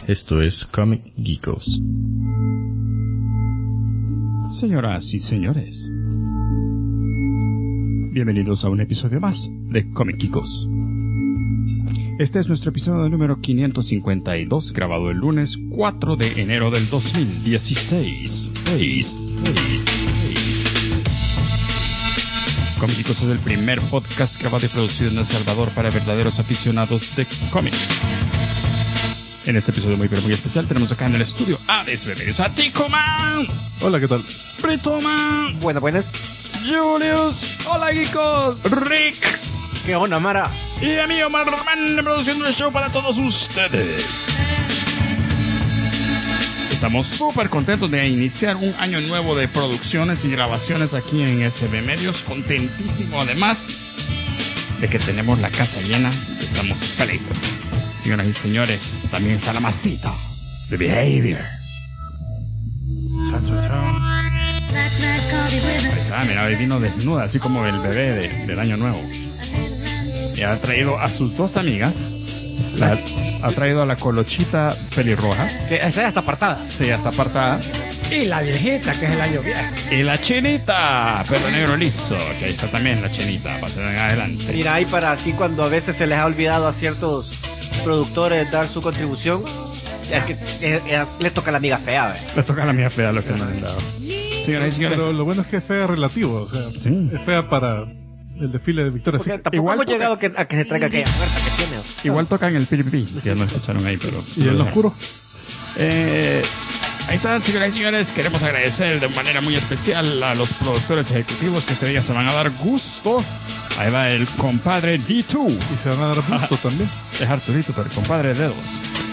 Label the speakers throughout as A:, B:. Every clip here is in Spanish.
A: Esto es Comic Geekos.
B: Señoras y señores, bienvenidos a un episodio más de Comic Geekos. Este es nuestro episodio número 552, grabado el lunes 4 de enero del 2016. Comic Geekos es el primer podcast grabado y producido en El Salvador para verdaderos aficionados de cómics. En este episodio muy especial tenemos acá en el estudio a Bienvenidos a Tico Man.
C: Hola, ¿qué tal?
B: Brito Man.
D: Buenas.
B: Julius. Hola, geekos. Rick.
D: ¿Qué onda, Mara?
B: Y a mí, Omar Román, produciendo el show para todos ustedes. Estamos súper contentos de iniciar un año nuevo de producciones y grabaciones aquí en SB Medios. Contentísimo, además, de que tenemos la casa llena. Estamos felices. Señoras y señores, también está la masita de Behavior. Ahí está, mira, hoy vino desnuda, así como el bebé del año nuevo. Y ha traído a sus dos amigas. Ha traído a la colochita pelirroja.
D: Que esa ya está apartada.
B: Sí, ya está apartada.
D: Y la viejita, que es el año viejo.
B: Y la chinita, pelo negro liso, que ahí está también la chinita, para seguir adelante.
D: Mira, ahí para así cuando a veces se les ha olvidado a ciertos productores dar su contribución, le toca a la amiga fea, ¿ve?
B: Le toca a la amiga fea lo que nos han dado. Señoras y señores.
C: Pero lo bueno es que es fea relativo, o sea,
B: sí.
C: Es fea para el desfile de Victoria's
D: Porque
C: Secret.
D: tampoco
B: Igual
D: hemos llegado a que se traiga aquella fuerza que tiene.
B: Igual tocan el piripi, que ya lo escucharon ahí, pero...
C: Y el oscuro.
B: Ahí están, señoras y señores. Queremos agradecer de manera muy especial a los productores ejecutivos que este día se van a dar gusto. Ahí va el compadre D2.
C: Y se van a dar gusto también.
B: Es Arturito, pero el compadre de dedos.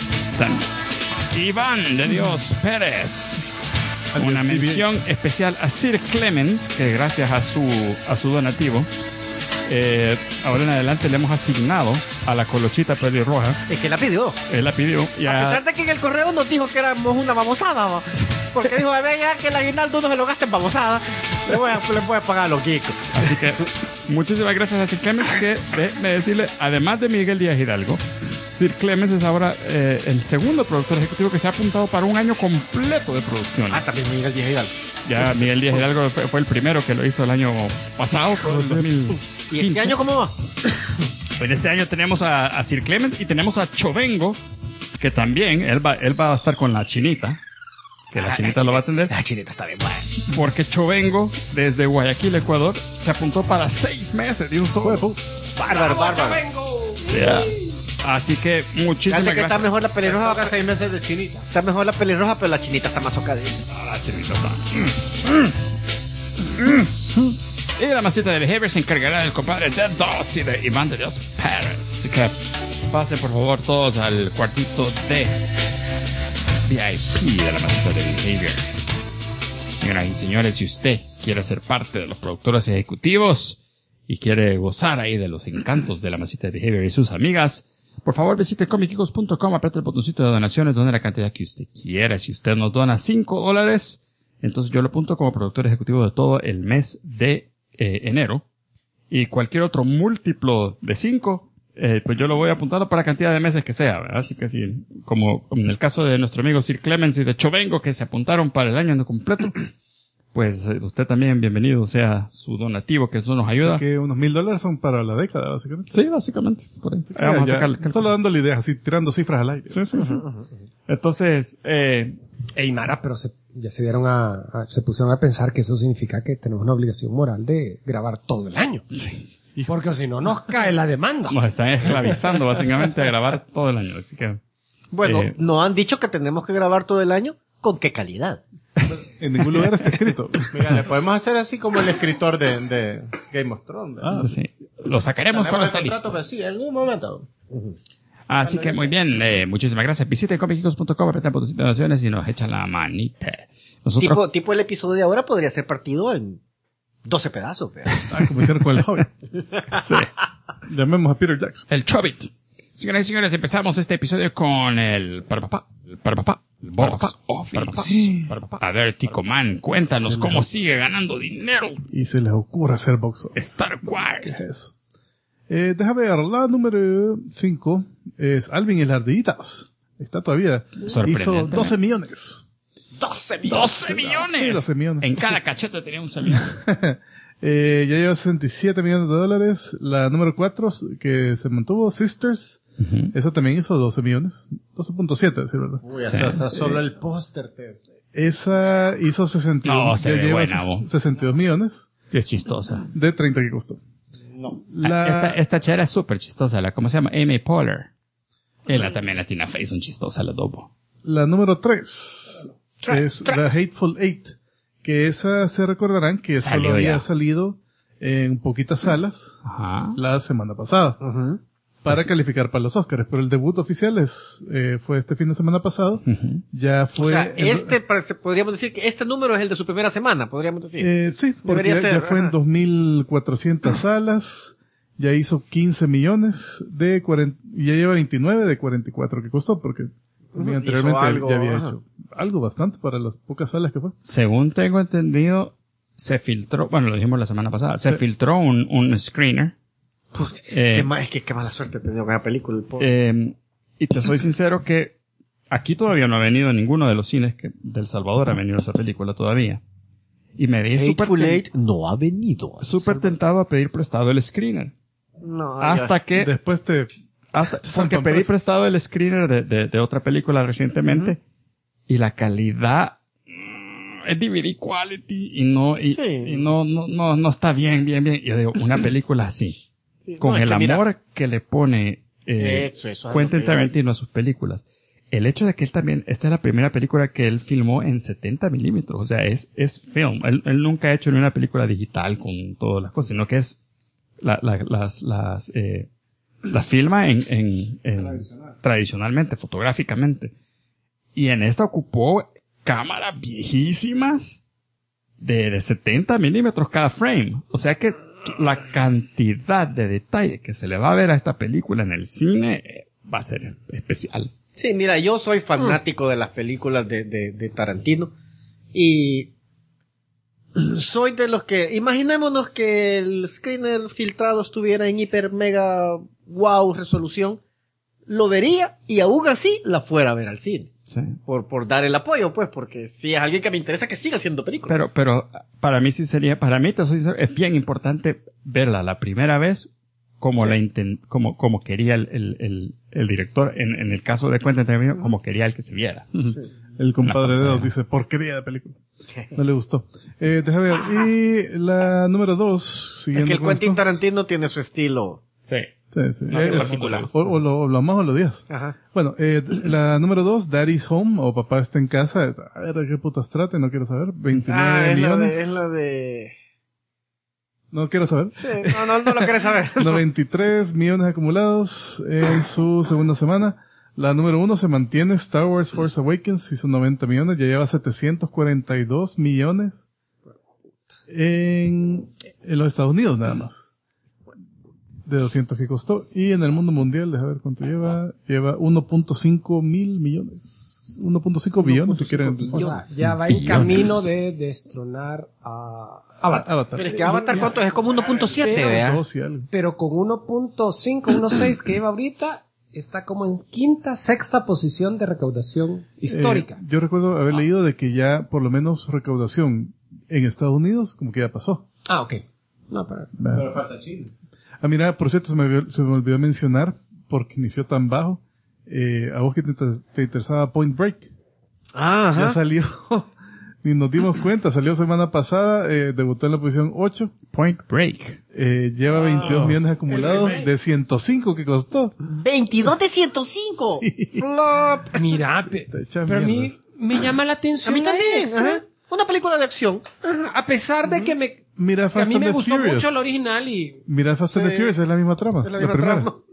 B: Iván de Dios Pérez. Una mención especial a Sir Clemens, que gracias a su donativo, ahora en adelante le hemos asignado a la colochita pelirroja.
D: Es que la pidió.
B: Él la pidió.
D: A pesar de que en el correo nos dijo que éramos una babosada, ¿va? Porque dijo, a ver, ya que el aguinaldo no se lo gaste en babosada, le voy a pagar a los geeks.
B: Así que muchísimas gracias a Sir Clemens, que déjeme decirle, además de Miguel Díaz Hidalgo, Sir Clemens es ahora el segundo productor ejecutivo que se ha apuntado para un año completo de producción.
D: También Miguel Díaz Hidalgo.
B: Ya Miguel Díaz Hidalgo fue el primero que lo hizo el año pasado, por el 2015.
D: ¿Y este año cómo va?
B: En este año tenemos a Sir Clemens y tenemos a Chovengo, que también él va a estar con la chinita, que la chinita lo va a atender.
D: La chinita está bien buena.
B: Porque Chovengo, desde Guayaquil, Ecuador, se apuntó para 6 meses de un solo.
D: Bárbaro.
B: Yeah. Así que muchísimas gracias.
D: Está mejor la pelirroja que 6 meses de chinita. Está mejor la pelirroja, pero la chinita está más socadita.
B: La chinita está. Y la masita de Behavior se encargará del compadre Dead Doss y de Iván de Dios Pérez. Así que pasen por favor todos al cuartito de VIP de la masita de Behavior. Señoras y señores, si usted quiere ser parte de los productores ejecutivos y quiere gozar ahí de los encantos de la masita de Behavior y sus amigas, por favor visite comicgeekos.com, apriete el botoncito de donaciones, done la cantidad que usted quiera. Si usted nos dona $5, entonces yo lo apunto como productor ejecutivo de todo el mes de enero. Y cualquier otro múltiplo de 5, pues yo lo voy apuntando para la cantidad de meses que sea, ¿verdad? Así que sí, como en el caso de nuestro amigo Sir Clemens y de Chovengo, que se apuntaron para el año completo, pues usted también bienvenido sea su donativo, que eso nos ayuda.
C: Así que unos $1,000 son para la década, básicamente.
B: Sí, básicamente. Por ahí.
C: Vamos a sacar solo dándole ideas, así tirando cifras al aire.
B: Sí. Entonces,
E: Mara, pero ya se dieron se pusieron a pensar que eso significa que tenemos una obligación moral de grabar todo el año.
B: Sí.
E: Porque si no nos cae la demanda.
B: Nos están esclavizando básicamente a grabar todo el año. Así que,
D: bueno, nos han dicho que tenemos que grabar todo el año. ¿Con qué calidad?
C: En ningún lugar está escrito.
F: Mira, le podemos hacer así como el escritor de Game of Thrones.
B: Sí. Lo sacaremos cuando esté listo.
F: Pero sí, en algún momento.
B: Así que muy bien, muchísimas gracias. Visiten comicgeekos.com, apretan por tus donaciones y nos echan la manita. Nosotros...
D: Tipo el episodio de ahora podría ser partido en 12 pedazos. Pero.
C: Como hicieron con el Hobbit.
B: Sí.
C: Llamemos a Peter Jackson.
B: El Chobit. Señoras y señores, empezamos este episodio con el Box Office. A ver, Tico Man, cuéntanos cómo sigue ganando dinero.
C: Y se les ocurre hacer Box Office.
B: Star Wars.
C: ¿Qué es eso? Deja ver, la número 5 es Alvin y las ardillitas. está todavía.
B: Sorprendente.
C: Hizo 12 millones.
D: 12 millones.
B: ¡12 millones!
C: Sí, 12 millones.
B: En cada cachete tenía un semillón.
C: Ya lleva 67 millones de dólares. La número 4, que se mantuvo, Sisters, esa también hizo 12 millones. 12.7, decir verdad.
F: Uy, esa solo el póster
C: Esa hizo 62,
B: No, se
C: ya
B: ve
C: lleva
B: buena, vos.
C: 62 millones
B: Sí, es chistosa.
C: de 30 que costó.
F: No.
B: Esta chera es súper chistosa. ¿Cómo se llama? Amy Poehler. Ella también la Tina Fey son chistosas, la dobo.
C: La número 3 es The Hateful Eight, que esa se recordarán que
B: Salió
C: solo había
B: ya.
C: salido en poquitas salas
B: Ajá.
C: la semana pasada para calificar para los Oscars, pero el debut oficial fue este fin de semana pasado. Ya fue
D: O sea, podríamos decir que este número es el de su primera semana, podríamos decir.
C: sí, porque
D: Debería
C: ya
D: ser,
C: fue en 2.400 salas, ya hizo 15 millones y ya lleva 29 de 44 que costó, porque también anteriormente
D: algo,
C: ya había
D: ajá.
C: hecho algo bastante para las pocas salas que fue.
B: Según tengo entendido, se filtró, bueno, lo dijimos la semana pasada, se filtró un screener.
D: Qué mala suerte he tenido con la película. El pobre.
B: Y te soy sincero que aquí todavía no ha venido ninguno de los cines del Salvador, ha venido esa película todavía. Y me di
D: Hateful Eight no ha venido.
B: súper tentado a pedir prestado el screener.
D: No,
B: Hasta que,
C: Después
B: porque pedí prestado el screener de otra película recientemente y la calidad es DVD quality y no está bien. Y yo digo, una película así, con el amor que le pone
D: Eso es
B: Quentin
D: algo que-
B: Tarantino a sus películas. El hecho de que él también, esta es la primera película que él filmó en 70 milímetros, o sea, es film. Él nunca ha hecho ni una película digital con todas las cosas, sino que es la filma en tradicionalmente, fotográficamente. Y en esta ocupó cámaras viejísimas de 70 milímetros cada frame. O sea que la cantidad de detalle que se le va a ver a esta película en el cine va a ser especial.
D: Sí, mira, yo soy fanático de las películas de Tarantino y soy de los que, imaginémonos que el screener filtrado estuviera en hiper mega wow resolución, lo vería y aún así la fuera a ver al cine.
B: Sí.
D: Por dar el apoyo, pues, porque si es alguien que me interesa que siga haciendo películas.
B: Pero para mí sí sería, para mí te soy sincero, es bien importante verla la primera vez como como quería el director, en el caso de Quentin Tarantino, como quería el que se viera.
C: el compadre de Dedos dice, porquería de película. No le gustó. Deja ver. Y la número 2,
D: Es
C: siguiendo
D: que el
C: con
D: Quentin
C: esto.
D: Tarantino tiene su estilo.
B: Sí.
C: Sí.
B: No,
C: Es-
B: particular.
C: o lo amás o lo odias.
D: Ajá.
C: Bueno, la número 2, Daddy's Home, o Papá está en casa. A ver, ¿de qué putas trate? No quiero saber. 29 millones.
D: Es la de...
C: No quiero saber.
D: Sí, no lo querés saber.
C: 93 millones acumulados en su segunda semana. La número 1 se mantiene, Star Wars Force Awakens, hizo 90 millones, ya lleva 742 millones en los Estados Unidos nada más. De 200 que costó. Y en el mundo mundial, déjame ver cuánto lleva. Lleva 1.5 mil millones. 1.5 billones, si quieren.
E: O sea, ya va en camino de destronar a Avatar.
D: Pero es que Avatar, ¿cuánto es? Es como 1.7,
E: Pero-
D: ¿vea?
C: 2 y algo.
E: Pero con 1.5, 1.6 que lleva ahorita, está como en quinta, sexta posición de recaudación histórica.
C: Yo recuerdo haber leído de que ya, por lo menos, recaudación en Estados Unidos, como que ya pasó.
E: Ah, ok. No, pero...
F: Pero falta Chile.
C: Ah, mira, por cierto, se me olvidó mencionar, porque inició tan bajo, a vos que te interesaba Point Break.
D: Ah,
C: Ya
D: ajá.
C: salió, ni nos dimos cuenta, salió semana pasada, debutó en la posición 8,
B: Point Break.
C: lleva 22 millones acumulados de 105 que costó.
D: 22 de 105. Flop.
E: Mira,
C: Te echas
E: pero a mí
C: mierdas.
E: me llama la
D: A
E: atención
D: mí también.
E: extra.
D: Ajá. Una película de acción.
E: Ajá, a pesar de que
C: Mira
E: que a
C: Fast
E: mí
C: and
E: me
C: the
E: gustó
C: Furious.
E: mucho el original y...
C: Mira Fast and the
D: Sí.
C: Furious, es la misma trama.
D: Es la misma
C: primera.
D: trama.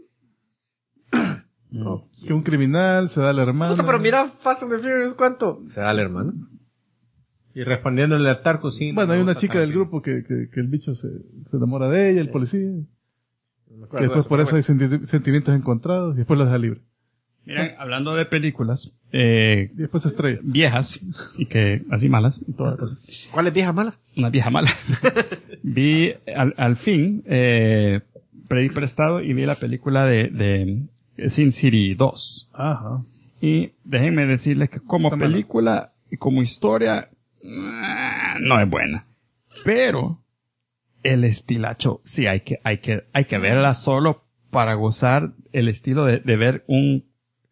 C: Que un criminal se da a la hermana.
D: Puta, pero mira Fast and the Furious, ¿cuánto?
F: Se da el hermano. Y respondiéndole al Tarco, sí.
C: Bueno,
F: no
C: hay
F: me
C: una
F: gusta
C: chica
F: tanto.
C: del grupo que el bicho se enamora de ella, el policía.
D: Me acuerdo
C: Que después
D: de
C: por eso
D: pero
C: hay sentimientos encontrados y después los deja libre.
B: Miren, hablando de películas,
C: Y después se estrella.
B: viejas, y que, así malas, y todas las cosas.
D: bueno. ¿Cuál es vieja mala?
B: Una vieja mala. Vi, al fin, pedí prestado y vi la película de Sin City 2.
C: Ajá.
B: Y déjenme decirles que como
C: Está mala.
B: película y como historia, no es buena. Pero el estilacho, sí, hay que verla solo para gozar el estilo de ver un,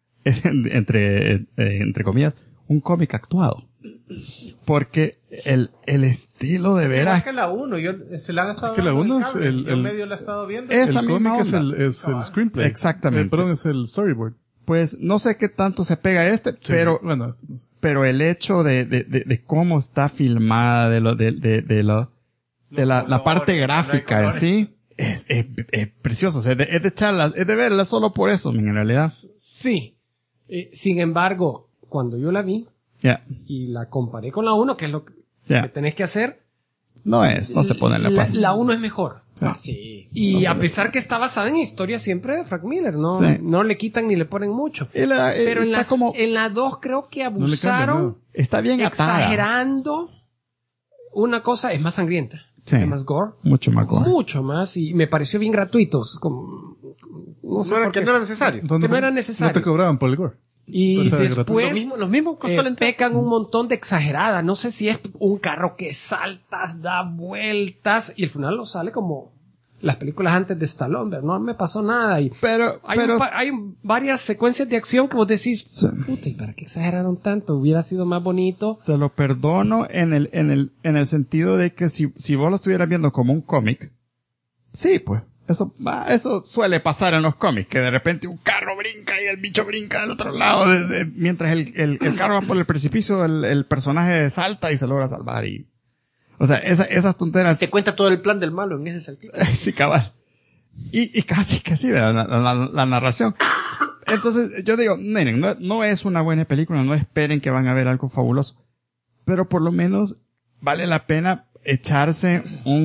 B: entre comillas, un cómic actuado. Porque el estilo de ver
F: Igual que la 1, se la han estado
C: que la
F: dando en
C: 1 es
F: cable. Yo
C: el-
F: medio la he estado viendo.
B: Esa
C: el
B: misma
C: cómic es
B: onda.
C: el screenplay.
B: Exactamente.
C: Perdón, es el storyboard.
B: Pues no sé qué tanto se pega a este,
C: Sí,
B: pero
C: bueno, no sé.
B: pero el hecho de cómo está filmada, de la parte gráfica en sí, es precioso. O sea, es de echarla, es de verla solo por eso, en realidad.
E: Sí. Sin embargo, cuando yo la vi
B: Ya,
E: y la comparé con la 1, que es lo que
B: ya.
E: tenés que hacer,
B: No se pone en la página.
E: la 1 es mejor.
B: Sí.
E: Y a pesar que está basada en historia siempre de Frank Miller, no,
B: Sí.
E: no le quitan ni le ponen mucho.
B: Y
E: Pero
B: está como,
E: en la 2 creo que
C: le cambia
E: abusaron,
C: nada.
B: está bien atada.
E: exagerando. Una cosa es más sangrienta,
B: Sí.
E: es más gore,
B: Mucho más gore.
E: mucho más, y me pareció bien gratuito. Es como, no sé
D: No era,
E: por
D: que
E: qué.
D: no era necesario.
C: Entonces,
E: no era necesario.
C: No te cobraban por el gore.
E: Y
C: O sea,
E: después
D: Los mismos costó la entrada.
E: pecan un montón de exagerada. No sé si es un carro que saltas, da vueltas, y al final lo sale como las películas antes de Stallone, pero no me pasó nada. Y
B: Pero,
E: hay varias secuencias de acción que vos decís,
B: Sí.
E: puta, ¿y para qué exageraron tanto? Hubiera sido más bonito.
B: se lo perdono en el sentido de que si vos lo estuvieras viendo como un cómic, sí, pues, eso suele pasar en los cómics, que de repente un carro brinca y el bicho brinca del otro lado, mientras el carro va por el precipicio, el personaje salta y se logra salvar y, o sea, esas tonteras.
D: Te cuenta todo el plan del malo en ese saltito.
B: Sí, cabal. Y casi que sí, ¿verdad? La narración. Entonces, yo digo, miren, no es una buena película, no esperen que van a ver algo fabuloso. Pero por lo menos vale la pena echarse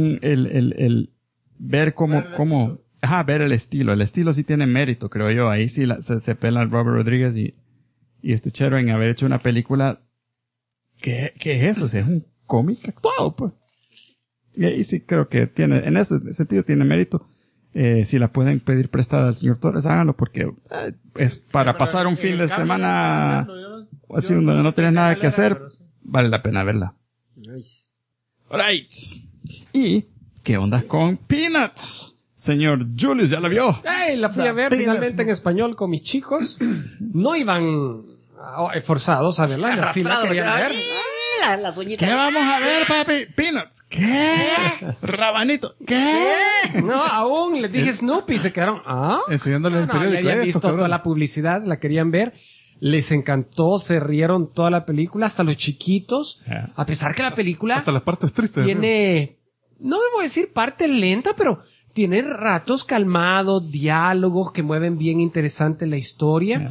B: ver ver el estilo. El estilo sí tiene mérito, creo yo. Ahí sí se pela Robert Rodríguez y este chero en haber hecho una película que es eso, o sea, es un cómic actuado, pues. Y ahí sí creo que en ese sentido tiene mérito. Si la pueden pedir prestada al señor Torres, háganlo porque es para pasar un fin de semana así donde no tienes nada que hacer, vale la pena verla.
D: Nice.
B: Alright. ¿Y qué onda con Peanuts? Señor Julius, ¿ya la vio?
E: ¡Ey! La fui a ver finalmente en español con mis chicos. No iban forzados a verla, así la querían ver.
D: Las uñitas.
B: ¿Qué vamos a ver, papi? Peanuts. ¿Qué? Rabanito. ¿Qué?
E: No, aún les dije Snoopy y se quedaron, ¿ah?
C: Enseñándoles el
E: Ya
C: periódico.
E: habían
C: estos
E: visto toda
C: cabrones.
E: la publicidad, la querían ver. Les encantó, se rieron toda la película, hasta los chiquitos.
B: Yeah.
E: A pesar que la película
C: Hasta las partes tristes.
E: tiene, no debo decir parte lenta, pero tiene ratos calmados, diálogos que mueven bien interesante la historia.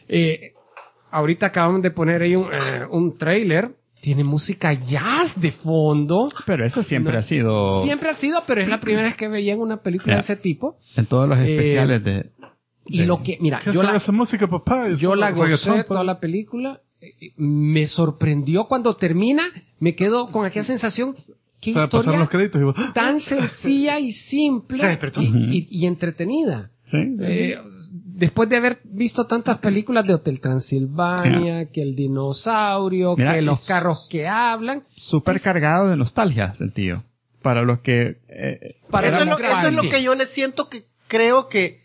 E: Ahorita acaban de poner ahí un trailer. Tiene música jazz de fondo.
B: Pero eso siempre ha sido
E: Siempre ha sido, pero es la primera vez que veía en una película
B: Yeah.
E: de ese tipo.
B: en todos los especiales
E: Y lo que, mira,
C: ¿Qué sabe esa música, papá? Es
E: yo la
C: reggaetón,
E: gocé
C: pa.
E: toda la película. Me sorprendió cuando termina. Me quedo con aquella sensación. Qué
C: O sea, pasaron
E: historia
C: los créditos y vos, ¡ah!
E: tan sencilla y simple
D: Se despertó.
E: y entretenida.
B: Sí.
E: Después de haber visto tantas películas de Hotel Transilvania, que el dinosaurio,
B: Mira,
E: que los
B: es-
E: carros que hablan.
B: Súper cargado de nostalgia, sentido. Para los que
E: Para
D: Eso es,
E: éramos
D: eso es lo
E: fans.
D: que yo le siento que creo que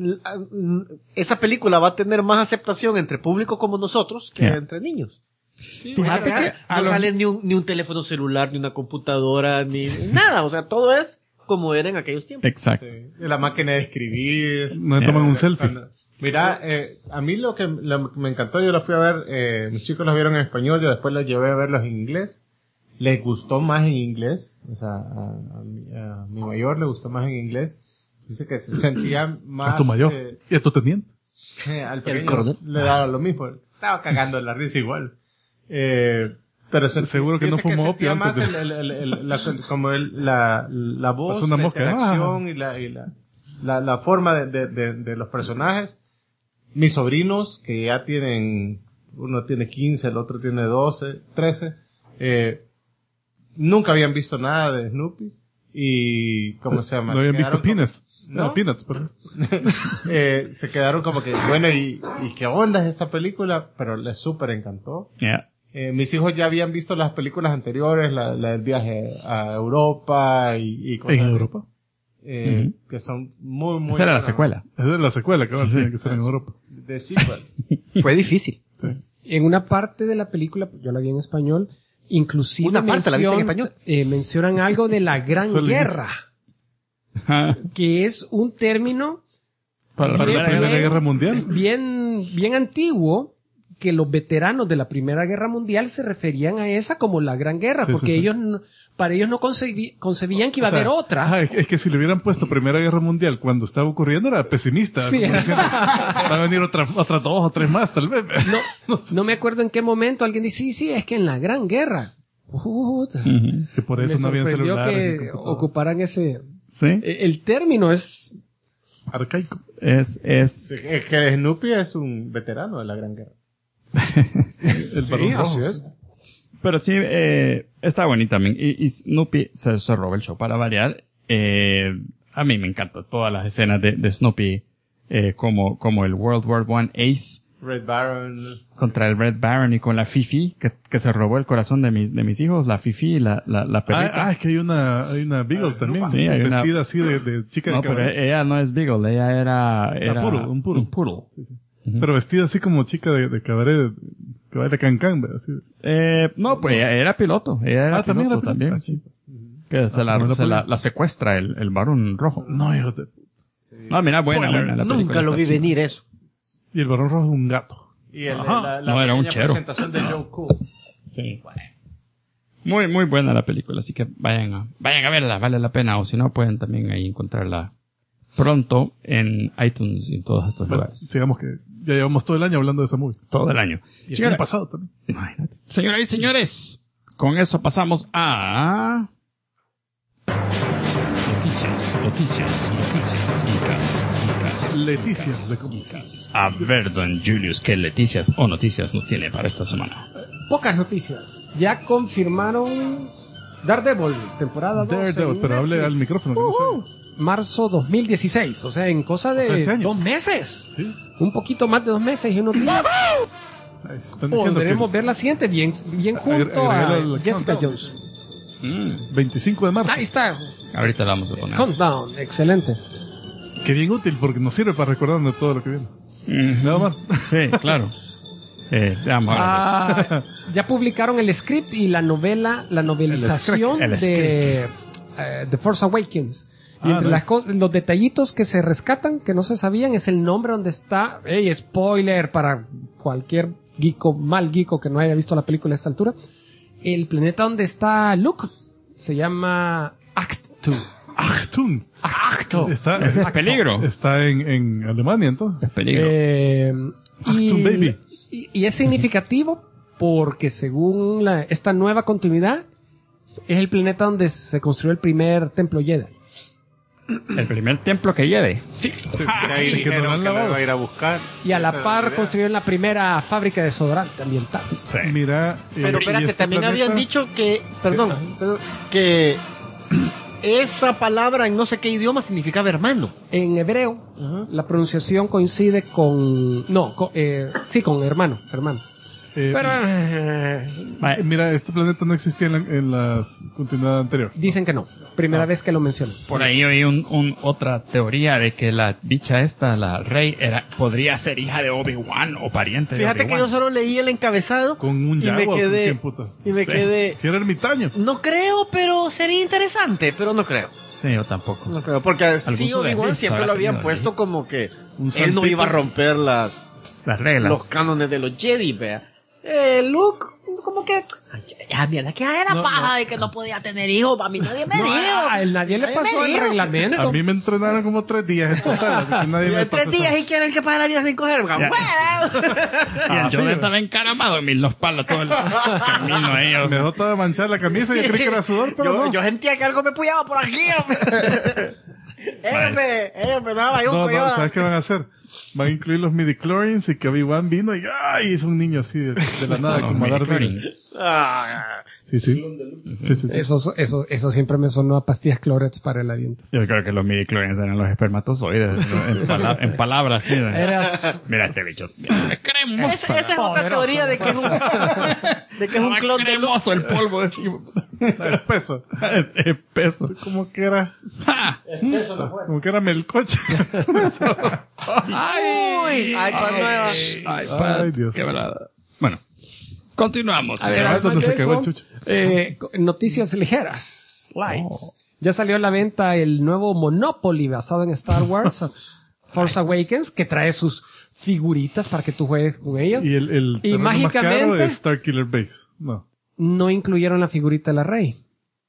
D: esa película va a tener más aceptación entre público como nosotros que
B: Yeah.
D: entre niños.
B: fíjate que a
D: No
B: los-
D: sale ni un teléfono celular, ni una computadora, ni nada. O sea, todo es como era en aquellos tiempos.
B: Exacto.
F: Sí, la máquina de escribir.
C: No toman un selfie.
F: Mira, a mí lo que me encantó, yo la fui a ver, mis chicos la vieron en español, yo después los llevé a verlos en inglés. Les gustó más en inglés, o sea, a mi mayor le gustó más en inglés. Dice que se sentía más...
C: A tu mayor. ¿Y a tu teniente?
F: Al
D: El
F: pequeño
D: coronel.
F: le daba lo mismo. Estaba cagando en la risa igual. Pero
C: Seguro que no
F: dice
C: fumó
F: sentía
C: opio
F: más
C: antes
F: la voz,
C: Pasó una
F: la
C: mosca.
F: interacción y la forma de los personajes. Mis sobrinos, que ya tienen, uno tiene 15, el otro tiene 12, 13, nunca habían visto nada de Snoopy. Y, ¿cómo se llama?
C: No habían visto
F: Quedaron como-
C: Peanuts. No, Peanuts, perdón.
F: Se quedaron como que, bueno, ¿y qué onda es esta película? Pero les súper encantó.
B: Yeah.
F: Mis hijos ya habían visto las películas anteriores, la del viaje a Europa y cosas
C: ¿En
F: así,
C: Europa?
F: que son muy, muy...
B: Esa era la
F: buenas.
B: secuela.
C: Esa es la secuela que tiene que ser en Europa.
F: De sequel.
D: Fue difícil.
E: En una parte de la película, yo la vi en español, inclusive
D: Una parte la viste en español.
E: mencionan algo de la Gran
C: Solo
E: Guerra, que es un término
B: Para la
C: Para la Primera
E: bien-
C: Guerra Mundial.
E: bien antiguo, que los veteranos de la Primera Guerra Mundial se referían a esa como la Gran Guerra,
C: Sí,
E: porque
C: sí, sí.
E: ellos para ellos no concebían que iba
C: O sea,
E: a haber otra.
C: ajá, es que si le hubieran puesto Primera Guerra Mundial cuando estaba ocurriendo era pesimista.
E: Sí.
C: Como diciendo, va a venir otras 2 o 3 más, tal vez.
E: No me acuerdo en qué momento alguien dice, sí, es que en la Gran Guerra. Puta.
C: Que por eso
E: Me
C: no habían
E: sorprendió
C: celulares. ni
E: que
C: computadoras.
E: ocuparan ese...
B: Sí.
E: El término es...
C: Arcaico.
B: Es,
F: Es que Snoopy es un veterano de la Gran Guerra.
C: El Barón Rojo.
B: pero sí, está bonito también. Y Snoopy se robó el show para variar. A mí me encantan todas las escenas de Snoopy, como el World War I Ace
F: Red Baron.
B: contra el Red Baron y con la Fifi, que se robó el corazón de mis hijos, la Fifi y la perrita.
C: Es que hay una Beagle también.
B: Sí, hay una-
C: vestida así de chica
B: No,
C: de
B: pero
C: cabaret.
B: ella no es Beagle, ella era
C: un poodle.
B: Un poodle.
C: Pero vestida así como chica de cabaret, que baila cancán, ¿verdad? Así.
B: No, pues ella era piloto. Ella era
C: También
B: piloto
C: era piloto.
B: también, sí. Que se la secuestra el varón rojo.
C: No, hijo de...
B: No, mira, buena la película.
D: Nunca lo
B: está
D: vi
B: chida.
D: venir eso.
C: Y el Barón Rojo es un gato.
F: Y
C: Ajá.
B: No, era un
F: pequeña
B: chero.
F: presentación de Joe Cool.
B: Sí. Muy, muy buena la película, así que vayan a verla, vale la pena. O si no, pueden también ahí encontrarla pronto en iTunes y en todos estos
C: Bueno,
B: lugares.
C: sigamos que ya llevamos todo el año hablando de esa movie.
B: Todo el año.
C: Y el
B: Señora-
C: año pasado también.
B: Imagínate. Señoras y señores, con eso pasamos a... Noticias.
C: Leticias de cómics.
B: A ver, don Julius, ¿qué leticias o noticias nos tiene para esta semana?
E: Pocas noticias. Ya confirmaron Daredevil, temporada 2.
C: Daredevil, pero hable al micrófono. Que no se
E: Marzo 2016, o sea, en cosa de
C: O sea, este año.
E: 2 meses.
C: oye. Sí.
E: Un poquito más de 2 meses y unos días.
C: Están diciendo
E: Podremos
C: que
E: ver la siguiente bien junto
C: agregarle
E: a
C: al
E: Jessica
C: countdown.
E: Jones.
C: 25 de marzo.
E: Ahí está.
B: Ahorita la vamos a poner.
E: Countdown, excelente.
C: Que bien útil porque nos sirve para recordarnos de todo lo que viene.
B: Mm,
C: ¿No, Omar?
B: sí, claro. Vamos a ver.
E: Ya publicaron el script y la novelización
B: El script.
E: de The Force Awakens. Y entre
C: nice.
E: los detallitos que se rescatan, que no se sabían, es el nombre donde está. Ey, spoiler para cualquier mal geeko que no haya visto la película a esta altura. El planeta donde está Luke se llama Actu.
C: Achtung.
E: Acto.
C: Está,
B: Ese es peligro.
C: Está en Alemania, entonces.
B: Es peligro.
C: Achtung, baby.
E: Y es significativo porque según esta nueva continuidad es el planeta donde se construyó el primer templo Jedi.
B: El primer templo que lleve.
E: Sí.
F: Ahí
C: que no lo
F: dijeron
C: han
F: que lo
C: lavado.
F: iba a ir a buscar.
E: Y a la
F: Esa era
E: par
F: idea.
E: construyeron la primera fábrica de desodorante ambiental.
B: Sí.
C: Mira.
D: Pero
C: y
D: espérate,
C: este
D: también
C: planeta-
D: habían dicho que, perdón, que esa palabra en no sé qué idioma significaba hermano.
E: En hebreo, la pronunciación coincide con... No, sí, con hermano. Pero
C: Mira, este planeta no existía en la continuidad anterior.
E: dicen que no. Primera vez que lo mencionan.
B: Por ahí oí otra teoría de que la bicha esta, la Rey, podría ser hija de Obi-Wan o pariente de
D: Fíjate que yo
B: Obi-Wan.
D: solo leí el encabezado
C: Con un
D: y
C: jaguar.
D: me
C: ¿con
D: quedé,
C: quién, puta?
D: y me
B: Sí.
D: quedé.
C: Si era ermitaño.
D: No creo, pero sería interesante, pero no creo.
B: Sí, yo tampoco.
D: No creo, porque sí
B: Algún
D: Obi-Wan
B: sudafrista
D: siempre
B: habrá
D: lo habían
B: tenido
D: puesto como que
C: Un
D: él no
C: santito.
D: iba a romper
B: Las reglas.
D: los cánones de los Jedi, vea. Luke, como que, ay, ya, mierda, que era
C: No,
D: paja
C: no.
D: de que no podía tener hijos, a mí nadie me dijo.
E: A nadie le pasó el reglamento.
C: A mí me entrenaron como 3 días en total. Así que nadie
D: Y
C: me
D: en 3
C: pasó
D: días
C: esa-
D: y quieren que pase la vida sin coger. ¡Huevo!
B: Y el Yoda estaba encaramado en mis los palos todo el camino ahí. o
C: Me
B: sea.
C: dejó toda manchada la camisa. Yo creí que era sudor, pero
D: yo,
C: no.
D: yo sentía que algo me puyaba por aquí, hombre. me daba yo un
C: No,
D: coyote.
C: ¿sabes qué van a hacer? Van a incluir los midichlorians y que Obi-Wan vino y ¡ay! Es un niño así de la nada,
B: Los
C: como a Darth Vader.
B: midichlorians.
C: Sí, sí. Sí, sí, sí.
E: Eso siempre me sonó a pastillas Clorets para el aliento.
B: Yo creo que los midichlorians eran los espermatozoides. En palabras, sí. Mira este bicho. Cremoso.
D: Esa es otra teoría de que es un clon de Luke.
B: Cremoso el polvo.
C: Espeso.
B: Espeso.
C: Como que era... Como que era melcoche.
D: Ay, iPad nueva.
C: Ay, Dios.
B: Qué verdad. Bueno, continuamos.
E: A ver,
C: Ah,
E: además
C: ¿dónde
E: de
C: se quedó el
E: eso,
C: chucho?
E: noticias ligeras. Lights. Ya salió a la venta el nuevo Monopoly basado en Star Wars Force Awakens, que trae sus figuritas para que tú juegues con ellas.
C: Y el terreno más
E: mágicamente-
C: caro es Starkiller Base. No.
E: No incluyeron la figurita de la Rey.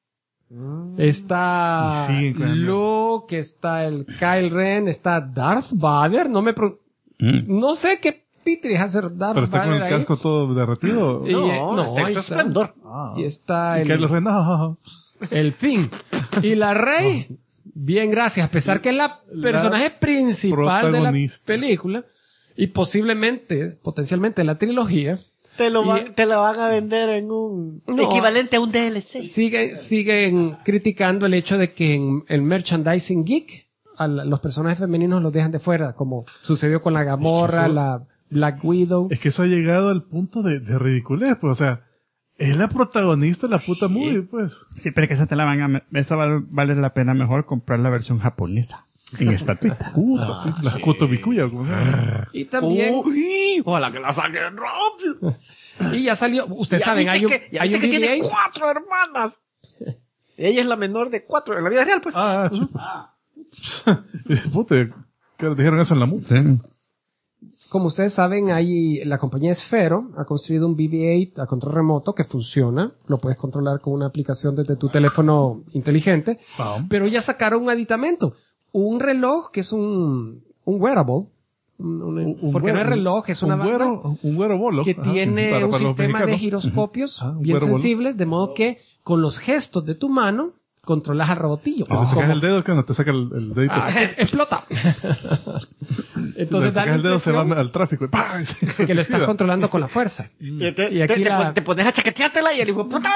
E: Está
C: Y siguen con el
E: Luke, está el Kyle Ren, está Darth Vader. No sé qué pitri es hacer Darth
C: Pero está con
E: Vader
C: el
E: ahí.
C: casco todo derretido.
E: Y,
D: No,
E: ahí
D: texto
E: está.
D: esplendor.
E: Y está
C: Y
E: el,
C: Kylo Ren, no.
E: el Finn. Y la Rey, bien, gracias. A pesar que es la personaje principal de la
C: protagonista.
E: película y potencialmente la trilogía,
D: Te la van a vender en un
E: No.
D: equivalente a un DLC.
E: siguen criticando el hecho de que en el merchandising geek los personajes femeninos los dejan de fuera, como sucedió con la Gamorra,
C: eso-
E: la Black Widow.
C: Es que eso ha llegado al punto de ridiculez, pues, o sea, es la protagonista de la puta movie, pues.
B: Sí, pero que esa te la van a... Esa vale la pena mejor comprar la versión japonesa. En estatuita.
C: Puta, sí, las Kotobikuya, como se llama.
E: Y también,
D: Ojalá que la saquen rápido.
E: y ya salió, ustedes saben, hay un
D: que tiene
E: BB-8.
D: 4 hermanas. Ella es la menor de 4 en la vida real, pues.
C: Chico. Puta, que dijeron eso en la movie.
E: Como ustedes saben, la compañía Sphero ha construido un BB-8 a control remoto que funciona. Lo puedes controlar con una aplicación desde tu teléfono inteligente.
C: Wow.
E: Pero ya sacaron un aditamento. Un reloj que es un wearable. Porque no es reloj, es una banda
C: un güero bolo.
E: que
C: Ajá.
E: tiene
C: Para
E: un
C: los
E: sistema de
C: mexicanos.
E: giroscopios
C: Un
E: bien
C: wearable.
E: sensibles, de modo que con los gestos de tu mano controlas al robotillo.
C: Si le sacas
E: Como-
C: el dedo, que no te saca el dedito.
E: explota.
C: Si le
E: Entonces da
C: sacas
E: la
C: el dedo, se va
E: impresión
C: al tráfico. Y ¡pah! Se
E: que lo estás
C: suicida.
E: controlando con la fuerza.
D: Y
E: Y aquí
D: te pones a chaqueteártela y el hijo de puta.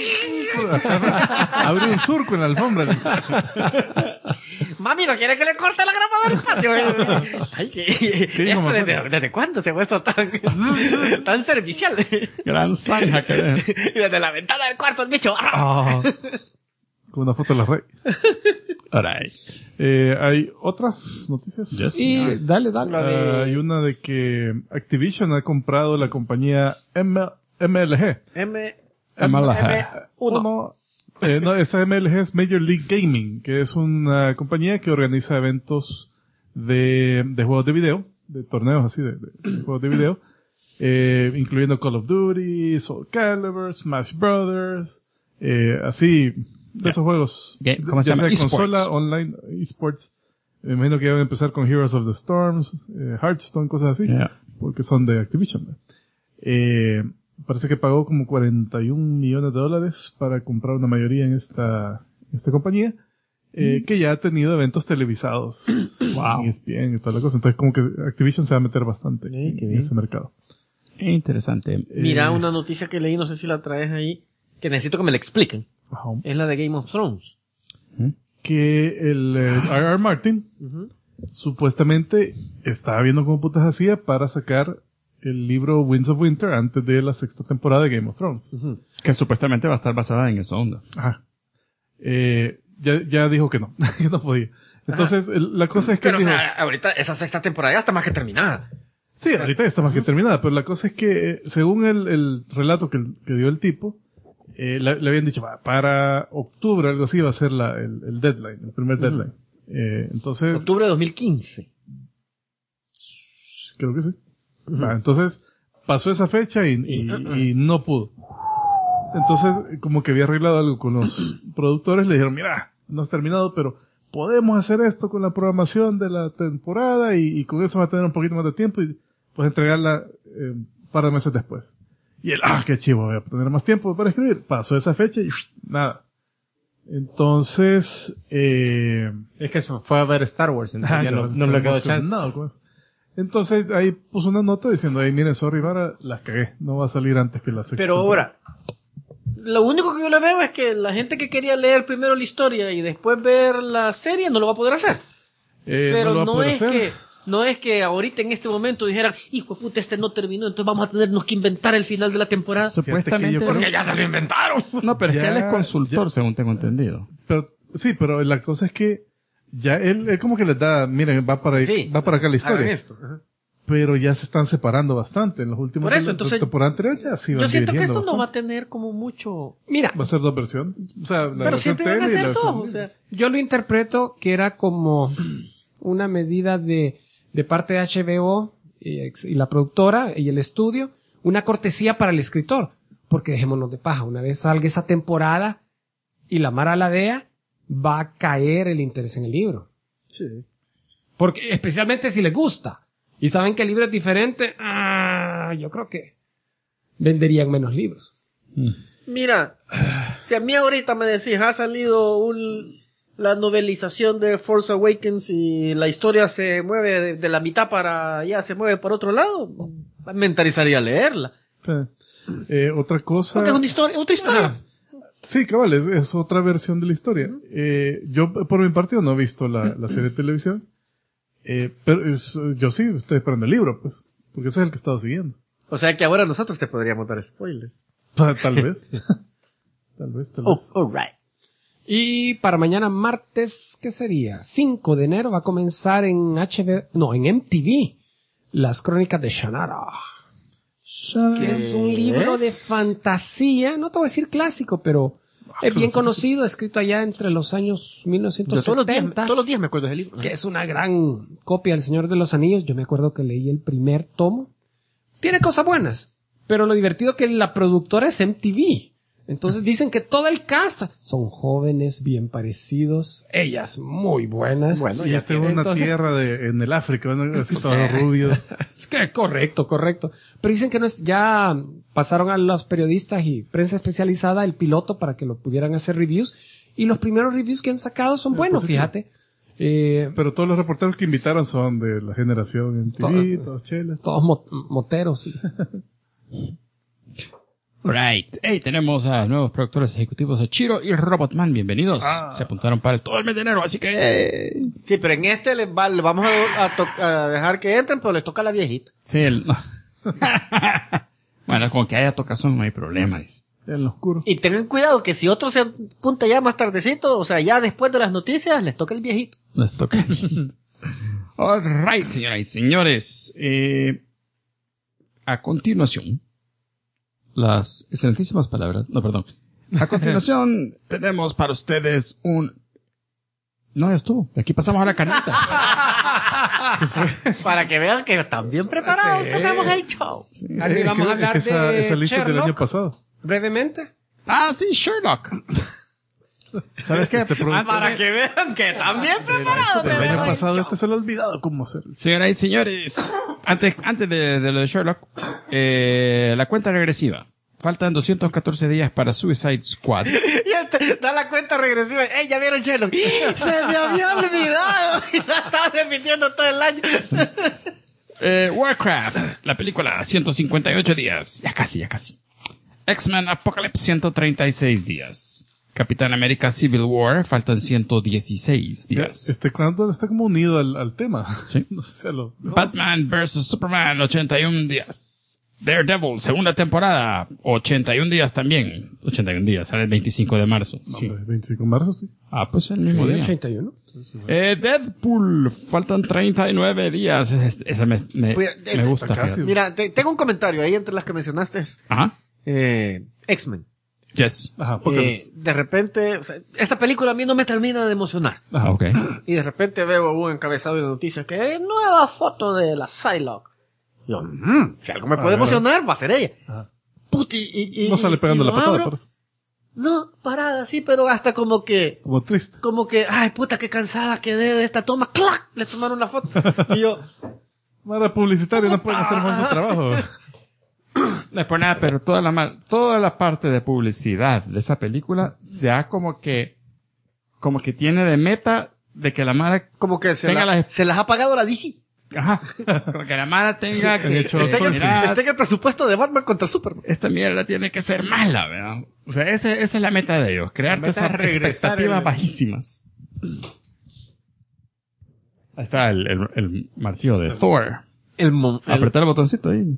C: Abre un surco en la alfombra.
D: Mami, ¿no quiere que le corte la grama del patio? Ay,
C: hijo más
D: ¿desde cuándo se ha puesto tan servicial?
B: Gran zanja que...
D: Y desde la ventana del cuarto el bicho.
C: Con una foto de la Rey.
B: Alright.
C: Hay otras noticias.
B: Yes.
E: Y dale.
C: Hay una de que Activision ha comprado la compañía MLG.
D: M1.
C: No, esta MLG es Major League Gaming, que es una compañía que organiza eventos de juegos de video, de torneos así de juegos de video, incluyendo Call of Duty, Soul Calibur, Smash Brothers, así, de esos juegos.
B: ¿Cómo se
C: ya
B: llama?
C: sea consola,
B: Esports.
C: online, esports. Me imagino que van a empezar con Heroes of the Storms, Hearthstone, cosas así,
B: Yeah.
C: porque son de Activision. ¿no? Parece que pagó como $41 millones para comprar una mayoría en esta compañía, que ya ha tenido eventos televisados. Wow. En ESPN y toda la cosa. Entonces como que Activision se va a meter bastante en ese mercado.
B: Interesante.
D: Mira una noticia que leí, no sé si la traes ahí, que necesito que me la expliquen.
C: Ajá.
D: Es la de Game of Thrones.
C: Que el R.R. Martin supuestamente estaba viendo cómo putas hacía para sacar el libro Winds of Winter antes de la 6ª temporada de Game of Thrones.
B: Que supuestamente va a estar basada en esa onda.
C: Ajá. Ya dijo que no, que no podía. Entonces, la cosa es que él
D: Pero, o
C: dijo,
D: sea, ahorita esa 6ª temporada ya está más que terminada.
C: sí, ahorita ya está más que terminada, pero la cosa es que, según el relato que dio el tipo, le habían dicho, para octubre, algo así, va a ser el deadline, el primer deadline. Entonces,
D: Octubre de 2015.
C: creo que sí. Entonces, pasó esa fecha y no pudo. Entonces, como que había arreglado algo con los productores, le dijeron, mira, no has terminado, pero podemos hacer esto con la programación de la temporada y con eso va a tener un poquito más de tiempo y puedes entregarla un par de meses después. Y él, qué chivo, voy a tener más tiempo para escribir. Pasó esa fecha y nada. Entonces,
F: Es que fue a ver Star Wars, entonces ya no le quedó chance.
C: emocionado con eso. Entonces ahí puso una nota diciendo, miren, sorry, Vara, la cagué. No va a salir antes que la 6ª
D: Pero
C: temporada.
D: ahora, Lo único que yo le veo es que la gente que quería leer primero la historia y después ver la serie no lo va a poder hacer. Pero
C: lo va a
D: no
C: poder
D: es
C: hacer.
D: no es que ahorita en este momento dijeran, hijo de puta, este no terminó, entonces vamos a tenernos que inventar el final de la temporada.
B: Supuestamente.
C: yo creo-
B: Porque ya se lo inventaron. No, pero es que
C: Ya-
B: él es consultor, según tengo entendido.
C: Pero, sí, pero la cosa es que ya él como que les da, miren, va para acá la
D: hagan
C: historia.
D: esto. Ajá.
C: Pero ya se están separando bastante. En los últimos
D: Por eso,
C: de la
D: entonces,
C: temporada anterior ya se iban
D: Yo siento que
C: dirigiendo
D: esto no va a
C: bastante.
D: tener como mucho...
E: Mira,
C: Va a ser 2 versiones. O sea, la
D: Pero
C: versión
D: siempre van a
C: tele y la
D: hacer
C: versión
D: todo, o
C: libre.
D: sea...
E: yo lo interpreto que era como una medida de parte de HBO y la productora y el estudio, una cortesía para el escritor. Porque dejémonos de paja, una vez salga esa temporada y la Mara la vea, va a caer el interés en el libro.
C: Sí.
E: Porque especialmente si les gusta y saben que el libro es diferente, yo creo que venderían menos libros.
D: Mira, si a mí ahorita me decís, ha salido la novelización de Force Awakens y la historia se mueve de la mitad para allá, se mueve por otro lado, me interesaría leerla.
C: Otra cosa.
D: Porque es una historia, otra historia.
E: Ajá.
C: Sí, cabal, es otra versión de la historia. Yo, por mi parte, no he visto la serie de televisión. Pero yo sí estoy esperando el libro, pues. Porque ese es el que he estado siguiendo.
D: O sea que ahora nosotros te podríamos dar spoilers.
C: Tal vez. tal vez.
D: Alright.
E: Y para mañana martes, ¿qué sería? 5 de enero va a comenzar en en MTV, Las Crónicas de Shannara. Que es un libro de fantasía, no te voy a decir clásico, pero es bien conocido, escrito allá entre los años
D: Yo
E: 1970.
D: todos los días me acuerdo de ese libro.
E: Que es una gran copia del Señor de los Anillos. Yo me acuerdo que leí el primer tomo. Tiene cosas buenas, pero lo divertido que la productora es MTV. Entonces dicen que todo el cast son jóvenes, bien parecidos, ellas muy buenas.
D: Bueno,
C: Y
D: ya
C: esta es
E: tiene,
C: una
E: entonces-
C: tierra en el África, ¿no? Así todos rubios.
E: Es que correcto. Pero dicen que no es, ya pasaron a los periodistas y prensa especializada el piloto para que lo pudieran hacer reviews. Y los primeros reviews que han sacado son buenos,
C: positivo.
E: fíjate.
C: Pero todos los reporteros que invitaron son de la generación en TV, todos cheles.
E: Todos moteros, sí.
B: Right. Hey, tenemos a nuevos productores ejecutivos, Chiro y Robotman. Bienvenidos. Se apuntaron para todo el mes de enero, así que...
D: Sí, pero en este le vamos a dejar que entren, pero les toca a la viejita.
B: Sí, bueno, con que haya tocazón no hay problema. Dice.
C: En lo oscuro.
D: Y tengan cuidado que si otro se apunta ya más tardecito, o sea, ya después de las noticias, les toca el viejito.
B: Nos toca. All right, señoras y señores. A continuación, las excelentísimas palabras. No, perdón. A continuación, tenemos para ustedes No, ya estuvo. De aquí pasamos a la canasta.
D: Para que vean que están bien preparados, tenemos el show.
E: Aquí vamos a hablar de
C: esa lista del año
E: Sherlock.
C: pasado.
E: Brevemente.
B: Ah, sí, Sherlock. ¿Sabes qué?
D: Para que vean que están bien preparados.
C: El año
D: tenemos el
C: pasado
D: show.
C: se le ha olvidado cómo hacerlo.
B: Señoras y señores, antes de lo de Sherlock, la cuenta regresiva. Faltan 214 días para Suicide Squad.
D: Y da la cuenta regresiva. ¡Ey, ya vieron Sherlock! ¡Se me había olvidado! Y la estaba repitiendo todo el año.
B: Warcraft, la película, 158 días. Ya casi. X-Men Apocalypse, 136 días. Capitán América Civil War, faltan 116 días.
C: ¿Cuánto está como unido al tema?
B: Sí.
C: No sé si lo...
B: Batman vs. Superman, 81 días. Daredevil, segunda temporada, 81 días también. 81 días, sale el 25 de marzo.
C: No,
B: Sí.
C: hombre, 25 de marzo, sí.
B: Ah, pues el mismo día.
E: 81.
B: Deadpool, faltan 39 días. Esa me gusta.
C: casi.
B: fíjate.
D: Mira, tengo un comentario ahí entre las que mencionaste.
B: Ajá.
D: X-Men.
B: Yes.
C: Ajá, porque...
D: De repente, o sea, esta película a mí no me termina de emocionar.
B: Ah, ok.
D: Y de repente veo un encabezado de noticias que nueva foto de la Psylocke. Yo, si algo me puede emocionar, va a ser ella.
C: Ajá.
D: Puti, y
C: No sale pegando
D: y
C: la
D: lo
C: patada,
D: abro.
C: por eso.
D: No, parada, sí, pero hasta como que,
C: Como triste.
D: ay, puta, qué cansada quedé de esta toma. ¡Clac! Le tomaron la foto. Y yo,
C: Para publicitario no pueden hacer más su trabajo.
B: No es por nada, pero toda la parte de publicidad de esa película se ha como que tiene de meta de que la mara
D: como que
B: Tenga
D: se las ha pagado la DC.
B: Ajá. Como que la mala tenga
C: Han
B: que...
C: hecho
D: Está en, el,
C: outsourcing.
D: está en el presupuesto de Batman contra Superman.
B: Esta mierda tiene que ser mala, ¿verdad? O sea, esa es la meta de ellos. Crearte
F: meta
B: esas
F: es regresar
B: expectativas
F: el-
B: bajísimas. Ahí está el martillo de Thor. Apretar el botoncito ahí.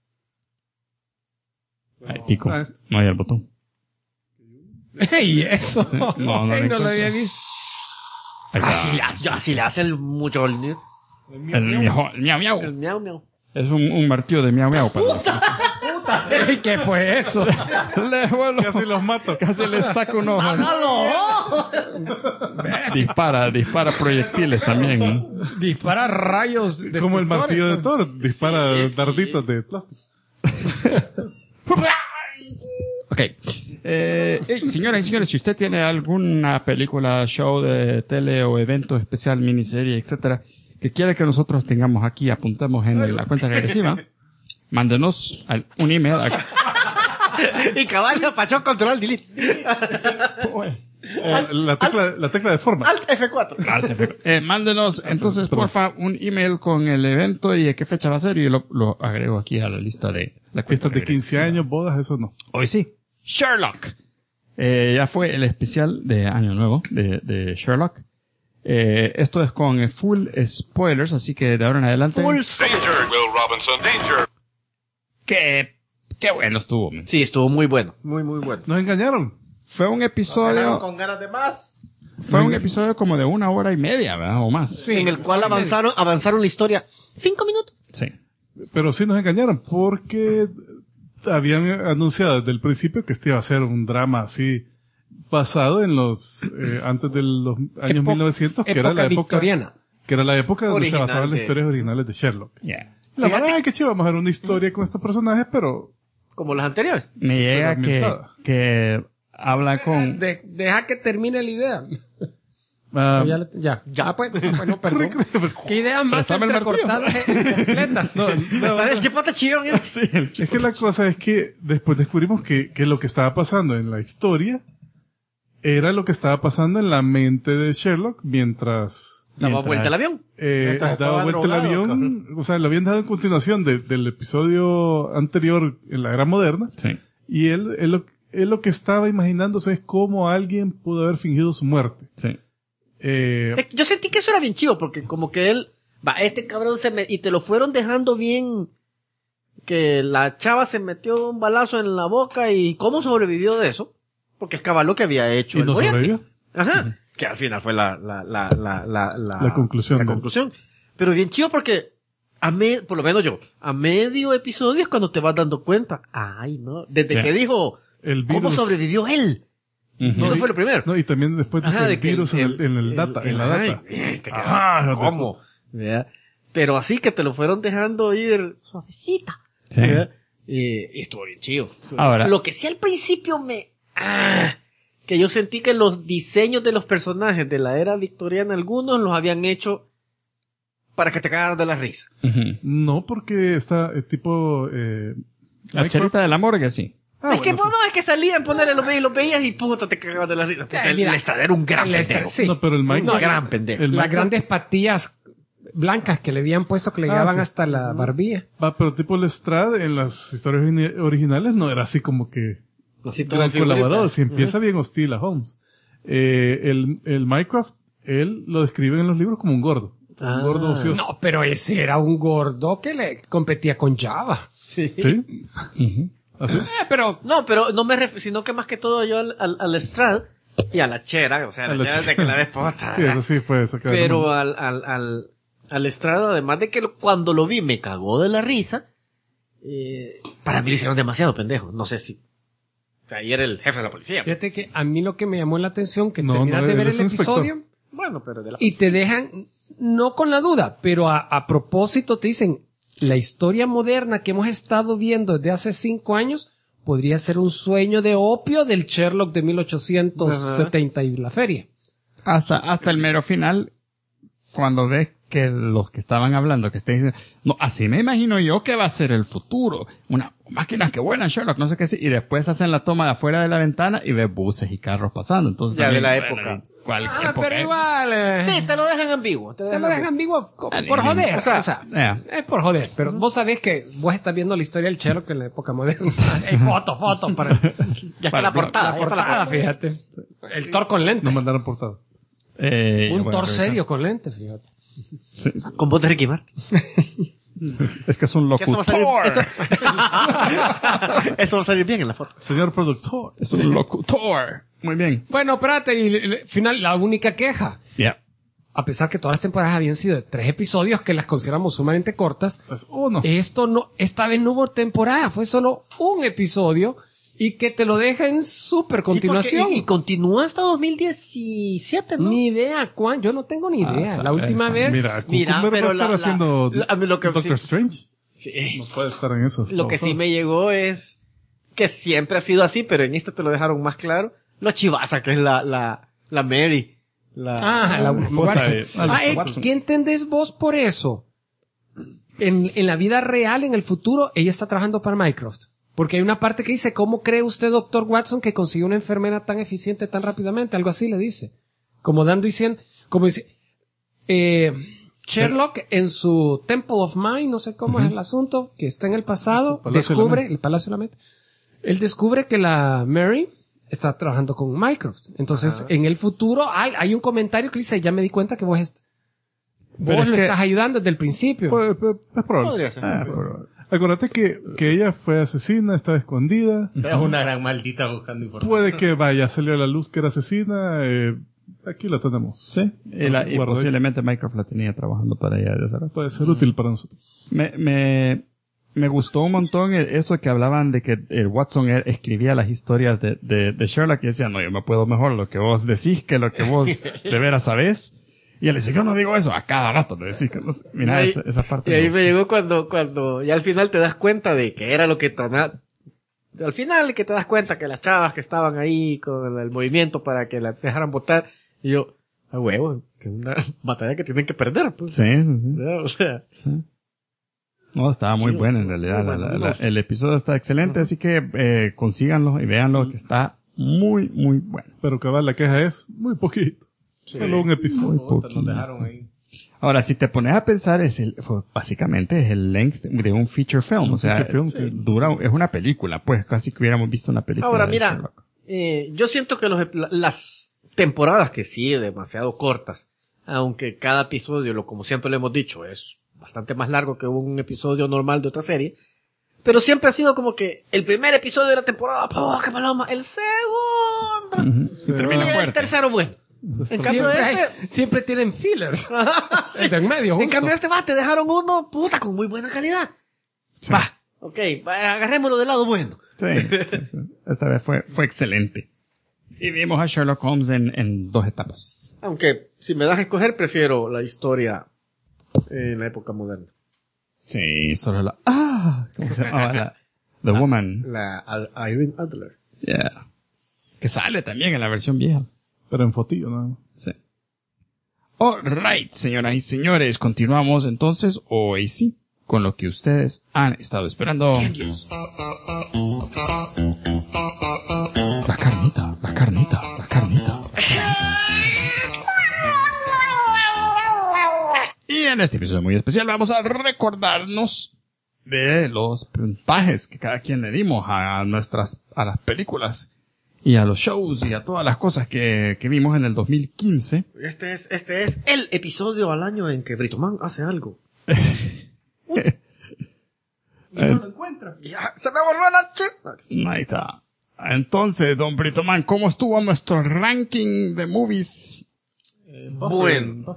B: Ay, pico.
C: Ah, este.
B: No hay el botón.
E: ¡Ey, eso!
B: Sí. No, no
E: Ey,
B: le
E: no lo
B: encuentro.
E: había visto.
B: Ahí está.
D: Así le hace el mucho el
B: El miau miau.
D: miau miau.
B: Es un martillo de miau miau.
E: Ey, ¿qué fue eso?
C: Casi los mato.
B: Casi le saca un ojo. Dispara proyectiles también. ¿No?
E: Dispara rayos destructores.
C: Como el martillo de
E: ¿no?
C: Thor. Dispara darditos de plástico.
B: Ok. Señoras y señores, si usted tiene alguna película, show de tele o evento especial, miniserie, etcétera, que quiere que nosotros tengamos aquí, apuntemos en la cuenta regresiva, mándenos un email a...
D: Y caballo, pachón, control, delete.
C: La tecla de forma.
D: Alt F4.
B: Mándenos entonces, porfa, un email con el evento y de qué fecha va a ser y lo agrego aquí a la lista de la cuenta
C: Fiestas de 15
B: regresiva.
C: años, bodas, eso no.
B: Hoy sí. Sherlock. Ya fue el especial de Año Nuevo de Sherlock. Esto es con full spoilers, así que de ahora en adelante...
G: Danger, Will Robinson, danger.
B: Qué bueno estuvo, man.
D: Sí, estuvo muy bueno. Muy bueno.
C: Nos engañaron.
B: Fue un episodio...
F: Con ganas de más.
B: Fue un episodio como de 1 hora y media, ¿verdad? O más.
E: Sí,
D: En el cual avanzaron la historia 5 minutos.
B: Sí.
C: Pero sí nos engañaron porque habían anunciado desde el principio que este iba a ser un drama así basado en los antes de los años 1900, que era la época
E: victoriana.
C: que era la época donde se
D: Original
C: basaban las
D: de-
C: historias originales de Sherlock.
B: Yeah.
C: La
D: Fíjate-
C: verdad es que chido, vamos a ver una historia con estos personajes, pero
D: Como las anteriores.
B: Me llega
C: ambientada.
B: que habla con...
E: Deja que termine la idea.
C: ah,
E: Ya. Bueno, perdón. ¿Qué ideas más
B: Préstame el
E: entrecortadas completas?
D: Está el chipote chillón.
C: es que la cosa es que después descubrimos que lo que estaba pasando en la historia era lo que estaba pasando en la mente de Sherlock mientras
D: Daba vuelta el avión.
F: Mientras
C: daba
F: estaba
C: vuelta el
F: drogado,
C: avión, o sea, lo habían dado en continuación del episodio anterior en la era moderna,
B: Sí.
C: y él lo que estaba imaginándose es cómo alguien pudo haber fingido su muerte.
B: Sí.
D: Yo sentí que eso era bien chido, porque como que él, este cabrón y te lo fueron dejando bien, que la chava se metió un balazo en la boca y cómo sobrevivió de eso, porque es cabal lo que había hecho
C: Y
D: el
C: no
D: Boyardi.
C: sobrevivió.
D: Ajá. Que al final fue la
C: conclusión
D: La
C: de-
D: conclusión. Pero bien chido porque por lo menos yo, a medio episodio es cuando te vas dando cuenta. Ay, no. Desde
B: Sí.
D: que dijo,
C: El
D: ¿cómo
C: virus.
D: sobrevivió él?
B: Ujú.
D: Eso fue lo primero.
C: No, y también después de
D: Ajá,
C: ese
D: de que
C: virus en la data.
D: Te quedas,
C: Ajá,
D: ¿cómo? ¿Verdad? Pero así que te lo fueron dejando ir suavecita.
B: Sí.
D: ¿verdad? Y estuvo bien chido.
B: Ahora-
D: Lo que sí al principio que yo sentí que los diseños de los personajes de la era victoriana, algunos los habían hecho para que te cagaras de la risa.
B: Ujú.
C: No, porque está tipo...
B: La charita de la morgue, sí.
D: Es que no, es que salían, ponerle los veías y puta, te cagabas de la risa. Porque el
E: mira,
D: Lestad era un gran pendejo.
E: Sí.
C: No, pero el Mike...
D: Un gran pendejo.
C: el
E: Las
C: Minecraft-
E: grandes patillas blancas que le habían puesto que le llegaban
C: sí.
E: hasta la barbilla.
C: Va, pero tipo Lestrade en las historias originales no era así como que
D: Así todo
C: gran
D: figurita.
C: colaborador. Si empieza bien hostil a Holmes. El Minecraft, él lo describe en los libros como un gordo. Un gordo ocioso.
E: No, pero ese era un gordo que le competía con Java.
D: Sí.
C: ¿Sí?
B: Ujú.
C: ¿Así?
E: Pero
D: No, pero no me refiero, sino que más que todo yo al Lestrade y a la Chera, o sea,
C: A
D: la
C: la
D: Chera de que la ves puta.
C: Sí, eso sí fue eso. que-
D: Pero al Estrada, además de que cuando lo vi me cagó de la risa, para mí lo hicieron demasiado pendejo. No sé si... O sea, ahí era el jefe de la policía.
E: fíjate que a mí lo que me llamó la atención que
C: No,
E: terminas
C: no,
E: de ver
C: él
E: el
C: es un inspector.
E: episodio
D: Bueno, pero de la...
E: y te dejan, no con la duda, pero a propósito te dicen, la historia moderna que hemos estado viendo desde hace 5 años podría ser un sueño de opio del Sherlock de 1870 y la feria.
B: Hasta el mero final, cuando ves que los que estaban hablando, que estén diciendo, no, así me imagino yo que va a ser el futuro. Una máquina que vuela, Sherlock, no sé qué sí. Y después hacen la toma de afuera de la ventana y ves buses y carros pasando. Entonces
D: Ya de
B: también,
D: la
B: bueno,
D: época.
B: ¿Cuál
E: Ah,
B: época
E: pero
B: es?
E: igual.
D: Sí, te lo dejan ambiguo.
E: Te lo dejan ambiguo por joder. O sea, es por joder. Pero vos sabés que vos estás viendo la historia del Sherlock en la época moderna. Hay foto para
D: Ya está la portada.
E: la
D: ya está
E: portada, fíjate. El Thor con lentes.
C: Nos mandaron portada.
E: Un
B: bueno,
E: Thor
B: revisar.
E: serio con lentes, fíjate.
B: Sí, sí.
D: Con voz de Ricky Martin.
B: Es que es un
D: Que eso va a
B: locutor.
D: salir- eso va a salir bien en la foto.
C: Señor productor.
B: Es un locutor. Muy bien.
E: Bueno, espérate, y al final, la única queja.
B: Ya.
E: A pesar que todas las temporadas habían sido de 3 episodios, que las consideramos sumamente cortas,
C: Pues uno.
E: esta vez no hubo temporada, fue solo un episodio, y que te lo deja en súper continuación.
D: Sí, porque- y continúa hasta 2017, ¿no?
E: Ni idea, yo no tengo ni idea. La última vez,
C: Mira,
D: Mira,
C: Cucumber
D: pero
C: va a estar
D: la-
C: haciendo
D: a mí lo que-
C: Doctor
D: sí.
C: Strange.
D: Sí.
C: No puede estar en esas.
D: Lo que
C: cosas.
D: sí me llegó es que siempre ha sido así, pero en este te lo dejaron más claro. Lo chivaza que es la Mary.
E: la
B: esposa de- Watson.
E: ¿qué entendés vos por eso? En la vida real, en el futuro, ella está trabajando para Mycroft. Porque hay una parte que dice, ¿cómo cree usted, doctor Watson, que consiguió una enfermera tan eficiente tan rápidamente? Algo así le dice. Como dando y cien, como dice, Sherlock en su Temple of Mind, no sé cómo es el asunto, que está en el pasado,
C: El Palacio de la
E: descubre,
C: Mente.
E: el Palacio de la Mente, él descubre que la Mary está trabajando con Mycroft. Entonces, en el futuro, hay un comentario que dice, ya me di cuenta que vos
B: Pero es
E: lo
B: que-
E: estás ayudando desde el principio.
C: Es probable.
D: Podría ser.
C: Acuérdate que ella fue asesina, estaba escondida.
F: Es una gran maldita buscando información.
C: Puede que vaya a salir a la luz que era asesina. Aquí la tenemos.
B: Sí. Y
C: Guarda.
B: posiblemente Mycroft la tenía trabajando para ella de esa rato.
C: Puede ser útil para nosotros.
B: Me gustó un montón eso que hablaban de que el Watson escribía las historias de Sherlock y decía, no, yo me puedo mejor lo que vos decís que lo que vos de veras sabés. Y él dice, yo no digo eso, a cada rato le decís que no sé. Mira,
D: Y ahí-
B: esa parte.
D: Y ahí
B: gusta.
D: me llegó cuando ya al final te das cuenta de que era lo que al final que te das cuenta que las chavas que estaban ahí con el movimiento para que la dejaran votar, y yo, a huevo, es una batalla que tienen que perder, pues.
B: Sí, sí, sí.
D: O sea,
B: No, estaba muy
D: Sí,
B: buena en realidad.
D: muy bueno, me gustó.
B: El episodio está excelente, así que consíganlo y véanlo, que está muy, muy bueno.
C: Pero cabal, la queja es muy poquito. Solo un episodio.
F: Puta, nos dejaron ahí.
B: Ahora, si te pones a pensar, básicamente es el length de un feature film. O sea,
C: feature film
B: sí,
C: que-
B: es una película, pues casi que hubiéramos visto una película.
D: ahora
B: de
D: mira,
B: Sherlock.
D: yo siento que las temporadas que sí, demasiado cortas, aunque cada episodio, como siempre lo hemos dicho, es bastante más largo que un episodio normal de otra serie, pero siempre ha sido como que el primer episodio de la temporada, ¡oh, qué paloma! El segundo,
B: Y termina
D: y el
B: fuerte.
D: tercero, bueno. En cambio
E: Siempre tienen fillers. El de en medio,
D: en
E: justo.
D: cambio te dejaron uno, puta, con muy buena calidad.
B: Sí.
D: Va, ok, agarrémoslo del lado bueno.
B: Sí, sí, sí. Esta vez fue excelente. Y vimos a Sherlock Holmes en 2 etapas.
D: Aunque, si me das a escoger, prefiero la historia en la época moderna.
B: Sí, solo ¿cómo se llama? The Woman.
D: Irene Adler.
B: Yeah. Que sale también en la versión vieja.
C: Pero en fotillo, ¿no?
B: Sí. Alright, señoras y señores, continuamos entonces hoy sí con lo que ustedes han estado esperando. La carnita, la carnita, la carnita. Y en este episodio muy especial vamos a recordarnos de los puntajes que cada quien le dimos a las películas y a los shows y a todas las cosas que vimos en el 2015.
D: Este es el episodio al año en que Britoman hace algo.
E: No lo encuentro.
D: Ya, se me borró la chip.
B: Ahí está. Entonces, don Britoman, ¿cómo estuvo nuestro ranking de movies?
D: Bueno.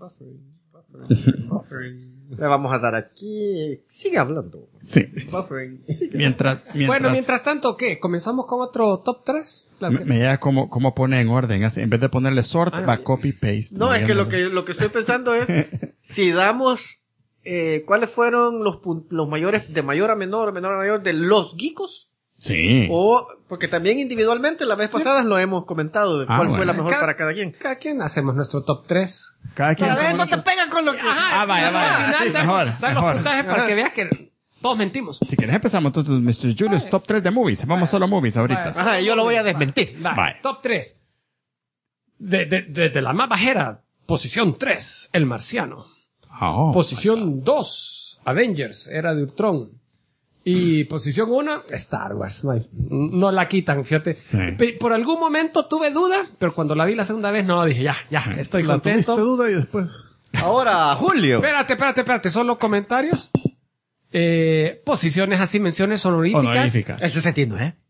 D: Le vamos a dar aquí. Sigue hablando.
B: Sí. Mientras
E: Bueno, mientras tanto, ¿qué? ¿Comenzamos con otro top 3?
B: me da como pone en orden. Así, en vez de ponerle sort,
E: Ah,
B: va copy paste.
D: No, es que lo que estoy pensando es si damos cuáles fueron los mayores de mayor a menor, menor a mayor de los geekos.
B: Sí.
D: O, porque también individualmente la vez pasada lo hemos comentado de
B: Ah,
D: cuál fue
B: bueno.
D: la mejor para cada quien.
E: Cada quien hacemos nuestro top 3.
B: Cada quien
D: A ver,
B: hacemos
D: no te
B: nuestro-
D: pegan con lo que...
B: vaya.
E: Al final
B: Sí,
E: damos los
B: mejor.
E: puntajes para que veas que todos mentimos.
B: Si quieres empezamos entonces, Mr. Julius, top 3 de movies. Vamos solo a movies ahorita.
D: Ajá, yo lo voy a desmentir.
E: Va,
B: Bye.
E: top 3. De la más bajera, posición 3, El Marciano.
B: Oh,
E: Posición 2, Avengers, Era de Ultron. Y posición 1, Star Wars. No la quitan, fíjate.
B: Sí.
E: Por algún momento tuve duda, pero cuando la vi la segunda vez, no, dije, ya, estoy
C: La tuviste
E: contento.
C: duda y después.
D: Ahora, Julio.
E: Espérate, solo comentarios. Posiciones así, menciones honoríficas.
B: Honoríficas.
D: Ese se entiende, ¿eh?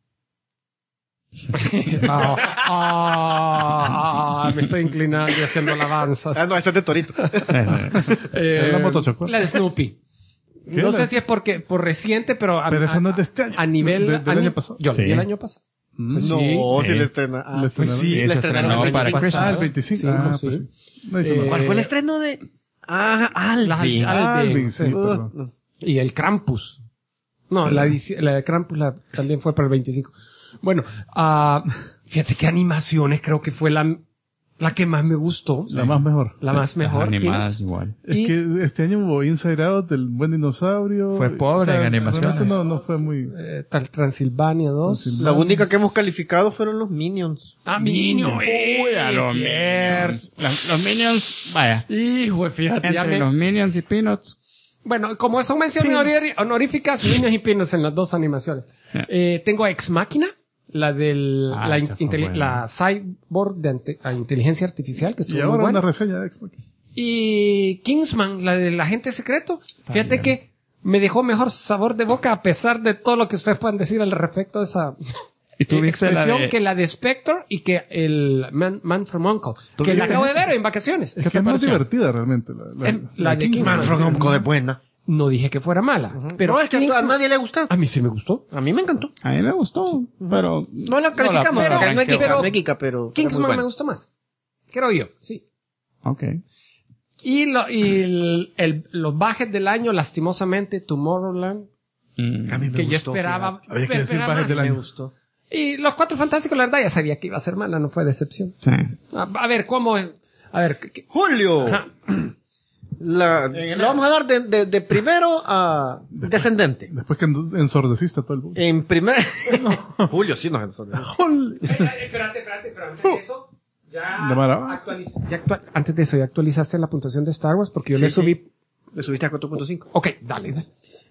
E: Me estoy inclinando y haciendo alabanzas.
D: No, ese es de Torito.
C: La motochocó.
E: La de Snoopy.
C: ¿Qué?
E: No sé si es por reciente, pero
C: Pero esa no es de este año.
E: a nivel
C: Del año pasado.
E: Yo lo vi
B: Sí.
E: el año pasado.
D: No,
B: sí.
D: si le estrena.
C: Le estrenaron.
D: sí,
B: Sí,
D: le
B: se
D: estrenaron
B: estrenó
D: el
B: para
D: 25.
B: Christmas.
C: Ah, el 25.
E: Sí,
C: Pues
E: sí.
C: sí. No hizo nada.
D: ¿Cuál fue el estreno de...? Alvin.
C: Alvin, sí,
E: sí.
C: perdón.
E: Y el Krampus. No, la de Krampus también fue para el 25. Bueno, fíjate qué animaciones creo que fue la que más me gustó.
C: La más mejor.
E: La más mejor.
B: Animadas
E: Peanuts.
B: igual.
C: Es
E: Y-
C: que este año hubo Inside Out del Buen Dinosaurio.
B: Fue pobre en animaciones.
C: realmente No fue muy...
E: Tal Transilvania 2.
D: La única que hemos calificado fueron los Minions.
E: Minions.
B: Uy, a los Minions. Los Minions, vaya.
E: Hijo, fíjate, ya
B: Entre
E: me...
B: los Minions y Peanuts.
E: Bueno, como son menciones honoríficas, Minions y Peanuts en las dos animaciones. Tengo a Ex Machina, la del
B: esa fue buena.
E: la cyborg de inteligencia artificial, que
C: Y
E: estuvo muy
C: ahora
E: buena.
C: una reseña de X-Men.
E: Y Kingsman, la del agente secreto. Fíjate que me dejó mejor sabor de boca a pesar de todo lo que ustedes puedan decir al respecto de esa
B: ¿Y tú viste la
E: expresión
B: de-
E: que la de Spectre y que el Man from Uncle, que la acabo de ver en vacaciones.
C: Es que es más divertida realmente.
E: La de Kingsman.
D: de buena.
E: No dije que fuera mala, pero
D: No, es que a
E: Kingsman-
D: nadie le gustó.
E: a mí sí me gustó.
D: A mí me encantó.
B: A mí me gustó, pero...
D: No la calificamos,
B: pero-
D: porque no es
B: pero-
D: Kika, no es Kika, pero...
E: Kingsman
D: pero muy
E: me gustó más. Creo yo, sí.
B: Ok.
E: Y los bajes del año, lastimosamente, Tomorrowland,
D: buena. A mí me
E: que yo
D: gustó,
E: esperaba.
C: Había que decir
E: esperaba
C: bajes
E: más.
C: del
D: Me
C: año.
D: gustó.
E: Y Los Cuatro Fantásticos, la verdad, ya sabía que iba a ser mala, no fue decepción.
B: Sí.
E: A ver, ¿cómo? A ver,
D: Julio.
E: Ajá.
D: Lo vamos a dar de primero a descendente.
C: Después que ensordeciste a todo el mundo.
D: En primer... Julio sí nos ensordece.
E: Espérate, pero antes de eso,
C: De Mara.
E: antes de eso, ¿ya actualizaste la puntuación de Star Wars? Porque yo
D: Sí,
E: le subí...
D: sí. Le subiste a 4.5.
E: Ok, dale.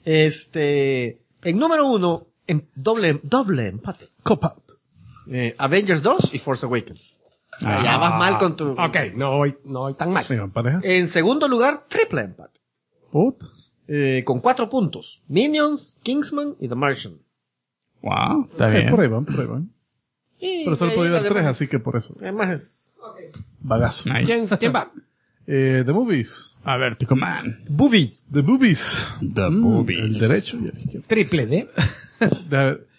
D: En número 1, en doble empate.
C: Cop out.
D: Avengers 2 y Force Awakens. Ya vas mal con tu...
E: Ok, no voy tan mal.
C: Venga, parejas.
D: En segundo lugar, triple empate.
C: Puta.
D: Con 4 puntos. Minions, Kingsman y The Martian.
B: Wow, está
C: Por
B: bien.
C: ahí van, por ahí van. Pero solo podía ver 3, así que por eso.
D: Además es...
C: Bagazo.
B: Nice.
E: ¿Quién va?
C: The Movies.
B: A ver, Tico Man.
D: Boobies.
C: The Boobies.
B: The Boobies.
C: El derecho y el izquierdo.
E: Triple D.
C: A ver.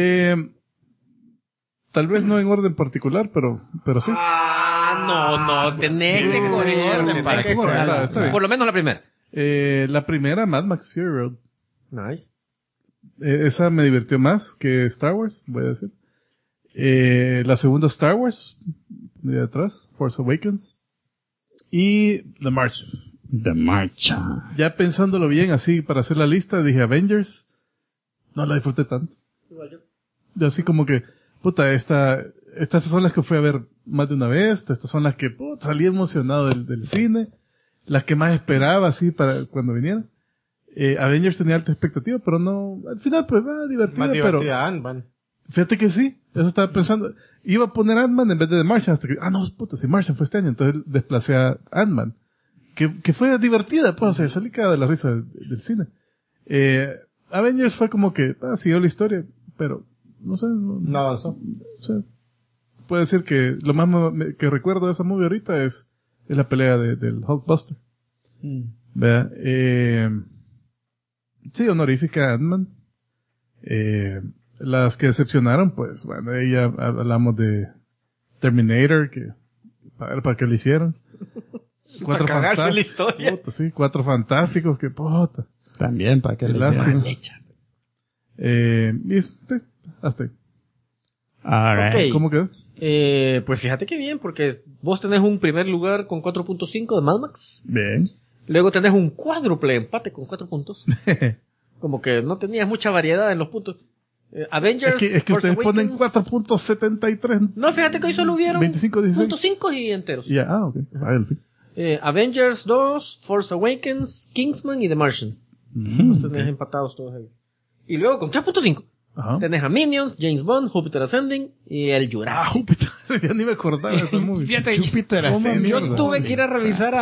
C: Tal vez no en orden particular, pero sí.
D: No, tenés que ser orden para que
C: Bueno,
D: sea.
C: está bien.
D: Por lo menos la primera.
C: La primera, Mad Max Fury Road.
D: Nice.
C: Esa me divirtió más que Star Wars, voy a decir. La segunda, Star Wars, de atrás, Force Awakens. Y The Martian.
B: The Marcha.
C: Ya pensándolo bien, así para hacer la lista, dije Avengers. No la disfruté tanto. Yo así como que, puta, estas son las que fui a ver más de una vez. Estas son las que, puta, salí emocionado del cine. Las que más esperaba, así, para cuando viniera. Avengers tenía alta expectativa, pero no, al final, pues, divertida,
F: Más
C: pero
F: divertida Ant-Man.
C: fíjate que sí, eso estaba pensando. Iba a poner Ant-Man en vez de The Martian hasta que, no, puta, si Martian fue este año, entonces desplacé a Ant-Man. Que fue divertida, pues, o sea, salí cagado de la risa del cine. Avengers fue como que, siguió la historia, pero, no sé,
F: No avanzó.
C: o sea, puedo decir que lo más que recuerdo de esa movie ahorita es la pelea del Hulkbuster. ¿Vea? Sí, honorífica a Ant-Man. Las que decepcionaron, pues, bueno, ya hablamos de Terminator, que, para qué le hicieron. Cuatro
D: Para cagarse la
C: fantásticos.
D: historia.
C: Puta, sí, Cuatro Fantásticos, que puta.
B: También, para que
C: Qué
B: le
C: lástima.
B: hicieran.
C: Y sí, hasta ahí.
B: Alright.
D: Ok.
C: ¿Cómo quedó?
D: Pues fíjate que bien, porque vos tenés un primer lugar con 4.5 de Mad Max.
C: Bien.
D: Luego tenés un cuádruple empate con 4 puntos. Como que no tenías mucha variedad en los puntos. Avengers.
C: Es que
D: Force
C: ustedes ponen
D: Awakens.
C: 4.73.
D: No, fíjate que hoy solo hubieron
C: 25, 16.
D: .5 y enteros.
C: Ya, ok. Ah, en fin.
D: Avengers 2, Force Awakens, Kingsman y The Martian. Los tenés empatados todos ahí. Y luego con 3.5
C: Ajá.
D: tenés a Minions, James Bond, Jupiter Ascending y el Jurassic.
C: Júpiter. Ya ni me acordaba de ese movie.
E: Fíjate,
B: Júpiter
C: ¿Cómo
B: Ascending.
C: mierda?
E: yo tuve que ir a revisar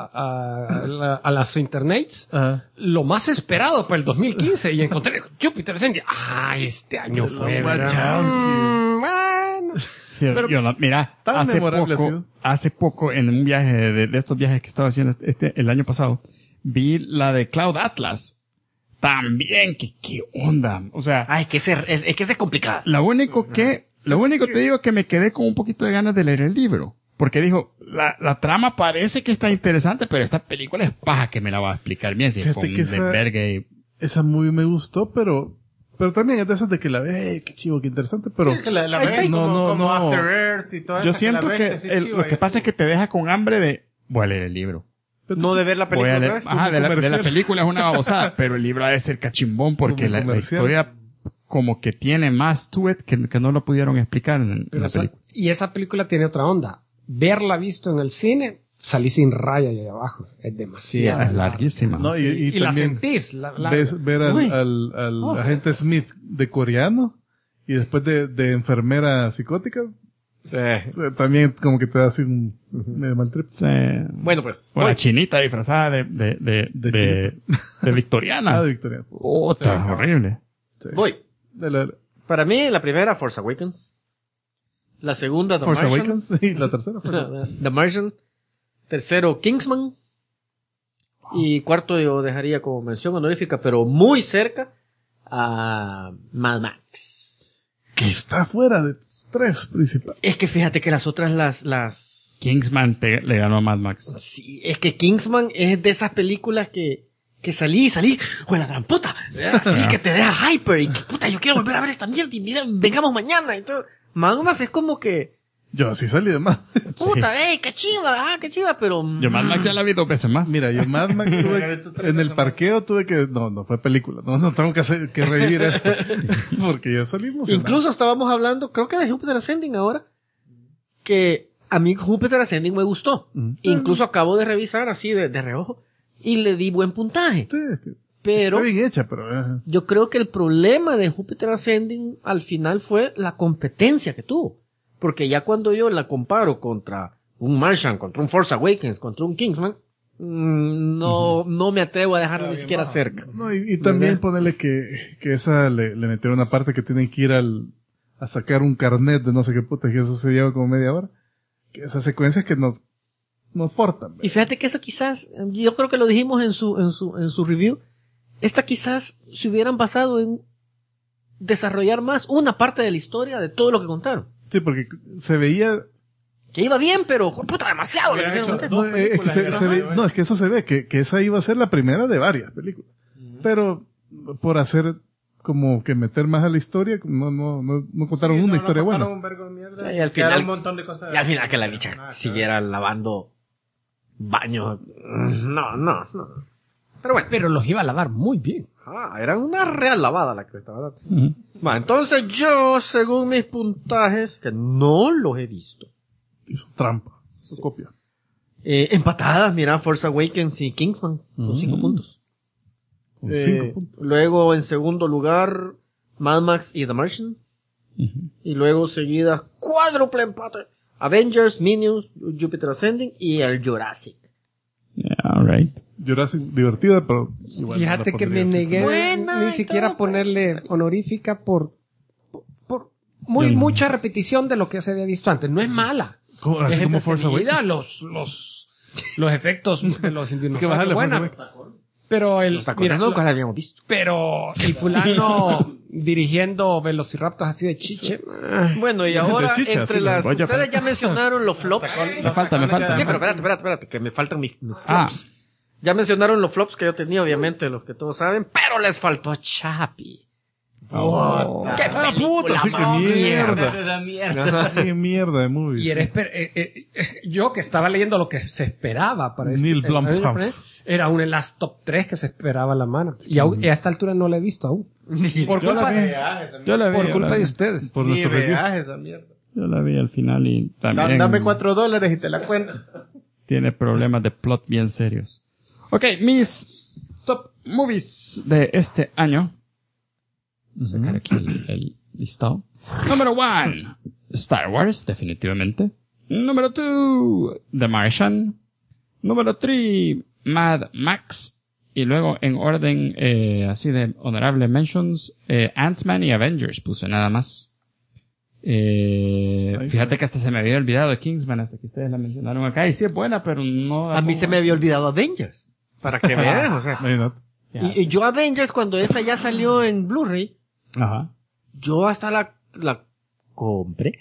E: a las internets
C: Ajá.
E: lo más esperado para el 2015 y encontré Jupiter Ascending. Este año fue, ¿verdad?
C: Wachowski.
E: Bueno.
B: Sí,
E: Pero-
B: mira,
C: Tan memorable ha sido.
B: hace poco en un viaje de estos viajes que estaba haciendo el año pasado, vi la de Cloud Atlas. También, que qué onda. O sea,
D: Ay, que es que ese es complicado.
B: lo único te digo que me quedé con un poquito de ganas de leer el libro. Porque dijo, la trama parece que está interesante, pero esta película es paja que me la va a explicar bien. Si
C: Fíjate
B: con
C: que esa-
B: de verga y-
C: Esa movie me gustó, pero también es de esas de que la ve, qué chivo, qué interesante, pero
F: Sí, que la
D: Ahí está.
F: ves como
C: No.
F: After Earth y todo eso.
B: Yo
F: que
B: siento
F: la
B: que
F: ves, sí, chivo,
B: lo que
F: y
B: pasa es que te deja con hambre de, voy a leer el libro.
D: No de ver la
B: Voy
D: película
B: a
D: otra
B: leer,
D: vez.
B: ajá, de la
C: comercial.
B: película es una babosada, pero el libro ha de ser cachimbón porque
C: Como
B: la
C: comercial.
B: historia como que tiene más to it que no lo pudieron explicar en
E: Pero
B: la
E: esa-
B: película.
E: y esa película tiene otra onda. Verla visto en el cine, salí sin raya ahí abajo. Es
B: Sí,
E: demasiado.
B: es larguísima.
C: no,
E: Y la
C: también
E: sentís.
C: ver
D: Uy.
C: al agente Smith de coreano y después de enfermera psicótica, o sea, también como que te da así un medio mal trip.
B: Sí.
D: Bueno, pues.
B: O la
D: voy.
B: chinita disfrazada de victoriana.
C: Ah, de Victoria.
B: Otra, horrible.
C: Sí.
D: Voy.
C: De
D: Para mí, la primera, Force Awakens. La segunda, The
C: Force
D: Martian.
C: Awakens y la tercera.
D: The Martian. Tercero, Kingsman. Y cuarto yo dejaría como mención honorífica, pero muy cerca, a Mad Max.
C: Que está fuera de tus tres principales.
D: Es que fíjate que las otras las...
B: Kingsman le ganó a Mad Max.
D: Sí, es que Kingsman es de esas películas que salí, ¡jue la gran puta! Así que te deja hyper y que puta, yo quiero volver a ver esta mierda y mira, vengamos mañana y todo. Mad Max es como que,
C: Yo sí salí de más.
D: puta, qué chiva, pero...
B: Yo Mad Max ya la vi 2 veces más.
C: Mira, yo Mad Max tuve, en el parqueo tuve que, no fue película, no tengo que revivir esto, porque ya salimos.
D: Incluso estábamos hablando, creo que de Jupiter Ascending ahora, que a mí Jupiter Ascending me gustó. Incluso acabo de revisar así de reojo y le di buen puntaje.
C: Sí, es que
D: Pero
C: está bien hecha, pero
D: yo creo que el problema de Jupiter Ascending al final fue la competencia que tuvo. Porque ya cuando yo la comparo contra un Martian, contra un Force Awakens, contra un Kingsman, no me atrevo a dejarla ni siquiera cerca.
C: no, y también
D: ¿Verdad?
C: ponerle que esa le metieron una parte que tienen que ir a sacar un carnet de no sé qué puta, y eso se lleva como media hora. Que esas secuencias que nos portan.
D: Y fíjate que eso quizás, yo creo que lo dijimos en su review, esta quizás se hubieran basado en desarrollar más una parte de la historia de todo lo que contaron.
C: Sí, porque se veía.
D: Que iba bien, pero puta, demasiado. le
F: Hubieran
D: quisieron
F: hecho
D: meter.
C: No, es que se ve, no, es que eso se ve, que esa iba a ser la primera de varias películas. Pero por hacer como que meter más a la historia, no contaron una historia buena.
F: Un vergo de mierda,
D: Sí, y al
F: quedaron
D: final-
F: un montón de cosas.
D: Y al final que la bicha siguiera lavando baños. No. Pero bueno.
E: Pero los iba a lavar muy bien.
D: Era una real lavada la que estaba dando. Bueno, entonces yo, según mis puntajes, que no los he visto,
C: Hizo trampa. Hizo copia.
D: empatadas, mira, Force Awakens y Kingsman, con 5 puntos.
C: Con 5 puntos.
D: Luego, en segundo lugar, Mad Max y The Martian. Y luego, seguidas, cuádruple empate. Avengers, Minions, Jupiter Ascending y el Jurassic.
B: Yeah, all right.
C: Jurassic divertida, pero igual
E: Fíjate
C: no la
E: que me
C: pondría así.
E: negué
D: Buena
E: ni
D: y
E: siquiera
D: todo,
E: ponerle honorífica por mucha repetición de lo que se había visto antes. No es mala.
C: Como- así
E: Es
C: como Force
E: entretenida,
C: Awakens.
E: los efectos de los
C: Hay que
E: dinosaurios.
C: bajarle
E: Buena.
C: Force Awakens.
E: Pero el,
D: Los
E: mira,
D: nunca la habíamos visto.
E: pero el fulano dirigiendo Velociraptors así de chiche.
D: Bueno, y ahora,
C: chicha,
D: entre
C: sí,
D: las...
B: oye,
D: Ustedes ya mencionaron los flops.
B: Me falta.
D: Sí, pero espérate, que me faltan mis flops.
B: Ah.
D: Ya mencionaron los flops que yo tenía, obviamente, los que todos saben, pero les faltó a Chapi.
E: ¡Qué
C: puta! Sí, qué mierda.
F: mierda.
C: Qué mierda de movies.
E: Y era yo que estaba leyendo lo que se esperaba para
C: Neil Blomkamp.
E: era una de las top 3 que se esperaba la mano. Y a esta altura no la he visto aún. Por culpa de ustedes.
C: Por
F: Ni
C: nuestro review.
F: reaje esa mierda.
B: Yo la vi al final y también
F: Dame $4 y te la cuento.
B: tiene problemas de plot bien serios. Ok, mis top movies de este año. Voy a sacar aquí el listado. Número 1, Star Wars, definitivamente. Número 2, The Martian. Número 3, Mad Max. Y luego, en orden así de honorable mentions, Ant-Man y Avengers puse nada más. Fíjate que hasta se me había olvidado de Kingsman hasta que ustedes la mencionaron acá. Y sí es buena, pero no...
D: A mí se me había olvidado Avengers. Para que vean, o sea.
C: Imagínate.
D: Y yo Avengers, cuando esa ya salió en Blu-ray,
B: Ajá.
D: yo hasta la compré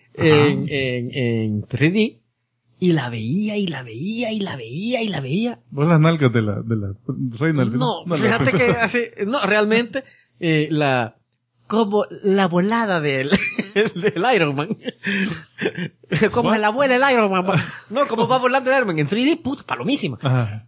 D: en 3D y la veía y la veía y la veía y la veía.
C: Vos las nalgas de la reina del
D: No,
C: la
D: fíjate que
C: princesa.
D: realmente como la volada del Iron Man. Como la vuela el Iron Man. No, como va volando el Iron Man en 3D, puta, palomísima.
C: Ajá.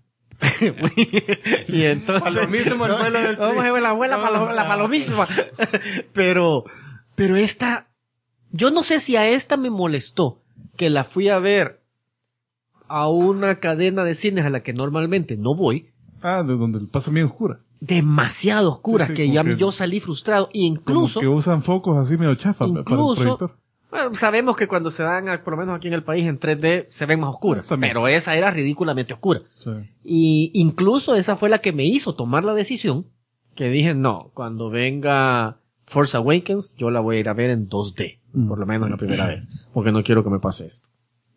D: Y entonces
F: Palomísimo el vuelo del
D: vamos a ver la abuela la palomísima. pero esta, yo no sé si a esta me molestó que la fui a ver a una cadena de cines a la que normalmente no voy,
C: De donde pasa bien oscura.
D: demasiado oscura,
C: Sí,
D: que
C: como
D: ya
C: que-
D: yo salí frustrado, e
C: Como
D: incluso
C: que usan focos así medio chafas para el
D: Incluso-
C: proyector.
D: bueno, sabemos que cuando se dan, por lo menos aquí en el país, en 3D, se ven más oscuras,
C: También.
D: pero esa era ridículamente oscura.
C: Sí.
D: Y incluso esa fue la que me hizo tomar la decisión, que dije, no, cuando venga Force Awakens, yo la voy a ir a ver en 2D, por lo menos la primera vez, porque no quiero que me pase esto.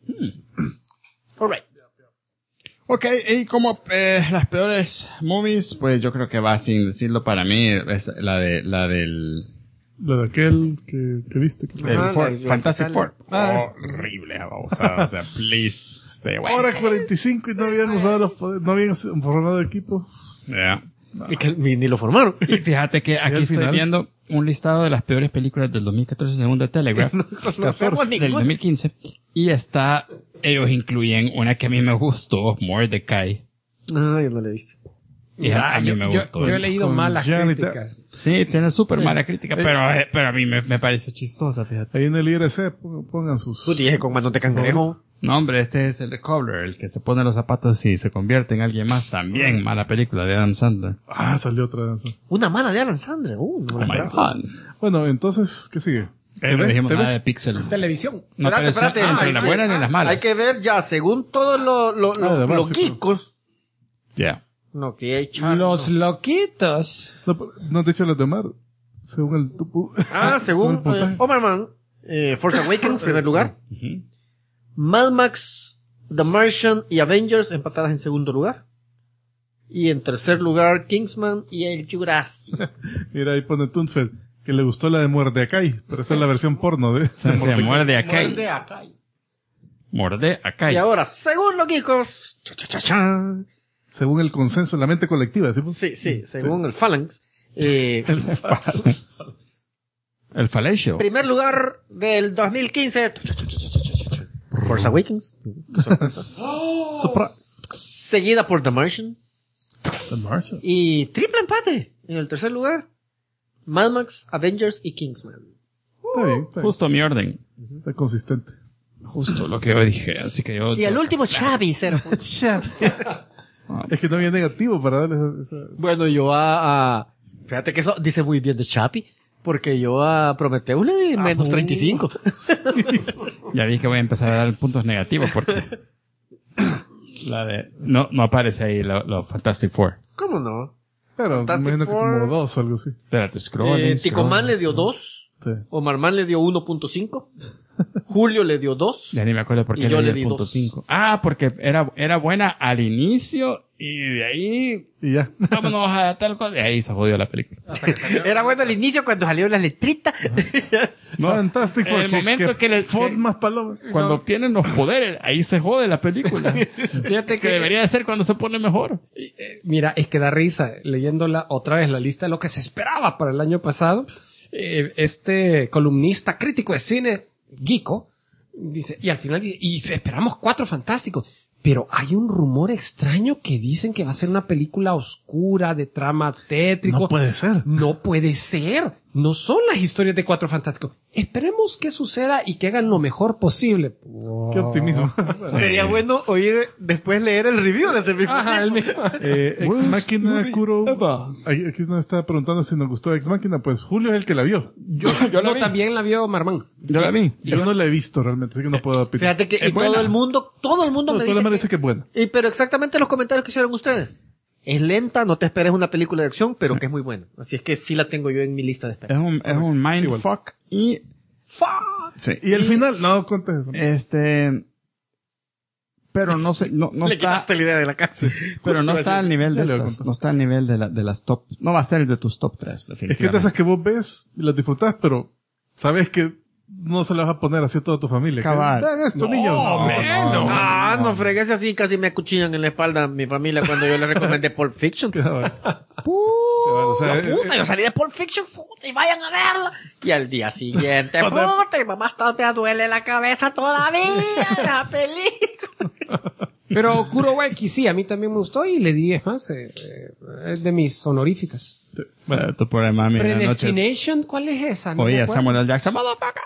D: Alright.
B: Ok, y como las peores movies, pues yo creo que va sin decirlo para mí, es la del
C: La de aquel que viste.
B: el
D: Ajá, la
B: Fantastic
D: que
B: Four.
C: Ah,
B: Horrible, babosada. O sea, please, stay away.
C: Hora 45 y no habían usado los poderes, no habían formado equipo.
B: Yeah.
D: Y que ni lo formaron.
B: Y fíjate que aquí
C: al
B: estoy
C: final.
B: viendo un listado de las peores películas del 2014 según The Telegraph.
D: No sabemos
B: Del
D: ninguna.
B: 2015. Y ellos incluyen una que a mí me gustó, Mordecai.
D: No, yo no le dije.
B: Y a mí me gustó.
E: Yo he
B: esa.
E: leído
C: Con
E: malas
C: Johnny
E: críticas.
B: Sí, tiene súper mala crítica, pero a mí me pareció chistosa, fíjate.
C: Ahí en el IRC pongan sus...
D: Tú dije con manos de cangrejo.
B: No, hombre, este es el de Cobbler, el que se pone los zapatos y se convierte en alguien más. También mala película de Adam Sandler.
C: Salió otra vez.
D: Una mala de Alan Sandler. No
B: Oh
D: la
B: my
D: esperaba.
B: God.
C: Bueno, entonces, ¿qué sigue?
B: No dijimos
C: ¿TV?
B: nada de Pixel.
E: Televisión.
B: No, pero eso entre
D: hay
B: las
D: que-
B: buenas y las malas.
D: Hay que ver ya, según todos
C: además,
D: los
C: sí,
D: geekos.
B: Yeah.
D: No, que hay Charlie,
E: Los loquitos.
C: No te he dicho las de Omar. Según el tupu.
D: según
C: el puntaje.
D: Overman, Force Awakens, primer lugar.
B: Ujú.
D: Mad Max, The Martian y Avengers empatadas en segundo lugar. Y en tercer lugar, Kingsman y el Jurassic.
C: Mira, ahí pone Tunfeld, que le gustó la de Mordecai, pero esa es la versión porno de
B: Se
C: Mordecai.
B: muerde acá.
D: Muerde acá.
B: Morde acá.
D: Y ahora, según los geekos, cha, cha, cha, cha.
C: Según el consenso de la mente colectiva, ¿sí?
D: Sí, según el Phalanx.
B: El Fallacio.
D: Primer lugar del 2015. Force Awakens.
C: Surprise.
D: Seguida por The Martian.
C: The Martian.
D: Y triple empate. En el tercer lugar, Mad Max, Avengers y Kingsman.
C: Está bien, está bien.
B: Justo mi orden.
C: Está consistente.
B: Justo lo que yo dije. Así que yo...
D: Y el último, Xavi, 0.
C: Es que no había negativo para darle esa...
D: Bueno, yo fíjate que eso dice muy bien de Chapi. Porque yo a Prometheus le di menos 35.
B: Ya vi que voy a empezar a dar puntos negativos porque... La de... No aparece ahí lo Fantastic Four.
D: ¿Cómo no?
C: Pero me
D: Fantastic
C: imagino que
D: Four.
C: como 2 o algo así.
B: Espérate, scrolling.
D: Ticoman le dio 2.
C: Sí.
D: Omarman le dio 1.5. Julio le dio 2.
B: Ya ni me acuerdo por
D: Y
B: qué
D: yo
B: le
D: le
B: di
D: di
B: el punto
D: dos.
B: 5. Porque era buena al inicio y de ahí
C: Y ya.
B: vámonos a tal cosa. Y ahí se jodió la película.
D: Era bueno al inicio cuando salieron las letritas.
C: Fantástico.
B: en el momento que le-
C: Fod
B: que-
C: más palomas.
B: Cuando obtienen los poderes, ahí se jode la película. Fíjate que debería de ser cuando se pone mejor.
E: Mira, es que da risa leyéndola otra vez la lista de lo que se esperaba para el año pasado. este columnista crítico de cine, Geeko, dice, y al final dice, y esperamos 4 Fantásticos. Pero hay un rumor extraño que dicen que va a ser una película oscura, de trama tétrico.
C: No puede ser.
E: No puede ser. No son las historias de 4 Fantásticos. Esperemos que suceda y que hagan lo mejor posible.
C: Qué optimismo.
D: Sería bueno después leer el review de ese mismo.
E: Ajá, el mismo.
C: Ex Máquina, Kuro. Aquí nos está preguntando si nos gustó Ex Máquina. Pues Julio es el que la vio.
B: Yo la vi.
E: También la vio Marmán.
B: Yo la vi.
C: Yo no la he visto realmente, así que no puedo opinar.
D: Fíjate que
B: Es
D: y
B: buena.
D: todo el mundo me
C: Todo
D: dice
C: dice que es buena.
D: pero exactamente los comentarios que hicieron ustedes. Es lenta, no te esperes una película de acción, pero que es muy buena. Así es que sí la tengo yo en mi lista de espera.
B: Es un mindfuck y... Sí.
C: Y el final, no cuentes eso.
B: Pero no sé, no
D: Le
B: está,
D: quitaste la idea de la casa.
B: pero no está al nivel de
C: Ya le voy a
B: estas,
C: contar.
B: no está al nivel de las top, no va a ser de tus top 3,
C: Es que
B: definitivamente.
C: de esas que vos ves y las disfrutás, pero sabes que no se las vas a poner así a toda tu familia. Que,
B: Cabal.
C: vean esto, niños.
D: No fregues así, casi me acuchillan en la espalda a mi familia cuando yo le recomendé Pulp Fiction.
C: Cabal. O sea,
D: Puta, yo salí de Pulp Fiction, puta, y vayan a verla. Y al día siguiente, puta, y mamá, hasta te duele la cabeza todavía de la película.
E: Pero Kurowaiki sí, a mí también me gustó y le di, es más, es de mis honoríficas.
B: Bueno, tu problema, mira, anoche.
E: Predestination, ¿cuál es esa? No me
B: Oye,
E: acuerdo.
B: Samuel L. Jackson, motherfucker.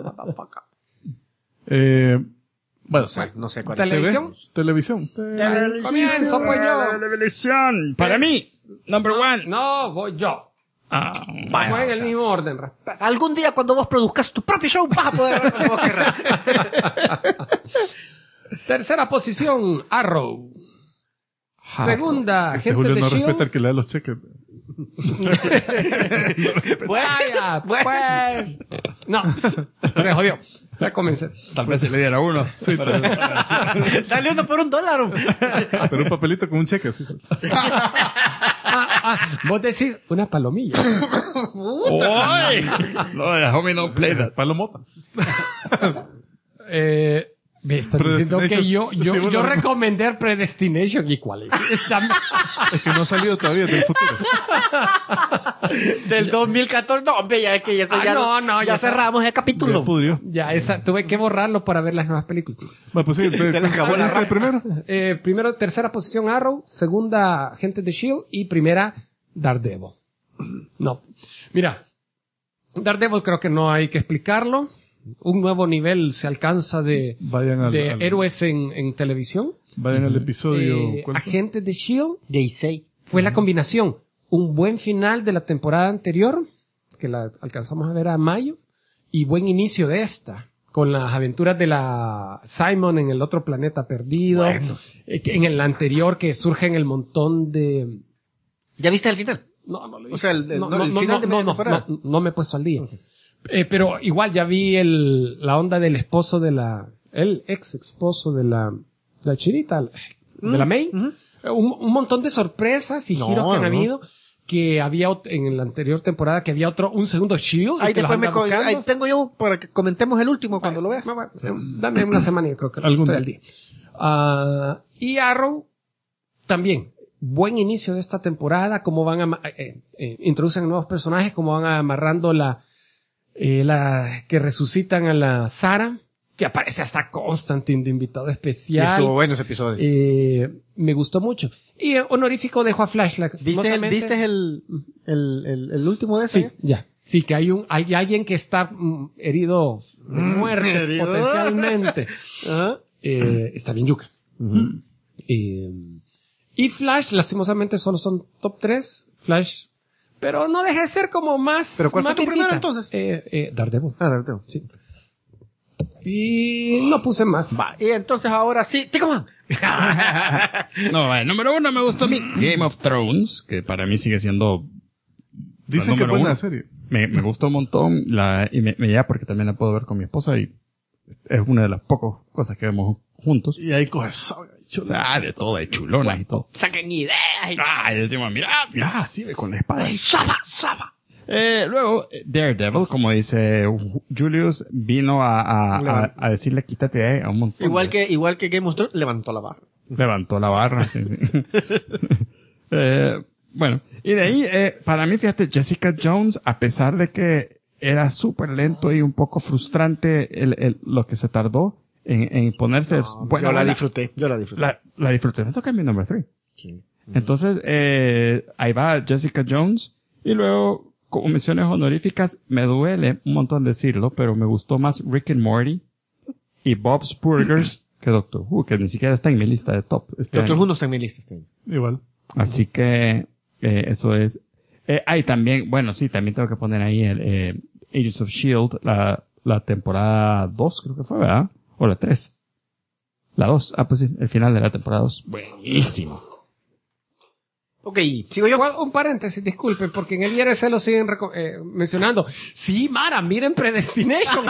C: bueno,
D: No sé cuál es.
E: ¿Televisión?
C: televisión.
E: Comienzo, pues yo.
B: Televisión. Para mí, number one.
E: No, voy yo.
B: Ah,
E: Vamos en el mismo orden.
D: Algún día cuando vos produzcas tu propio show vas a poder ver como vos querrás.
E: Tercera posición, Arrow. Segunda,
C: Este
E: Agente
C: Julio
E: de
C: no
E: S.H.I.E.L.D.
C: respeta el que le da los cheques.
E: Vaya, pues. No, se jodió. Ya comencé.
B: tal vez se le diera uno.
C: Sí,
D: Sale uno por $1.
C: pero un papelito con un cheque, así.
E: Vos decís una palomilla.
B: ¡Oy! No, the homie don't play that.
C: Palomota.
E: Me están diciendo que
C: Predestination. Sí, bueno.
E: yo recomendé Predestination y cuál es.
C: Es que no ha salido todavía del futuro.
D: Del 2014, no, hombre, ya es que eso ya, ya cerramos el
C: Ya
D: capítulo.
C: pudrió.
E: Ya, esa, tuve que borrarlo para ver las nuevas películas.
C: Bueno, pues sí,
D: Te la acabó la
C: ¿cuál es primero?
E: Primero, tercera posición Arrow, segunda Agente de S.H.I.E.L.D. y primera Daredevil. No. Mira, Daredevil creo que no hay que explicarlo. Un nuevo nivel se alcanza de
C: Vayan al
E: héroes en televisión.
C: vayan al episodio. ¿cuál fue?
E: Agente de S.H.I.E.L.D.
D: J6.
E: fue la combinación. Un buen final de la temporada anterior, que la alcanzamos a ver a mayo, y buen inicio de esta, con las aventuras de la Simon en el otro planeta perdido, en el anterior que surgen el montón de...
D: ¿Ya viste el final?
E: No lo he
D: O sea, el final de media temporada.
E: no me he puesto al día. Pero igual ya vi la onda del esposo de el ex esposo de la chinita, de la May. Un montón de sorpresas y giros que han habido, que había en la anterior temporada que había un segundo Shield.
D: Ahí después ahí tengo yo para que comentemos el último cuando lo veas.
E: Dame una semana y creo que estoy al día. Y Arrow también. Buen inicio de esta temporada, cómo van introducen nuevos personajes, cómo van amarrando que resucitan a la Sarah, que aparece hasta Constantine de invitado especial.
D: Estuvo bueno ese episodio.
E: Me gustó mucho. Y honorífico dejo a Flash.
D: ¿Viste el último de ese?
E: Sí, ya. Sí, que hay alguien que está herido de muerte
D: ¿herido?
E: potencialmente. Está bien yuca. Y Flash, lastimosamente, solo son top 3. Flash, pero no deja de ser como más.
D: ¿Pero cuál fue
E: más
D: tu primero,
E: virguita.
D: entonces?
E: Daredevil.
D: Daredevil.
E: Sí. Y no puse más.
D: Va, y entonces ahora sí, Ticoman.
B: No, vale, número uno me gustó a mí Game of Thrones, que para mí sigue siendo...
C: Dicen que es
B: número
C: buena
B: uno.
C: serie.
B: Me gustó un montón y me llega porque también la puedo ver con mi esposa y es una de las pocas cosas que vemos juntos.
C: Y ahí coges.
B: O sea, de todo, de chulonas y todo.
D: Saquen ideas.
B: Y decimos, mira, así ve con la espada.
D: ¡Saba!
B: Luego, Daredevil, como dice Julius, vino a decirle quítate a un montón.
D: Igual que Game of Thrones, levantó la barra.
B: Levantó la barra, sí. Bueno, y de ahí, para mí, fíjate, Jessica Jones, a pesar de que era súper lento y un poco frustrante lo que se tardó en ponerse buena.
D: Yo la
B: buena,
D: disfruté.
B: la disfruté. Me toca mi number 3.
D: Sí.
B: Entonces, ahí va Jessica Jones. Y luego, como menciones honoríficas, me duele un montón decirlo, pero me gustó más Rick and Morty y Bob's Burgers que Doctor Who, que ni siquiera está en mi lista de top.
D: Doctor Who no está en mi lista este año.
C: Igual.
B: Así que, eso es. También, bueno, sí, también tengo que poner ahí el Agents of S.H.I.E.L.D., la temporada 2, creo que fue, ¿verdad? O la 3. La 2. Pues sí, el final de la temporada 2. Buenísimo.
D: Ok, sigo yo.
E: Un paréntesis, disculpen, porque en el IRC lo siguen mencionando. Sí, Mara, miren Predestination.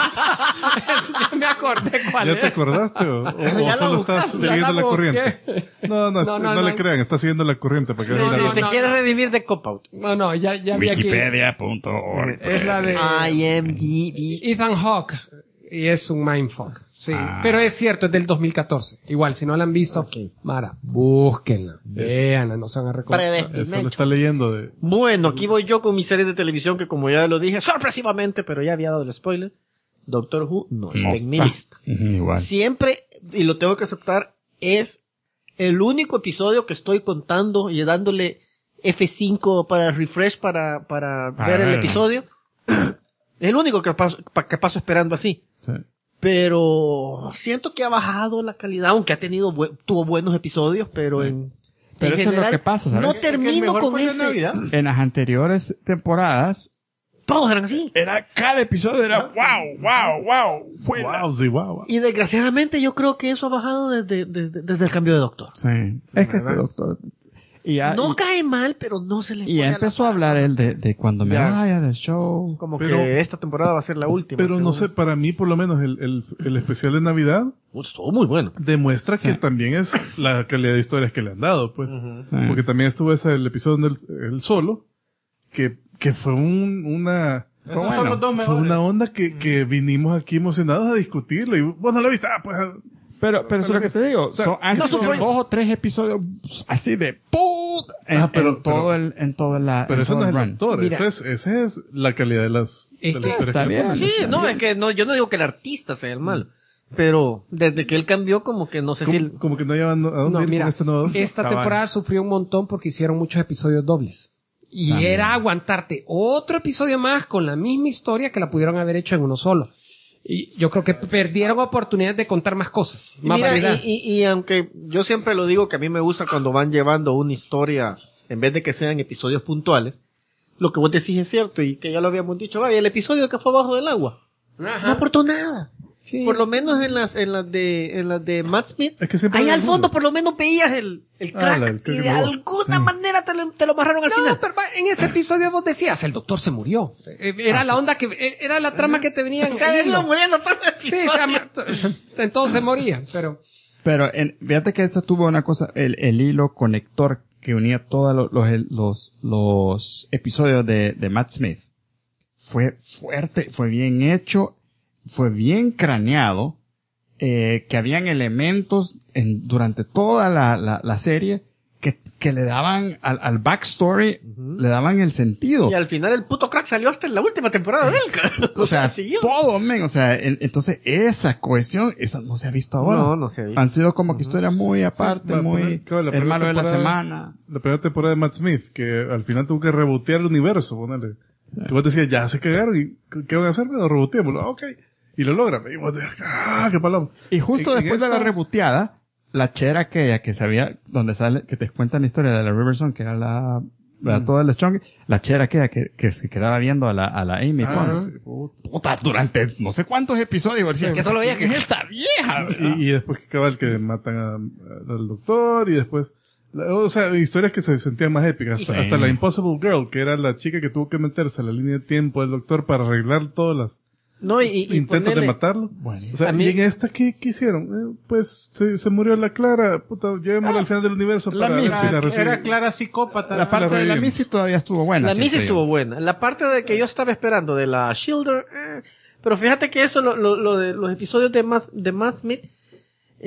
E: Ya me acordé cuál
C: ¿Ya
E: es.
C: te acordaste o
D: Ya la
C: solo estás
D: buscaste.
C: siguiendo
E: Ya la
C: la corriente?
E: busqué.
C: No le crean, está siguiendo la corriente para que
D: Sí,
C: vean
D: sí,
C: la-
D: se
E: no,
D: quiere
E: no.
D: redimir de Cop-Out.
E: No, ya vi aquí.
A: Wikipedia.org.
E: Es la de
D: IMDb.
E: Ethan Hawke. Y es un mindfuck. Sí, pero es cierto, es del 2014. Igual, si no la han visto, Mara, búsquenla, véanla, no se van a recordar.
C: Eso lo está leyendo de...
D: Bueno, aquí voy yo con mi serie de televisión que, como ya lo dije, sorpresivamente, pero ya había dado el spoiler. Doctor Who no está en mi lista.
B: Igual.
D: Siempre, y lo tengo que aceptar, es el único episodio que estoy contando y dándole F5 para refresh para ver el
B: ver.
D: episodio. El único que paso esperando así.
C: Sí.
D: Pero siento que ha bajado la calidad, aunque tuvo buenos episodios, pero en
B: Pero eso es lo
D: general,
B: que pasa, ¿sabes?
D: no
B: Es que
D: termino con ese.
F: Navidad.
B: En las anteriores temporadas,
D: Todos eran así.
B: cada episodio era wow. Fue
C: Wow, sí, wow.
D: Y desgraciadamente yo creo que eso ha bajado desde el cambio de doctor.
B: Sí. Es que este doctor... Y ya,
D: No cae mal, pero no se le
B: y
D: pone a la
B: empezó a hablar él de cuando me
D: Ya.
B: vaya del show.
D: Como
C: Pero-
D: que esta temporada va a ser la última.
C: Pero no
D: según.
C: sé, para mí por lo menos el especial de Navidad
D: Estuvo muy bueno.
C: demuestra
B: Sí.
C: que también es la calidad de historias que le han dado, pues.
B: Sí.
C: Porque también estuvo el episodio del solo, que fue una...
F: Esos son los dos
C: Fue
F: mejores.
C: una onda que vinimos aquí emocionados a discutirlo. Y vos no lo viste, pues...
B: Pero eso es lo que te digo. Han
D: no
B: sido
D: sufrió.
B: 2 o 3 episodios así de ¡pum!
C: pero-
B: en todo la
C: Pero
B: en
C: eso
B: todo
C: no es el
B: run.
C: doctor,
E: Mira.
C: esa es la calidad de las
E: Es
C: de
E: que
C: historias
B: está
C: que le
B: bien.
C: ponen.
D: Sí, no, es que no, yo no digo que el artista sea el malo. Pero desde que él cambió, como que no sé si él...
C: Como que no llevan a dónde
E: No,
C: ir
E: mira,
C: con este nuevo.
E: esta
F: Cabal.
E: temporada sufrió un montón porque hicieron muchos episodios dobles. Y
B: También.
E: era aguantarte otro episodio más con la misma historia que la pudieron haber hecho en uno solo. Y yo creo que perdieron oportunidades de contar más cosas, más
D: Mira,
E: variedad.
D: y aunque yo siempre lo digo que a mí me gusta cuando van llevando una historia, en vez de que sean episodios puntuales, lo que vos decís es cierto y que ya lo habíamos dicho, vaya, el episodio que fue abajo del agua no aportó nada.
E: Sí.
D: Por lo menos en las de Matt Smith,
C: Es que siempre
D: ahí
C: hay
D: al
C: alguno.
D: fondo por lo menos veías el crack,
C: el crack
D: y
C: en
D: de
C: la voz.
D: alguna
C: Sí.
D: manera te lo amarraron al
E: No,
D: final.
E: pero en ese episodio vos decías, el doctor se murió. Era la onda era la trama que te venía
D: Se ha venido
E: enseñando.
D: muriendo todo el
E: Sí,
D: episodio.
E: entonces moría, pero...
B: Pero fíjate que eso tuvo una cosa, el hilo conector que unía todos los episodios de Matt Smith. Fue fuerte, fue bien hecho, fue bien craneado, que habían elementos durante toda la serie que le daban al backstory, le daban el sentido.
D: Y al final el puto crack salió hasta en la última temporada de él.
B: O sea,
D: siguió.
B: todo, men, o sea, entonces esa cohesión, esa no se ha visto ahora.
D: No, no se ha visto.
B: Han sido como que historias muy aparte,
C: va a
B: muy,
C: poner, claro, la
B: el
C: primera
B: malo de la
C: temporada-
B: semana.
C: La primera temporada de Matt Smith, que al final tuvo que rebotear el universo, ponerle. Que vos decías, ya se cagaron, y ¿qué van a hacer? Bueno, reboteémoslo, ok. Y lo logran, y vos decías, qué paloma.
B: Y justo
C: En
B: después de la
C: esta-
B: reboteada, la chera aquella que sabía, donde sale, que te cuentan la historia de la Riverson, que era toda la Strong, la chera aquella que se quedaba viendo a la Amy Pond.
C: sí,
B: Puta, durante no sé cuántos episodios, decía,
D: que solo veía
B: ¿quién
D: que-
B: es esa vieja? ¿verdad?
C: y después que cabal que matan al doctor, y después, o sea, historias que se sentían más épicas.
B: Sí.
C: Hasta la Impossible Girl, que era la chica que tuvo que meterse a la línea de tiempo del doctor para arreglar todas las
D: No, y
C: intentos de
D: ponerle-
C: matarlo.
B: Bueno,
C: O sea,
D: A mí-
C: y en esta, ¿qué hicieron? Pues se murió la Clara, puta, llevémosla al final del universo
B: la
C: para ver
B: Missy.
C: si la recibe.
F: Era clara psicópata.
B: la parte de la
C: revivimos.
B: Missy todavía estuvo buena.
D: La
B: siento
D: Missy
B: yo.
D: estuvo buena. La parte de que yo estaba esperando de la Shielder, pero fíjate que eso, lo de los episodios de Matt Smith,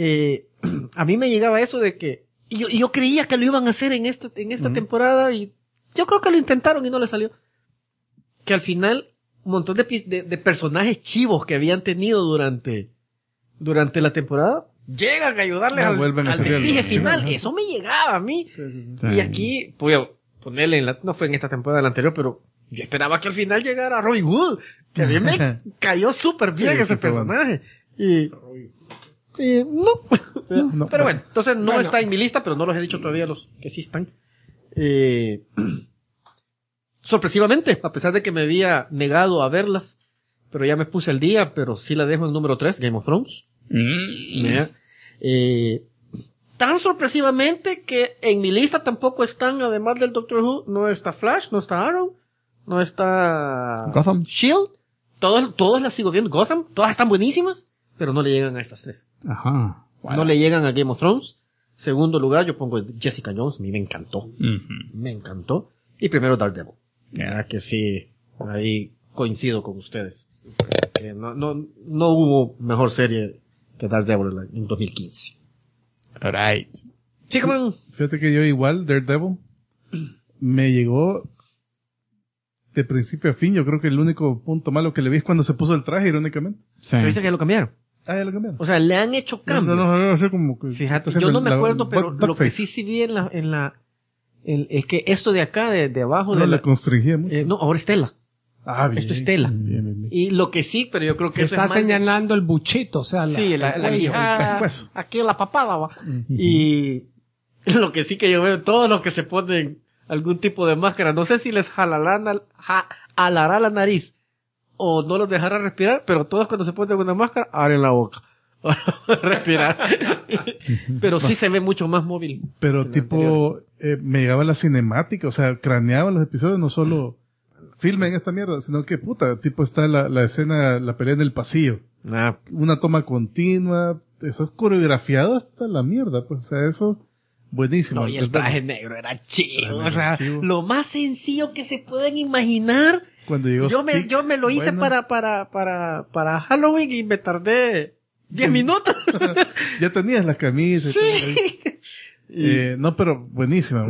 D: a mí me llegaba eso de que, y yo creía que lo iban a hacer en esta temporada y yo creo que lo intentaron y no le salió. Que al final, un montón de personajes chivos que habían tenido durante la temporada, llegan a ayudarles al despige final. Eso me llegaba a mí.
B: Sí.
D: Y aquí, voy a ponerle no fue en esta temporada, la anterior, pero yo esperaba que al final llegara Robin Hood, que a mí me cayó súper bien ese personaje. Y no. Pero bueno, entonces no está en mi lista, pero no los he dicho todavía los que sí están. Sorpresivamente, a pesar de que me había negado a verlas, pero ya me puse al día, pero sí la dejo en número 3, Game of Thrones. Tan sorpresivamente que en mi lista tampoco están, además del Doctor Who, no está Flash, no está Arrow, no está
B: Gotham.
D: Shield. Todas las sigo viendo. Gotham, todas están buenísimas, pero no le llegan a estas 3.
B: Ajá.
D: No le llegan a Game of Thrones. Segundo lugar, yo pongo Jessica Jones. A mí me encantó.
B: Ujú.
D: Me encantó. Y primero Daredevil. Que sí, ahí coincido con ustedes. Que no hubo mejor serie que Daredevil en 2015.
B: Alright.
D: Sí, como
C: Fíjate que yo igual, Daredevil, me llegó de principio a fin. Yo creo que el único punto malo que le vi es cuando se puso el traje, irónicamente.
B: Sí.
D: me dice que ya lo cambiaron.
C: Ah, ya lo cambiaron.
D: O sea, le han hecho cambios.
C: No sé como que...
D: Fíjate,
C: está
D: yo no
C: haciendo
D: me
C: la-
D: acuerdo, pero lo que
C: blackface.
D: sí vi es que esto de acá, de abajo
C: No,
D: de
C: le constringía mucho.
D: no, ahora es tela.
C: Ah, bien.
D: Esto es tela.
C: Bien.
D: Y lo que sí, pero yo creo que
E: Se
D: eso
E: está
D: es más de-
E: señalando el buchito, o sea,
D: Sí, la
E: cuello.
D: quijada,
C: pescuezo.
D: aquí en la papada, va. Y lo que sí que yo veo, todos los que se ponen algún tipo de máscara, no sé si les alará la nariz o no los dejará respirar, pero todos cuando se ponen una máscara, abren la boca. Para respirar. Pero sí se ve mucho más móvil.
C: Pero
D: que los
C: tipo, me llegaba la cinemática, o sea, craneaba los episodios, no solo filmen esta mierda, sino que puta, tipo está la escena, la pelea en el pasillo.
D: Ah,
C: Una toma continua, eso es coreografiado hasta la mierda, pues, o sea, eso, buenísimo.
D: no, y el traje negro era chido, o sea,
C: Chivo.
D: lo más sencillo que se pueden imaginar.
C: Cuando llegó
D: Yo me lo hice
C: bueno,
D: para Halloween y me tardé 10 minutos.
C: Ya tenías las camisas. y todo ahí. No, pero buenísima.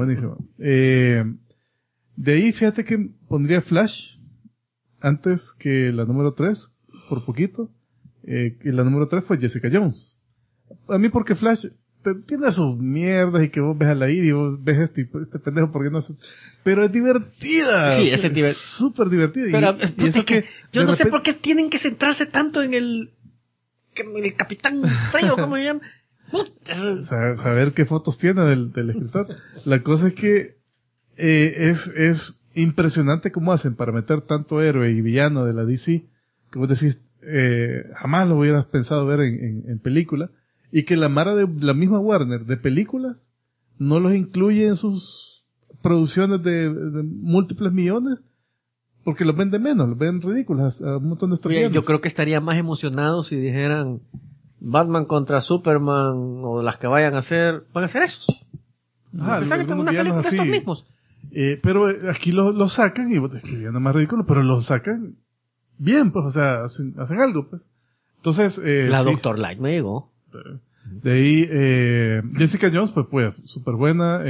C: De ahí, fíjate que pondría Flash antes que la número 3, por poquito. Y la número 3 fue Jessica Jones. A mí porque Flash tiene sus mierdas y que vos ves a la ir y vos ves este pendejo porque no sé. Pero es divertida.
D: Sí, es divertida.
C: Súper divertida.
D: Pero,
C: y eso que
D: yo
C: de
D: no sé
C: repente-
D: por qué tienen que centrarse tanto en el Capitán Frío, ¿cómo se llama?
C: saber qué fotos tiene del escritor. La cosa es que es impresionante cómo hacen para meter tanto héroe y villano de la DC, que vos decís, jamás lo hubieras pensado ver en película, y que la mara de la misma Warner de películas no los incluye en sus producciones de múltiples millones, porque los venden menos, los ven ridículos a un montón de
D: Oye,
C: estrellas.
D: yo creo que estaría más emocionado si dijeran Batman contra Superman o las que vayan a hacer, van a hacer esos.
C: Ajá,
D: Pensaba que tengo una película de estos mismos.
C: Pero aquí lo sacan y vos es que viene más ridículo, pero lo sacan bien, pues, o sea, hacen algo, pues. Entonces,
D: La
C: sí,
D: Doctor Light me llegó.
C: de ahí, Jessica Jones, pues, súper buena,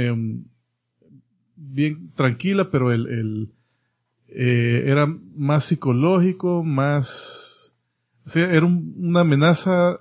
C: bien tranquila, pero era más psicológico, más, o sea, era una amenaza,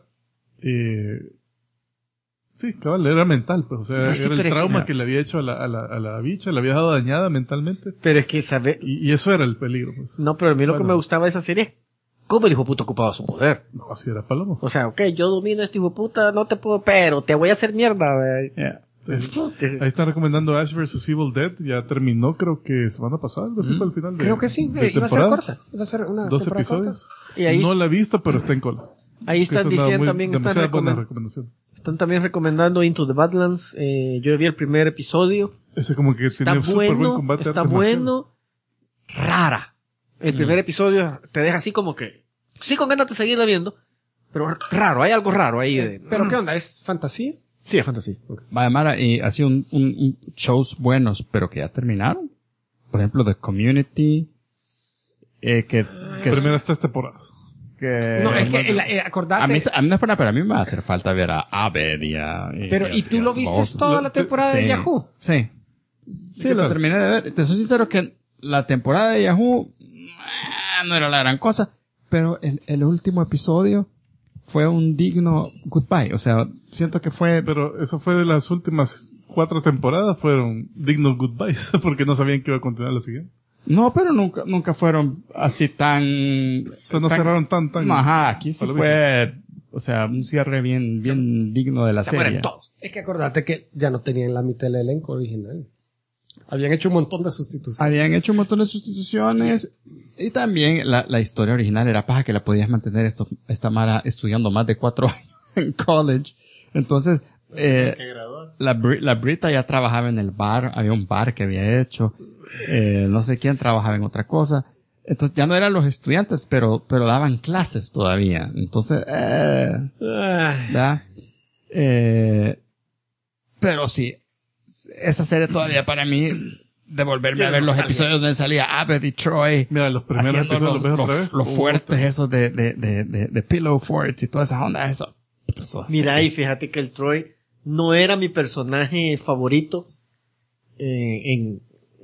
C: sí, cabal, era mental, pues, o sea,
D: Sí,
C: era el
D: pero es
C: trauma
D: que-
C: que le había hecho a la bicha, la había dejado dañada mentalmente,
D: Pero es que sabe,
C: y eso era el peligro, pues.
D: no, pero a mí lo que
C: Bueno.
D: me gustaba de esa serie es cómo el hijo puto ocupaba su poder.
C: No, así era Palomo.
D: O sea, yo domino a este hijo puta, no te puedo, pero te voy a hacer mierda, güey.
C: Ahí están recomendando Ash vs. Evil Dead, ya terminó, creo que semana pasada, algo así fue el final de
E: Creo que sí,
C: de
E: iba a ser
C: temporada.
E: corta. Iba a ser una
C: 12
E: temporada
C: episodios.
D: Y ahí-
C: No la he visto, pero está en cola.
D: Ahí
C: Que
D: están
C: es una
D: diciendo
C: muy-
D: también,
C: demasiada buena recomendación.
D: están también recomendando Into the Badlands. Yo vi el primer episodio.
C: Ese como que
D: Está
C: tiene súper buen
D: bueno,
C: combate.
D: está
C: artes marciales.
D: bueno, rara. El primer episodio te deja así como que, sí con ganas de seguirla viendo, pero raro, hay algo raro ahí.
E: ¿Pero qué onda? ¿Es fantasía?
D: Sí, es fantasía.
B: Vaya, Mara, y ha sido un shows buenos, pero que ya terminaron. Por ejemplo, The Community, que
C: Primeras 3 temporadas.
E: No, es que acordate.
B: a mí no es buena, pero a mí me va a hacer falta ver a Abed y a...
E: Pero, ¿y tú lo viste
B: vos.
E: toda la temporada de
B: Sí,
E: Yahoo?
B: Sí. Sí,
C: ¿Qué
B: lo
C: tal?
B: terminé de ver. Te soy sincero que la temporada de Yahoo no era la gran cosa, pero el último episodio fue un digno goodbye. O sea, siento que fue...
C: Pero eso fue de las últimas 4 temporadas, fueron dignos goodbyes, porque no sabían que iba a continuar la siguiente.
B: No, pero nunca fueron así tan...
C: Entonces no cerraron tan...
B: No, ajá, aquí sí
C: para lo
B: fue, o sea, un cierre bien digno de la
E: Se
B: serie.
E: mueren todos. Es que acordate que ya no tenían la mitad del elenco original. Habían hecho un montón de sustituciones.
B: Habían hecho un montón de sustituciones y también la historia original era paja que la podías mantener esta Mara estudiando más de 4 años en college. Entonces, la Brita ya trabajaba en el bar, había un bar que había hecho, no sé quién trabajaba en otra cosa. Entonces ya no eran los estudiantes, pero daban clases todavía. Entonces, ¿verdad? Pero sí, esa serie todavía para mí, de volverme a ver los episodios donde salía Abed y Troy,
C: Mira, los primeros
B: haciendo
C: episodios los ves otra vez.
B: los fuertes esos de Pillow Forts y toda esa onda, eso
D: Mira,
B: sí.
D: y fíjate que el Troy no era mi personaje favorito en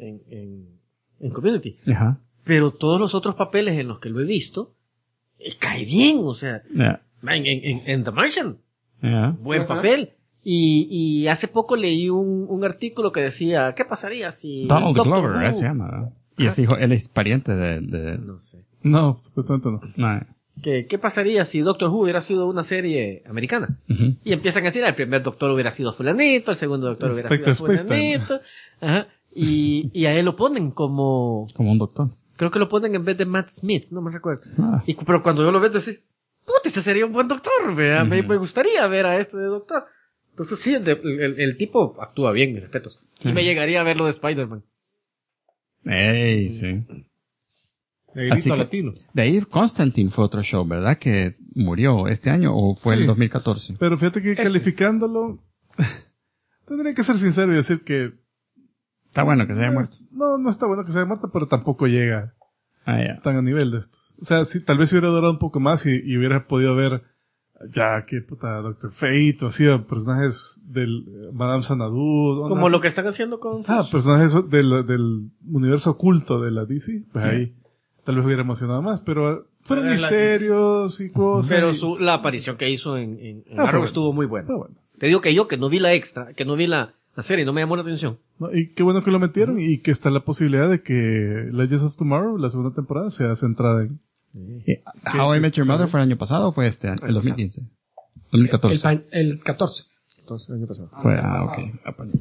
D: Community.
B: Ajá.
D: Pero todos los otros papeles en los que lo he visto, cae bien, o sea,
B: Yeah.
D: en The Martian,
B: Yeah.
D: buen
E: Ajá.
D: papel. Y hace poco leí un artículo que decía, ¿qué pasaría si
B: Donald
D: Doctor
B: Glover,
D: Who-
B: se llama, ¿verdad? Y es hijo, él es pariente de
D: No sé.
C: No, supuestamente no.
B: no.
D: ¿Qué pasaría si Doctor Who hubiera sido una serie americana?
B: Ujú.
D: Y empiezan a decir, el primer doctor hubiera sido fulanito, el segundo doctor hubiera
C: Spectre
D: sido
C: Space Time.
D: fulanito. Ajá. Y a él lo ponen como...
B: Como un doctor.
D: Creo que lo ponen en vez de Matt Smith, no me recuerdo.
B: Ah.
D: Pero cuando yo lo veo decís, puta, este sería un buen doctor, ¿vea? Me gustaría ver a este de doctor. Entonces sí, el tipo actúa bien, mis respetos. Y me llegaría a ver lo de Spider-Man.
B: Ey, sí.
F: Negrito
B: Así que-
F: latino.
B: De ahí Constantine fue otro show, ¿verdad? Que murió este año o fue
C: Sí.
B: el 2014.
C: Pero fíjate que calificándolo, tendría que ser sincero y decir que
B: Está bueno que se haya muerto.
C: no está bueno que se haya muerto, pero tampoco llega
B: Ah, ya.
C: tan a nivel de estos. O sea, sí, tal vez si hubiera durado un poco más y hubiera podido ver ya que puta Doctor Fate o así, personajes del Madame Xanadu.
D: Como lo que están haciendo con...
C: personajes del universo oculto de la DC, pues ahí tal vez hubiera emocionado más, pero fueron
D: Pero la
C: misterios y cosas.
D: Pero
C: y-
D: la aparición que hizo en
C: Ah,
D: Arrow
C: fue
D: estuvo muy buena.
C: pero bueno.
D: Te digo que yo, que no vi la extra, que no vi la serie, no me llamó la atención.
C: ¿No? Y qué bueno que lo metieron y que está la posibilidad de que Legends of Tomorrow, la segunda temporada, sea centrada en...
B: How I Met Your Mother fue el año pasado o fue este año? El 2015. 2014.
E: El 14.
F: Entonces, el año pasado.
B: Fue, ok.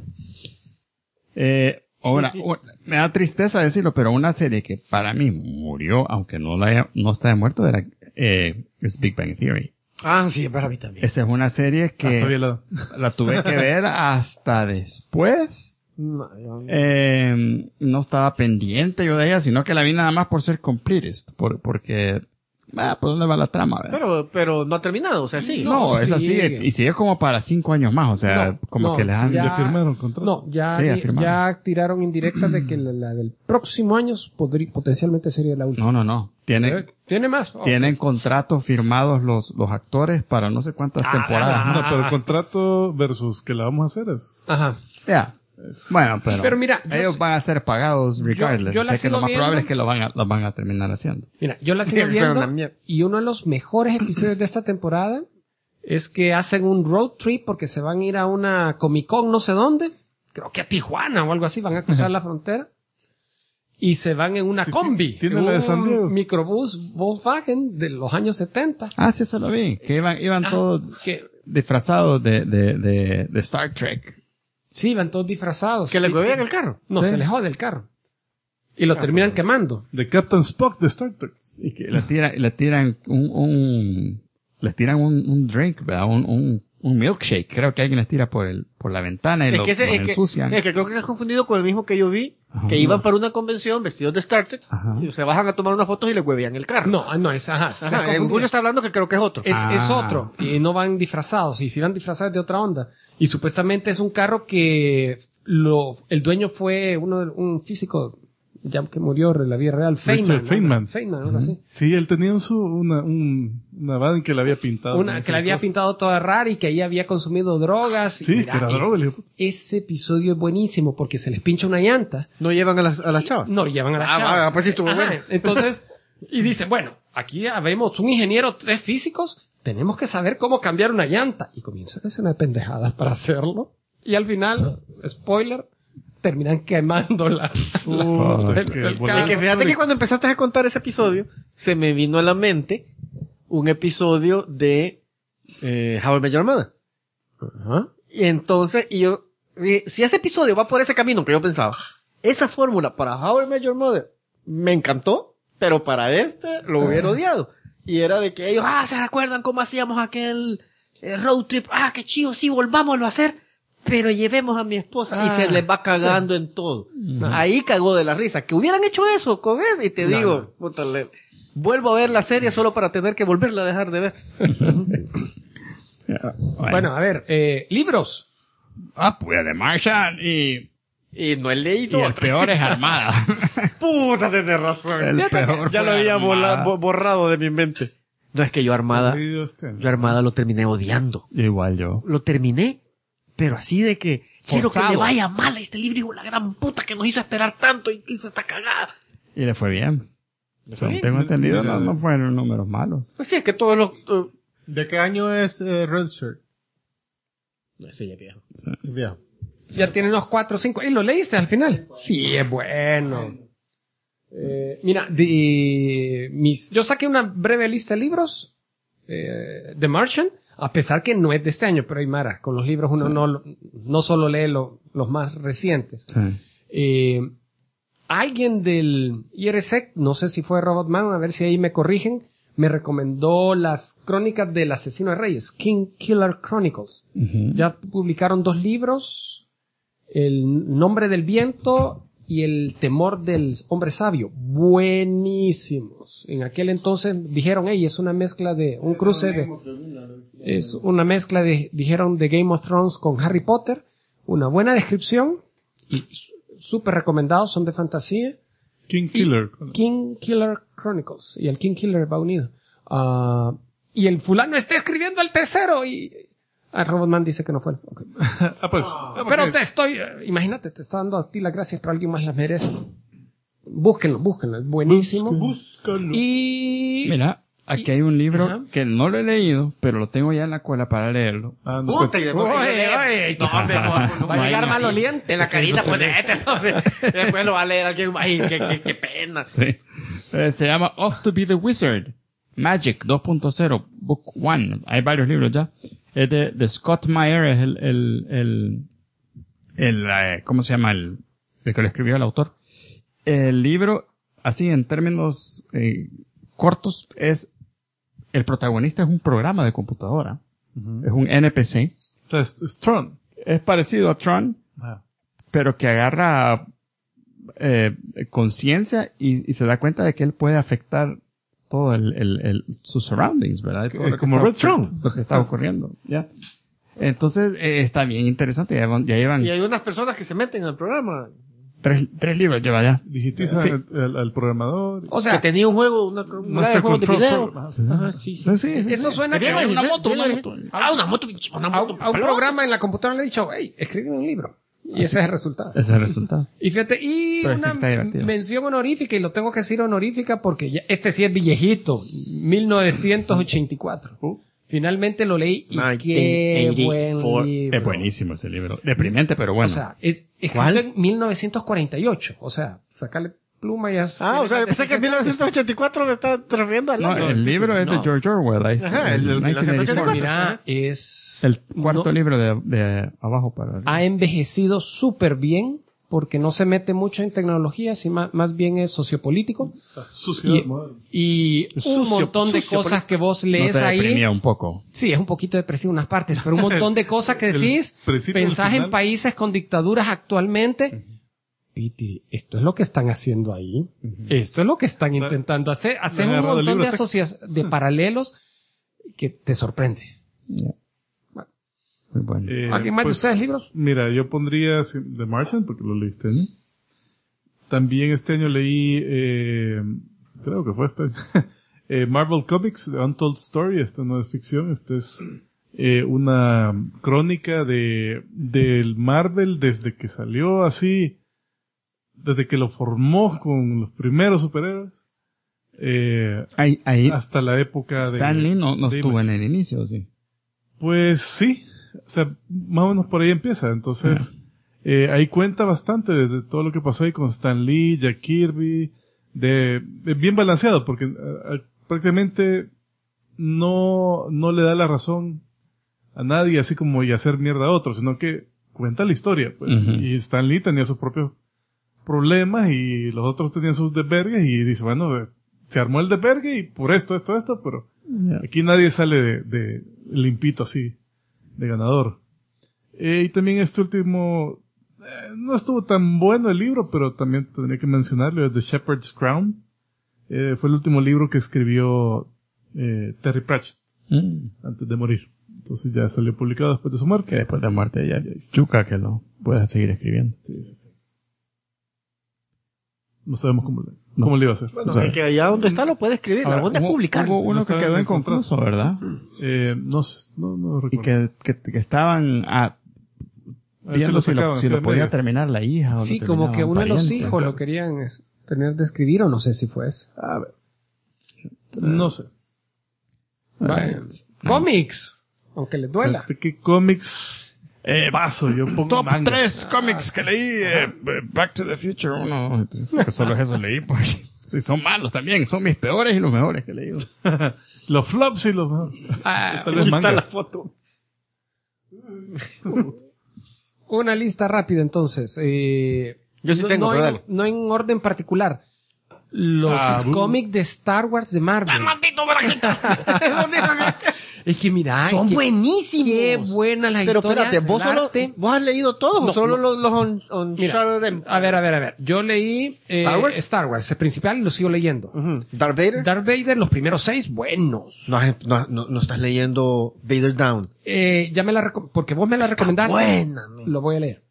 B: Ahora, me da tristeza decirlo, pero una serie que para mí murió, aunque no está de muerto, es Big Bang Theory.
D: Ah, sí, para mí también.
B: Esa es una serie que
C: todavía
B: la tuve que ver hasta después.
D: No, yo-
B: No estaba pendiente yo de ella, sino que la vi nada más por ser completist, porque, ¿por dónde va la trama? ¿verdad?
D: pero no ha terminado, o sea, sí.
B: No, esa
E: sigue.
B: sigue, y sigue como para 5 años más, o sea,
E: No,
B: como
E: no,
B: que le dan...
C: Ya firmaron contrato.
E: No, ya,
B: Sí, ya firmaron.
E: ya tiraron indirectas de que la del próximo año potencialmente sería la última.
B: No.
E: ¿Tiene más? Oh.
B: Tienen contratos firmados los actores para no sé cuántas temporadas.
C: No,
B: más.
C: pero el contrato versus que la vamos a hacer es...
E: Ajá.
B: Ya. Bueno,
E: Pero mira, yo
B: ellos
E: sé-
B: van a ser pagados regardless.
E: yo la
B: sé que lo
E: sigo
B: más probable
E: viendo.
B: es que lo van a terminar haciendo.
E: Mira, yo la sigo
D: Debe ser una
E: viendo
D: mierda.
E: y uno de los mejores episodios de esta temporada es que hacen un road trip porque se van a ir a una Comic Con no sé dónde, creo que a Tijuana o algo así, van a cruzar la frontera y se van en una
C: Sí,
E: combi,
C: tiene
E: en
C: la de San Diego.
E: un microbús Volkswagen de los años 70.
B: Ah, sí, eso lo vi. Que iban todos
E: Que
B: disfrazados de Star Trek.
E: sí, van todos disfrazados.
D: Que le
E: Y-
D: huevean el carro.
E: No,
B: Sí.
E: se les jode el carro. Y lo terminan quemando.
C: De Captain Spock de Star Trek.
B: Y que le tiran les tiran un drink, ¿verdad? Un milkshake. Creo que alguien les tira por la ventana y
D: Es
B: lo
D: que,
B: lo ensucian.
D: es que creo que se ha confundido con el mismo que yo vi, que iban para una convención vestidos de Star Trek
B: Ajá.
D: y se bajan a tomar unas fotos y le huevean el carro.
E: No, es ajá. se
D: Ajá,
E: han
D: en
E: confundido.
D: Julio está hablando que creo que es otro.
E: Es
B: Ah.
E: otro. Y no van disfrazados. Y si van disfrazados de otra onda. Y supuestamente es un carro que el dueño fue un físico ya que murió en la vida real,
C: Richard
E: Feynman.
C: Feynman.
E: Feynman, algo así.
C: Sí, él tenía un Una van que la había pintado.
E: Una que la había pintado toda rara y que ahí había consumido drogas.
C: Sí,
E: Mira,
C: que era droga. el hijo de puta.
E: ese episodio es buenísimo porque se les pincha una llanta.
D: ¿No llevan a las chavas?
E: No llevan a la
D: Ah,
E: chava.
D: pues sí estuvo bueno.
E: Entonces, y dicen, bueno, aquí habemos un ingeniero, 3 físicos, tenemos que saber cómo cambiar una llanta. Y comienzan a hacer una pendejadas para hacerlo. Y al final, spoiler, terminan quemando el
C: qué
E: carro.
D: Es que fíjate que cuando empezaste a contar ese episodio, se me vino a la mente un episodio de How I Met Your Mother. Y entonces, yo dije, si ese episodio va por ese camino que yo pensaba, esa fórmula para How I Met Your Mother me encantó, pero para este lo hubiera odiado. Y era de que ellos, ¿se recuerdan cómo hacíamos aquel road trip? Qué chido, sí, volvámoslo a hacer, pero llevemos a mi esposa. Y se les va cagando en todo. Ahí cagó de la risa. Que hubieran hecho eso con eso. Y te digo, puta, vuelvo a ver la serie solo para tener que volverla a dejar de ver.
E: Bueno, a ver, libros.
B: Pues The Martian y
D: No he leído.
B: el
D: otra.
B: peor es Armada.
D: Puta, tenés razón.
B: El peor
D: Ya
B: fue
D: lo había
B: Armada.
D: borrado de mi mente. No, es que yo Armada lo terminé odiando.
B: Igual yo.
D: Lo terminé, pero así de que quiero que
B: Forzado.
D: le vaya mal a este libro, hijo de la gran puta que nos hizo esperar tanto y hizo esta cagada.
B: Y le fue bien.
D: fue bien?
B: Tengo entendido, no fueron números malos.
D: Pues sí, es que todos los...
F: ¿De qué año es Red Shirt?
D: No, ese ya es viejo.
F: Es viejo.
E: Ya tiene unos 4 o 5. ¿Y lo leíste al final? Sí, es bueno. Mira, yo saqué una breve lista de libros. The Martian, a pesar que no es de este año, pero Aymara, con los libros uno no solo lee los más recientes.
B: Sí.
E: Alguien del IRSEC, no sé si fue Robotman, a ver si ahí me corrigen, me recomendó las crónicas del asesino de reyes, King Killer Chronicles. Ya publicaron 2 libros, El nombre del viento y El temor del hombre sabio. Buenísimos. En aquel entonces dijeron, hey, es una mezcla de, un cruce de, es una mezcla de, dijeron, de Game of Thrones con Harry Potter. Una buena descripción y súper recomendados, son de fantasía.
C: King Killer.
E: King Killer Chronicles. Y el King Killer va unido. Y el fulano está escribiendo el tercero y... Robotman dice que no fue. Okay.
C: Pues.
E: Pero te estoy... imagínate, te está dando a ti las gracias, pero alguien más las merece. Búsquenlo, es buenísimo.
C: Búscalo.
E: Y...
B: Mira, aquí hay un libro
E: Ajá.
B: que no lo he leído, pero lo tengo ya en la cola para leerlo.
C: Ah, no,
D: Puta, y después
E: Oye,
D: no, hombre, no,
E: va a llegar maloliente.
D: en la carita ponételo, hombre. Después lo va a leer alguien más y qué pena.
B: Sí. Se llama Off to be the Wizard. Magic 2.0, Book 1. Hay varios libros ya. Es de Scott Meyer, es ¿cómo se llama? El que lo escribió el autor. El libro, así en términos cortos, el protagonista es un programa de computadora. Es un NPC.
C: Es Tron.
B: Es parecido a Tron, pero que agarra conciencia y se da cuenta de que él puede afectar todo sus surroundings, ¿verdad? Todo lo que
C: como
B: está
C: Red Tron.
B: Lo que está ocurriendo, ¿ya? Entonces, está bien interesante. Ya llevan
D: Y hay unas personas que se meten al programa.
B: tres libros, lleva ya.
C: Digitizan
B: Sí.
C: al programador.
E: O
D: Que
E: sea,
D: tenía un juego, una
C: Master
D: de juegos de
C: Control
D: video.
C: Pro.
D: Ajá, sí.
E: eso suena que
D: Bien,
E: una
D: bien,
E: moto,
D: bien,
E: una
D: bien.
E: moto.
D: Una moto, pinche, una
E: A
D: moto.
E: un programa en la computadora le he dicho, hey, escribe un libro. Y ese es el resultado.
B: Ese es el resultado.
E: Y fíjate, y
B: Pero sí
E: una
B: está divertido.
E: mención honorífica, y lo tengo que decir honorífica porque este sí es viejito, 1984. Finalmente lo leí y qué
D: 1984.
E: buen libro.
B: Es buenísimo ese libro. Deprimente, pero bueno.
E: O sea, es escrito en 1948. O sea, sacarle pluma y as-
D: Ah, o sea, pensé que en 1984 me estaba refiriendo al
B: no,
D: año.
B: el libro es de George Orwell. Ahí está.
D: Ajá, el
B: 1984.
E: Mira, es...
B: El cuarto
E: no-
B: libro de abajo para arriba.
E: ha envejecido súper bien porque no se mete mucho en tecnología, sino más bien es sociopolítico.
C: Suciedad moderna.
E: Y un montón de cosas que vos lees
B: ¿No te
E: ahí.
B: deprimía un poco?
E: Sí, es un poquito depresivo en unas partes, pero un montón de cosas que decís.
C: principio y el
E: Pensás en
C: final.
E: países con dictaduras actualmente. Piti, esto es lo que están haciendo ahí. Esto es lo que están intentando hacer. Hacer un
C: agarrado el
E: montón
C: libro
E: de
C: de texto.
E: de paralelos que te sorprende.
B: Muy bueno.
E: ¿Alguien más de
C: pues,
E: ustedes libros?
C: Mira, yo pondría The Martian porque lo leí este año. También este año leí, creo que fue este año, Marvel Comics, The Untold Story. Esta no es ficción, esta es una crónica del Marvel desde que salió así, desde que lo formó con los primeros superhéroes.
A: Ahí
C: hasta la época de
A: Stan Lee no
C: de
A: estuvo en
C: Image.
A: el inicio, ¿sí?
C: Pues sí, o sea, más o menos por ahí empieza. Entonces, ahí cuenta bastante de todo lo que pasó ahí con Stan Lee, Jack Kirby, bien balanceado, porque prácticamente no le da la razón a nadie, así como y hacer mierda a otro, sino que cuenta la historia, pues. Y Stan Lee tenía sus propios problemas y los otros tenían sus desvergues y dice, bueno, se armó el desvergue y por esto, pero aquí nadie sale de limpito así, de ganador. Y también este último, no estuvo tan bueno el libro, pero también tendría que mencionarlo, es The Shepherd's Crown. Fue el último libro que escribió Terry Pratchett antes de morir. Entonces ya salió publicado después de su muerte.
A: Que después de la muerte ya chuca que lo pueda seguir escribiendo.
C: Sí. No sabemos cómo le iba a hacer.
D: Bueno, es que allá donde está lo puede escribir, la onda es publicar.
A: Hubo uno
C: No
A: que
C: estaba
A: quedó
C: en el
A: inconcluso, ¿verdad?
C: No
A: Y
C: recuerdo.
A: que estaban viendo si lo podía terminar la hija o
E: Sí,
A: lo
E: como
A: terminaba
E: que
A: un
E: uno de los
A: pariente.
E: hijos lo querían tener de escribir, o no sé si fue eso.
C: A ver. No sé.
E: Vaya. Cómics, aunque les duela.
C: ¿De qué cómics? Paso, yo pongo
A: Top
C: manga.
A: 3 cómics que leí. Back to the Future 1. Que solo eso leí, pues. Sí, son malos también. Son mis peores y los mejores que he leído.
C: Los flops y los...
E: Ah,
C: Tal vez
D: Aquí
C: manga.
D: está la foto.
E: una lista rápida entonces.
D: Yo sí tengo, pero dale.
E: no en orden particular. Los cómics de Star Wars de Marvel. Es que mira,
D: Son buenísimos.
E: Qué buenas las
D: Pero
E: historias.
D: espérate, ¿vos,
E: el arte.
D: ¿vos has leído todos
E: No,
D: o solo
E: no.
D: los
E: Mira,
D: Uncharted Empire?
E: a ver. Yo leí
D: ¿Star Wars?
E: el principal, y lo sigo leyendo.
D: Ujú. ¿Darth Vader?
E: Darth Vader, los primeros 6, buenos.
D: No estás leyendo Vader Down.
E: Ya me porque vos me la recomendaste.
D: Buena, man.
E: Lo voy a leer.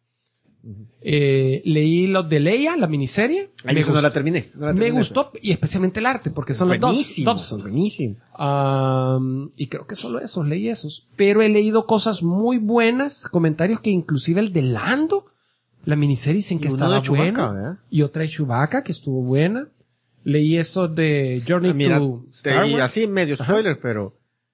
E: Leí los de Leia, la miniserie.
D: Ahí
E: Me
D: eso no
E: gustó.
D: la terminé.
E: Me gustó, y especialmente el arte, porque son los
D: Buenísimo,
E: Dobson.
D: buenísimo.
E: Y creo que solo esos, leí esos. Pero he leído cosas muy buenas, comentarios que inclusive el de Lando, la miniserie dicen que
D: Y uno
E: estaba
D: de Chewbacca,
E: bueno.
D: ¿verdad?
E: Y otra de Chewbacca, que estuvo buena. Leí eso de Journey
D: Mira,
E: to Star
D: y
E: Wars.
D: así medio spoiler, pero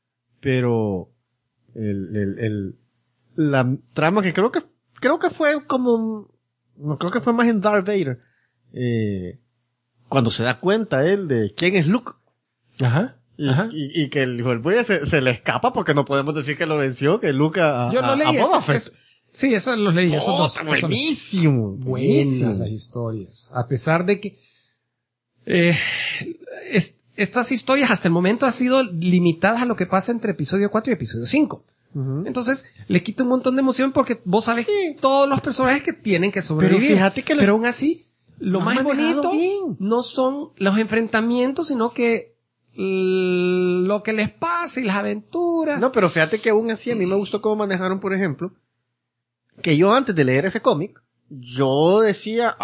D: la trama que creo que fue como, no creo que fue más en Darth Vader, cuando se da cuenta él de quién es Luke.
E: Ajá.
D: Y que el hijo del buey se le escapa porque no podemos decir que lo venció, que Luke
E: Yo lo leí.
D: a Boba Fett.
E: Sí, eso los leí, esos dos.
D: Puta,
E: Esos dos.
D: buenísimo.
E: Buenas
D: Buenísimo.
E: las historias. A pesar de que estas historias hasta el momento han sido limitadas a lo que pasa entre episodio 4 y episodio 5.
D: Ujú.
E: Entonces, le quita un montón de emoción porque vos sabes
D: Sí.
E: todos los personajes que tienen que sobrevivir.
D: Pero fíjate que
E: Pero aún así, lo
D: lo
E: más
D: han manejado
E: bonito
D: bien.
E: no son los enfrentamientos, sino que lo que les pasa y las aventuras.
D: No, pero fíjate que aún así a mí me gustó cómo manejaron, por ejemplo, que yo antes de leer ese cómic, yo decía,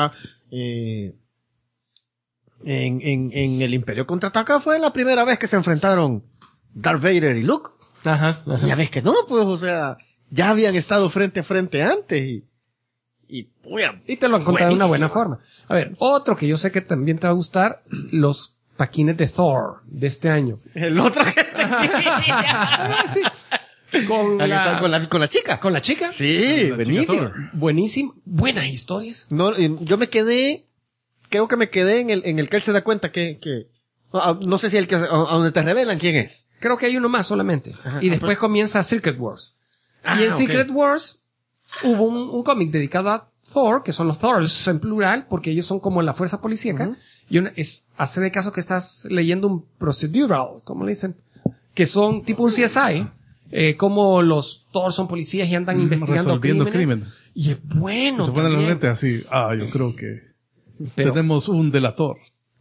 D: en el Imperio Contraataca fue la primera vez que se enfrentaron Darth Vader y Luke.
E: Ajá.
D: Y ya ves que no, pues, o sea, ya habían estado frente a frente antes y bueno,
E: Y te lo han contado de una buena
D: buenísimo.
E: forma. A ver, otro que yo sé que también te va a gustar, los paquines de Thor de este año.
D: el otro que
E: Ah, sí. Con
D: con la chica.
E: con la chica.
D: Sí, buenísimo.
E: Buenísimo. Buenas historias.
D: No, yo creo que me quedé en el que él se da cuenta que no sé si el que, a donde te revelan quién es.
E: Creo que hay uno más solamente. Y después comienza Secret Wars. Y en
D: ok.
E: Secret Wars hubo un cómic dedicado a Thor, que son los Thors en plural, porque ellos son como la fuerza policíaca. Y hace de caso que estás leyendo un procedural, como le dicen, que son tipo un CSI, como los Thor son policías y andan investigando
C: resolviendo
E: crímenes. Y es bueno.
C: Se ponen los
E: también.
C: lentes así. Yo creo que
E: Pero-
C: tenemos un delator.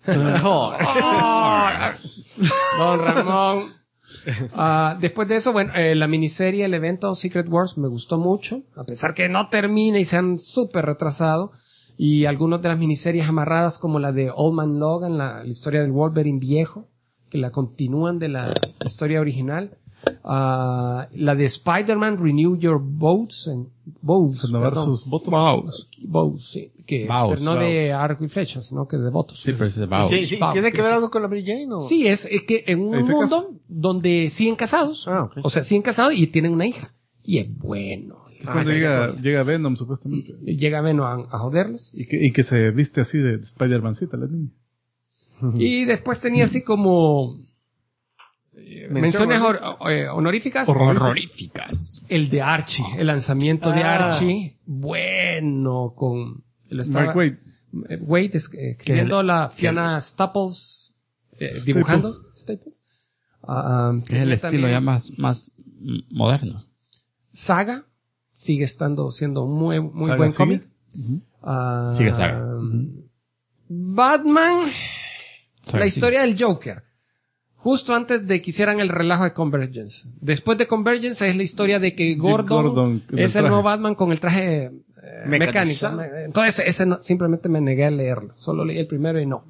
E: Don Ramón. Después de eso, bueno, la miniserie, el evento Secret Wars me gustó mucho, a pesar que no termina y se han súper retrasado. Y algunas de las miniseries amarradas, como la de Old Man Logan, la historia del Wolverine viejo, que la continúan de la historia original. La de Spider-Man, Renew Your Bows.
C: Renovar sus votos.
E: Bows, sí.
B: Bows,
E: Pero no de arco y flecha, sino que de votos.
B: Sí, pero ese es Bows.
D: Sí, sí,
E: Bows,
D: ¿tiene que ver
E: sí.
D: algo con la Mary Jane o?
E: Sí, es que en un
C: Ahí se
E: mundo donde siguen casados.
D: Ok.
E: O sea, siguen casados y tienen una hija. Y es bueno.
C: Cuando llega Venom, supuestamente.
E: Llega Venom a joderlos.
C: Y que se viste así de Spider-Mancita, la niña.
E: Y después tenía así como menciones honoríficas.
B: Horroríficas.
E: El de Archie, el lanzamiento de Archie. Bueno, con...
C: Mark Waid.
E: Wade escribiendo la Fiona Staples dibujando. Staples.
B: Es el estilo ya más moderno.
E: Saga sigue siendo un muy
C: Saga
E: buen
C: sigue.
E: cómic.
B: Sigue Saga.
E: Batman,
B: Saga
E: la
B: sigue.
E: historia del Joker. Justo antes de que hicieran el relajo de Convergence. Después de Convergence es la historia de que Gordon
C: con
E: es
C: el
E: el nuevo
C: traje.
E: Batman con el traje mecánico.
D: Mecanizado.
E: Entonces ese simplemente me negué a leerlo. Solo leí el primero y no.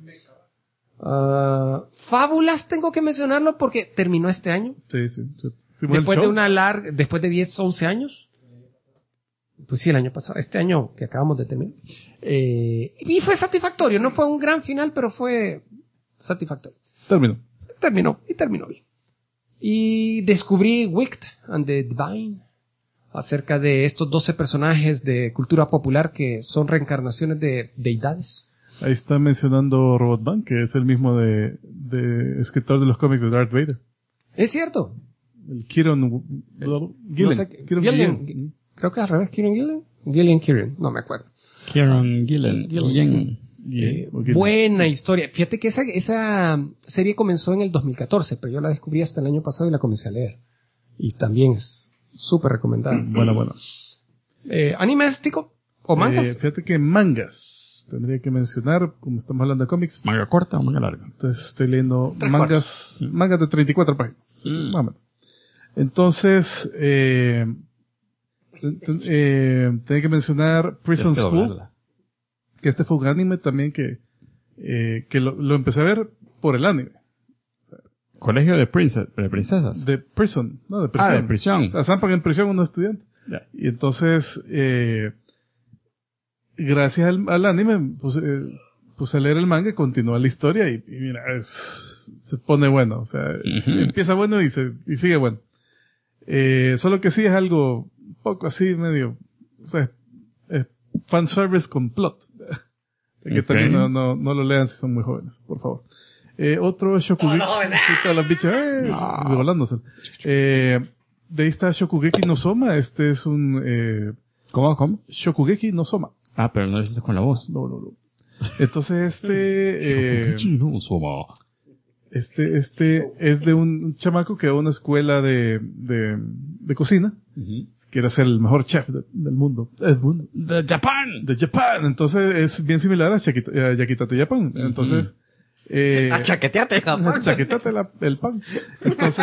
E: Fábulas tengo que mencionarlo porque terminó este año.
C: Sí.
E: Después después de 10, 11 años. Pues sí, el año pasado. Este año que acabamos de terminar. Y fue satisfactorio. No fue un gran final, pero fue satisfactorio. Terminó bien. Y descubrí Wicked and the Divine. Acerca de estos 12 personajes de cultura popular que son reencarnaciones de deidades.
C: Ahí está mencionando Robotman, que es el mismo de escritor de los cómics de Darth Vader.
E: Es cierto.
C: El Kieron Gillen.
E: No sé,
C: Kieron
E: Gillen.
C: Gillen.
E: Creo que al revés, Kieran Gillen. Kieran, no me acuerdo.
B: Kieron Gillen.
E: Buena historia. Fíjate que esa serie comenzó en el 2014, pero yo la descubrí hasta el año pasado y la comencé a leer. Y también es súper recomendada.
C: Bueno.
E: ¿Animástico o mangas?
C: Fíjate que mangas. Tendría que mencionar, como estamos hablando de cómics.
B: ¿Manga corta o manga larga?
C: Entonces estoy leyendo mangas de 34 páginas. Sí, más o menos. Entonces, tenía que mencionar Prison
B: Tienes que
C: School,
B: doblarla.
C: que este fue un anime también que lo empecé a ver por el anime.
B: Colegio de princesas.
C: De prison, no, de prisión.
B: De prisión.
C: O sea, zampan en prisión unos estudiantes.
B: Ya.
C: Y entonces, gracias al anime, puse a leer el manga y continúa la historia y mira, se pone bueno. O sea, empieza bueno y sigue bueno. Solo que sí es algo un poco así, medio, o sea, es fanservice con plot. Que también no lo lean si son muy jóvenes, por favor. Otro Shokugeki. Todas las bichas, volándose. De ahí está Shokugeki no Soma. Este es un,
B: ¿Cómo?
C: Shokugeki no Soma.
B: Ah, pero no lo dices con la voz.
C: No. Entonces
B: no Soma.
C: este es de un chamaco que va a una escuela de cocina. Quiere ser el mejor chef del mundo.
B: De Japan.
C: De Japan. Entonces es bien similar a Yakitate Japan. Entonces,
D: A chaqueteate, Japón.
C: chaquetate el pan. Entonces,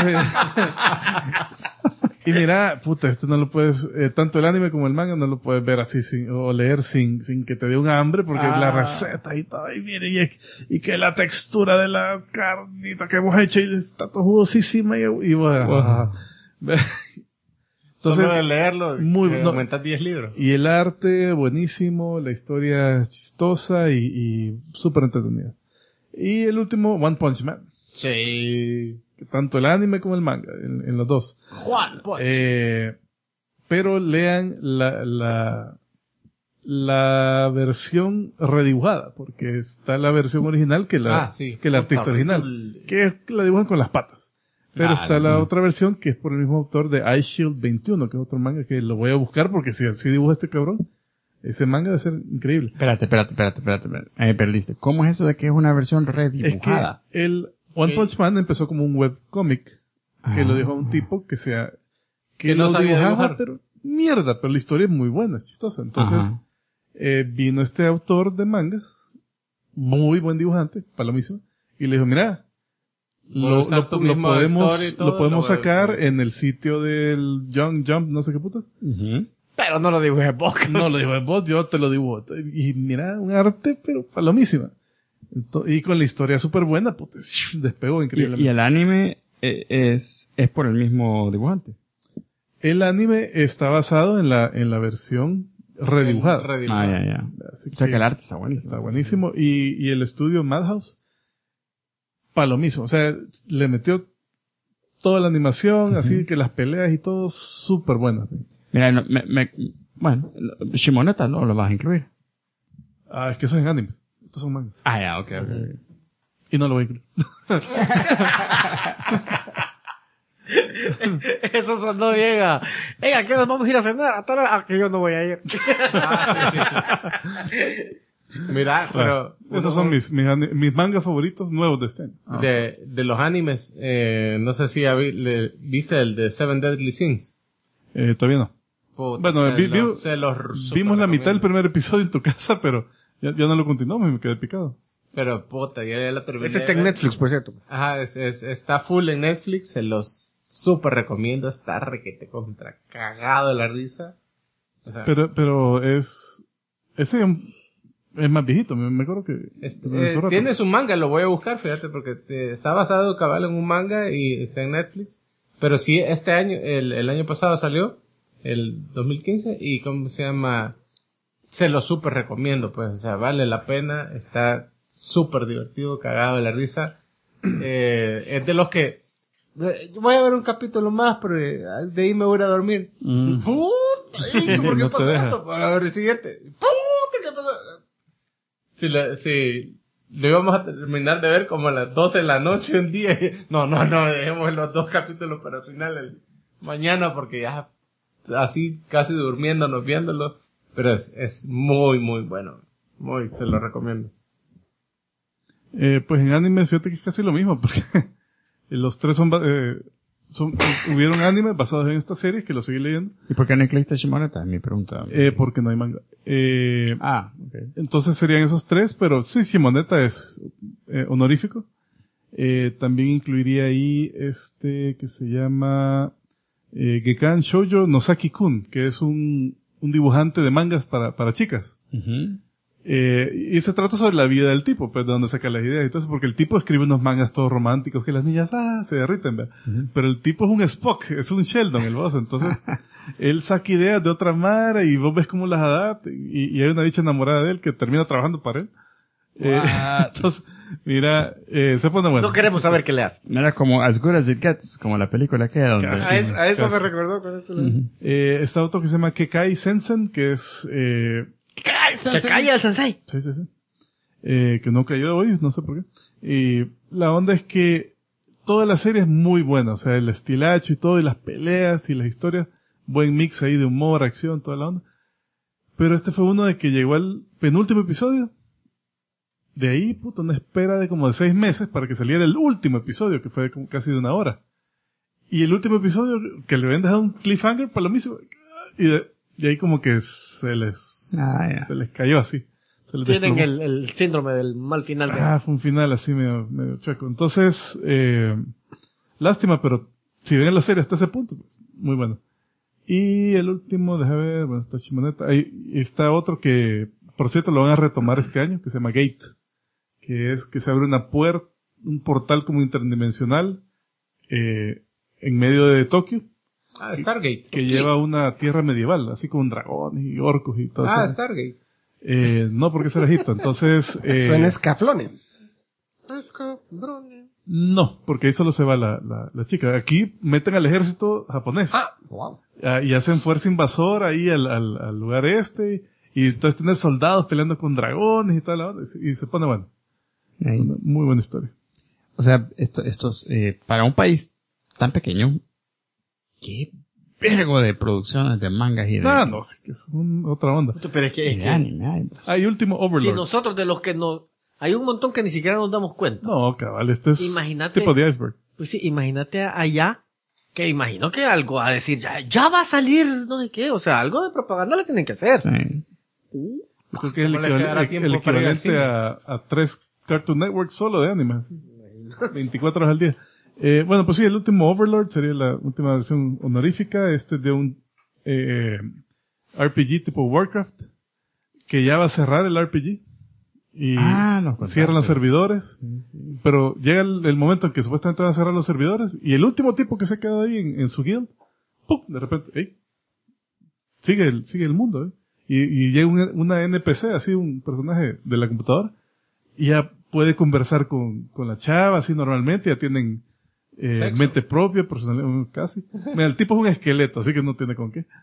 C: y mira, puta, no lo puedes, tanto el anime como el manga no lo puedes ver así o leer sin que te dé un hambre, porque la receta y todo, y mire, y que la textura de la carnita que hemos hecho y está todo jugosísima y bueno.
F: Solo de
C: Entonces,
F: leerlo, aumentas 10 libros.
C: y el arte buenísimo, la historia chistosa y súper entretenida. Y el último, One Punch Man.
F: Sí.
C: Tanto el anime como el manga, en los dos.
D: Juan, pues.
C: Pero lean la versión redibujada, porque está la versión original que el artista original, que la dibujan con las patas. Pero está la otra versión que es por el mismo autor de Ice Shield 21, que es otro manga que lo voy a buscar porque si así dibuja este cabrón, ese manga debe ser increíble.
B: Espérate. Me perdiste. ¿Cómo es eso de que es una versión redibujada?
C: Es que el One Punch Man empezó como un webcomic que lo dejó a un tipo que
F: no
C: lo
F: sabía
C: dibujaba,
F: dibujar.
C: pero mierda, pero la historia es muy buena, es chistosa. Entonces, vino este autor de mangas, muy buen dibujante, palomísimo, y le dijo, mira, lo podemos sacar en el sitio del Young Jump, no sé qué puta.
E: Pero no lo dibujé vos.
C: No lo dibujes vos, yo te lo dibujo. Y mira, un arte, pero palomísima. Y con la historia súper buena, puta, despegó increíblemente.
B: Y el anime es por el mismo dibujante.
C: El anime está basado en la versión redibujada.
B: Ya.
C: Así
B: O sea que el arte está buenísimo.
C: está buenísimo. Y el estudio Madhouse, para lo mismo. O sea, le metió toda la animación, así que las peleas y todo súper buenas.
B: Mira, bueno, Shimoneta no lo vas a incluir.
C: Ah, es que eso es en anime. Estos son mangas.
B: Ah, ya, ok.
C: Y no lo voy a incluir.
E: Eso sonó bien. Venga, ¿qué nos vamos a ir a cenar? A tal hora. Que yo no voy a ir.
F: Sí. Mira, pero...
C: Esos son mis mangas favoritos nuevos de este año.
F: De los animes, no sé si viste el de Seven Deadly Sins.
C: Todavía no.
F: Puta,
C: Bueno, vimos la mitad del
F: recomiendo.
C: primer episodio en tu casa, pero ya no lo continuamos y me quedé picado.
F: Pero puta, ya la terminé.
D: Ese está en
F: de ver.
D: Netflix, por cierto.
F: Ajá, está full en Netflix, se los súper recomiendo, está requete contra cagado de la risa. O sea,
C: Pero ese es más viejito, me acuerdo que...
F: tiene su manga, lo voy a buscar, fíjate, porque está basado cabal en un manga y está en Netflix. Pero sí, este año, el año pasado salió, el 2015, y ¿cómo se llama? Se lo súper recomiendo, pues, o sea, vale la pena, está súper divertido, cagado de la risa. Es de los que voy a ver un capítulo más, pero de ahí me voy a ir a dormir. ¡Puta! ¿Por qué
C: No te
F: pasó
C: deja.
F: esto? Para ver el siguiente. ¡Puta! ¿Qué pasó? Si lo íbamos a terminar de ver como a las 12 de la noche un día. No, dejemos los 2 capítulos para el final mañana, porque ya así casi durmiéndonos viéndolo. Pero es muy, muy bueno. Se lo recomiendo.
C: Pues en anime, fíjate que es casi lo mismo, porque los tres hubieron animes basados en esta serie, que lo seguí leyendo,
B: ¿Y por qué no incluiste Shimoneta? Es mi pregunta.
C: porque no hay manga.
B: Ok.
C: Entonces serían esos tres, pero sí, Shimoneta es honorífico. También incluiría ahí que se llama Gekan Shoujo Nosaki-kun, que es un dibujante de mangas para chicas.
B: Ujú.
C: Y se trata sobre la vida del tipo, pues de donde saca las ideas y todo eso, porque el tipo escribe unos mangas todos románticos que las niñas, se derriten, ¿verdad? Pero el tipo es un Spock, es un Sheldon, el boss, entonces él saca ideas de otra manera y vos ves cómo las adapta y hay una bicha enamorada de él que termina trabajando para él. Entonces, mira, se pone bueno.
D: No queremos saber qué le hace.
B: Era como As Good As It Gets, como la película que donde...
C: Casi.
D: A eso
C: casi.
D: me recordó con esto.
C: Está otro que se llama Kekai Sensen, que es,
D: Que calla el sensei.
C: sí. Que no cayó hoy, no sé por qué. Y la onda es que toda la serie es muy buena, o sea, el estilacho y todo, y las peleas y las historias, buen mix ahí de humor, acción, toda la onda. Pero este fue uno de que llegó al penúltimo episodio. De ahí, puta, una espera de como de 6 meses para que saliera el último episodio, que fue como casi de 1 hora. Y el último episodio, que le habían dejado un cliffhanger para lo mismo. Y ahí como que se les cayó así. Se les
D: Tienen
C: desplomó.
D: el síndrome del mal final.
C: Fue un final así medio chueco. Entonces, lástima, pero si ven la serie hasta ese punto, pues, muy bueno. Y el último, déjame ver, bueno, está Shimoneta. Ahí está otro que, por cierto, lo van a retomar este año, que se llama Gate. Que es que se abre una puerta, un portal como interdimensional, en medio de Tokio,
F: Stargate.
C: que lleva a una tierra medieval, así con dragones y orcos y todo eso.
F: Stargate.
C: No, porque eso era Egipto. Entonces,
E: Suena escaflone.
C: no, porque ahí solo se va la chica. Aquí meten al ejército japonés.
E: Wow.
C: Y hacen fuerza invasora ahí al lugar y entonces tienes soldados peleando con dragones y toda la onda, y se pone bueno.
B: Nice.
C: Una muy buena historia.
B: O sea, estos, para un país tan pequeño, qué vergo de producciones de mangas y de,
C: No, sí, que es otra onda.
D: Pero es que,
B: y de anime. Ay,
C: Hay último
D: si
C: Overlord.
D: nosotros de los que no... Hay un montón que ni siquiera nos damos cuenta.
C: No, cabal, este es
D: Imagínate.
C: tipo de iceberg.
D: Pues sí, imagínate allá, que imagino que algo a decir, ya va a salir, no sé qué, o sea, algo de propaganda le tienen que hacer.
B: Sí.
C: Yo creo que es el,
F: ¿Cómo le quedará tiempo
C: el
F: para ir al
C: equivalente a 3 Cartoon Network solo de anime. Así. 24 horas al día. Bueno, pues sí, el último Overlord sería la última versión honorífica. Este es de un RPG tipo Warcraft, que ya va a cerrar el RPG. y
B: nos contaste.
C: cierran los servidores, pero llega el momento en que supuestamente van a cerrar los servidores y el último tipo que se queda ahí en su guild, ¡pum! De repente, ¡ey! Sigue el mundo, ¿eh? Y llega una NPC, así un personaje de la computadora, y ya puede conversar con la chava, así normalmente, ya tienen mente propia, personalidad, casi. Mira, el tipo es un esqueleto, así que no tiene con qué.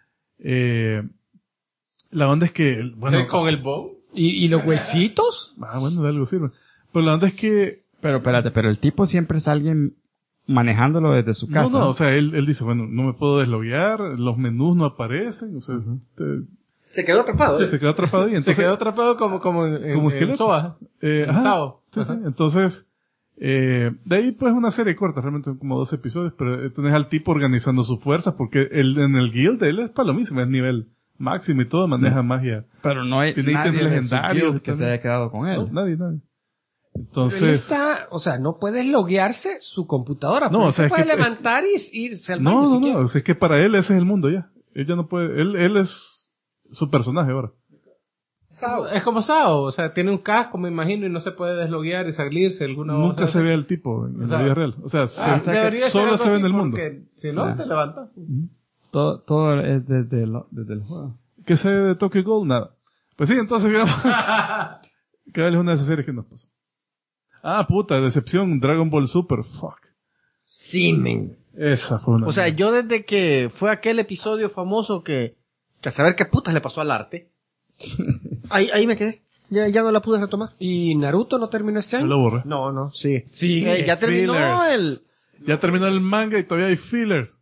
C: La onda es que, bueno...
F: ¿Con el bow?
E: ¿Y los huesitos?
C: Bueno, de algo sirve. Pero la onda es que...
B: Pero espérate, pero el tipo siempre es alguien manejándolo desde su casa.
C: No, o sea, él dice, bueno, no me puedo desloguear, los menús no aparecen, o sea,
D: Se quedó atrapado.
C: se quedó atrapado ahí. Entonces,
F: Se quedó atrapado como en
C: esqueleto.
F: Soa.
C: Ajá,
F: Sao.
C: sí. Entonces, de ahí pues una serie corta, realmente son como 12 episodios, pero tenés al tipo organizando sus fuerzas, porque en el guild él es palomísimo, es nivel máximo y todo, maneja magia.
B: Pero no hay
C: Tiene
B: nadie
C: ítems
B: de su
C: legendarios
B: guild que se haya quedado con él.
C: No, nadie.
E: Pero él
C: Entonces,
E: está, o sea, no puedes loguearse su computadora.
C: No,
E: No,
C: o sea,
E: se
C: es
E: puede
C: que-
E: levantar y irse al baño si quiere.
C: o sea, es que para él ese es el mundo ya. Él ya no puede, él es su personaje ahora.
F: Es como Sao, o sea, tiene un casco, me imagino, y no se puede desloguear y salirse alguna
C: Nunca
F: cosa
C: se
F: así.
C: ve al tipo en
F: O
C: la
F: sea,
C: vida real. O sea,
F: Debería ser
C: solo
F: algo
C: se ve
F: así
C: en el mundo.
F: porque si no, te levantas.
B: Todo es desde el juego.
C: ¿Qué se ve de Tokyo Ghoul? Nada. Pues sí, entonces, digamos, que es una de esas series que nos pasó. Puta, decepción, Dragon Ball Super, fuck.
D: Sí, men.
C: Esa fue una...
D: O sea, yo desde que fue aquel episodio famoso que a saber qué putas le pasó al arte, ahí me quedé. Ya no la pude retomar.
E: ¿Y Naruto no terminó este
C: Me
E: año?
C: lo borré.
D: No, sí.
E: Sí.
D: Ya terminó
C: Fillers. Ya terminó el manga y todavía hay fillers.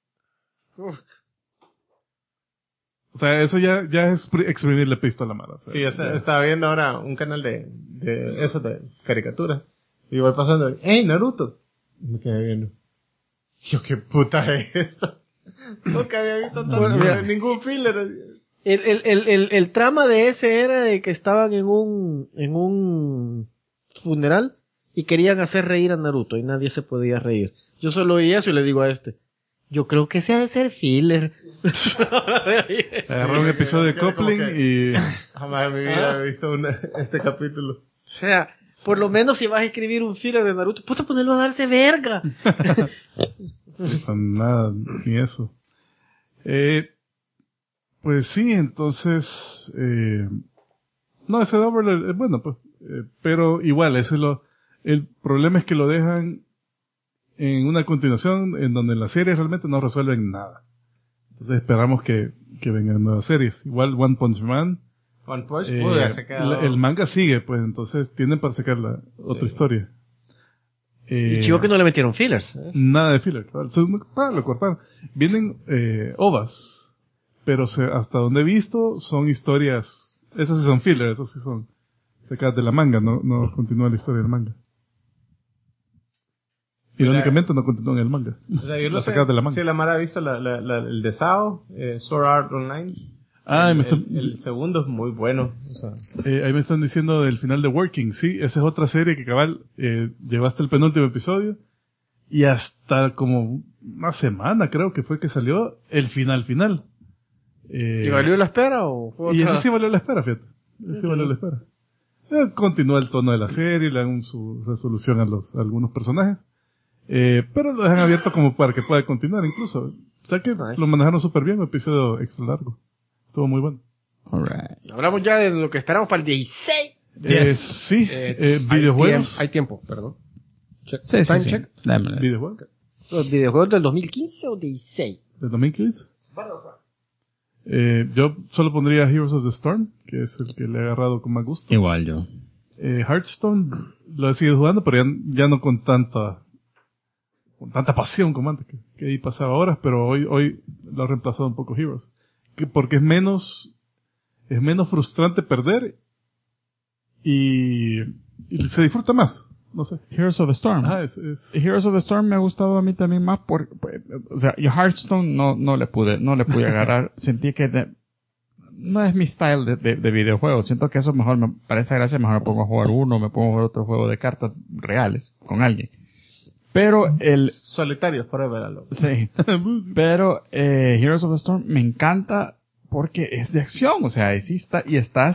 C: O sea, eso ya es exprimirle pistola mala. O sea,
F: Sí, estaba viendo ahora un canal de eso, de caricaturas. Y voy pasando, ¡hey, Naruto! Y me quedé viendo. Yo, ¿qué puta es esto? Nunca había visto ningún filler.
D: El trama de ese era de que estaban en un funeral y querían hacer reír a Naruto y nadie se podía reír. Yo solo oí eso y le digo a yo creo que ese ha de ser filler.
C: agarró un episodio de
F: Como
C: Coupling
F: que-
C: y...
F: Jamás en mi vida he visto este capítulo.
D: O sea, por lo menos si vas a escribir un filler de Naruto, puta, ponerlo a darse verga.
C: Con nada, ni eso. Pues sí, entonces... no, ese Double es bueno, pues. Pero igual, el problema es que lo dejan en una continuación en donde en la serie realmente no resuelven nada. Entonces esperamos que vengan nuevas series. Igual One Punch Man.
F: One Punch, ya se quedó.
C: El manga sigue, pues entonces tienen para sacar otra historia.
D: Y chivo que no le metieron fillers.
C: Nada de filler, claro. Lo cortaron. Vienen ovas, pero hasta donde he visto son historias, esas sí son filler, esas sí son sacadas de la manga, no continúa la historia del manga. Irónicamente no continúa en el manga.
F: O sea, yo no
C: La
F: sé
C: sacadas de la manga.
F: si la Mara ha visto el de Sao, Sword Art Online. El segundo es muy bueno. O sea,
C: ahí me están diciendo del final de Working, sí, esa es otra serie que cabal llegó hasta el penúltimo episodio y hasta como una semana creo que fue que salió el final.
D: ¿Y valió la espera o fue
C: Y
D: otra?
C: eso sí valió la espera, fíjate. Eso sí valió la espera. Continúa el tono de la serie, le dan su resolución a algunos personajes. Pero lo dejan abierto como para que pueda continuar incluso. O sea que
D: Nice.
C: lo manejaron súper bien, un episodio extra largo. Estuvo muy bueno.
B: Alright.
D: Hablamos ya de lo que esperamos para el 16.
C: Sí,
E: Hay
C: videojuegos.
E: Hay tiempo, perdón.
B: Sí.
E: Time check.
B: Dámela.
C: Videojuegos.
D: ¿Los videojuegos del 2015 o 16?
C: ¿De 2015? Yo solo pondría Heroes of the Storm, que es el que le he agarrado con más gusto.
B: Igual yo.
C: Hearthstone lo he seguido jugando, pero ya no con tanta pasión como antes, que ahí pasaba horas, pero hoy lo ha reemplazado un poco Heroes. Porque es menos frustrante perder y se disfruta más. No sé.
B: Heroes of the Storm. Heroes of the Storm me ha gustado a mí también más o sea, yo Hearthstone no le pude agarrar. Sentí que no es mi style de videojuego. Siento que eso mejor me parece gracia, mejor me pongo a jugar me pongo a jugar otro juego de cartas reales con alguien. Pero
F: solitarios, forever alone.
B: sí. Pero Heroes of the Storm me encanta porque es de acción, o sea, estás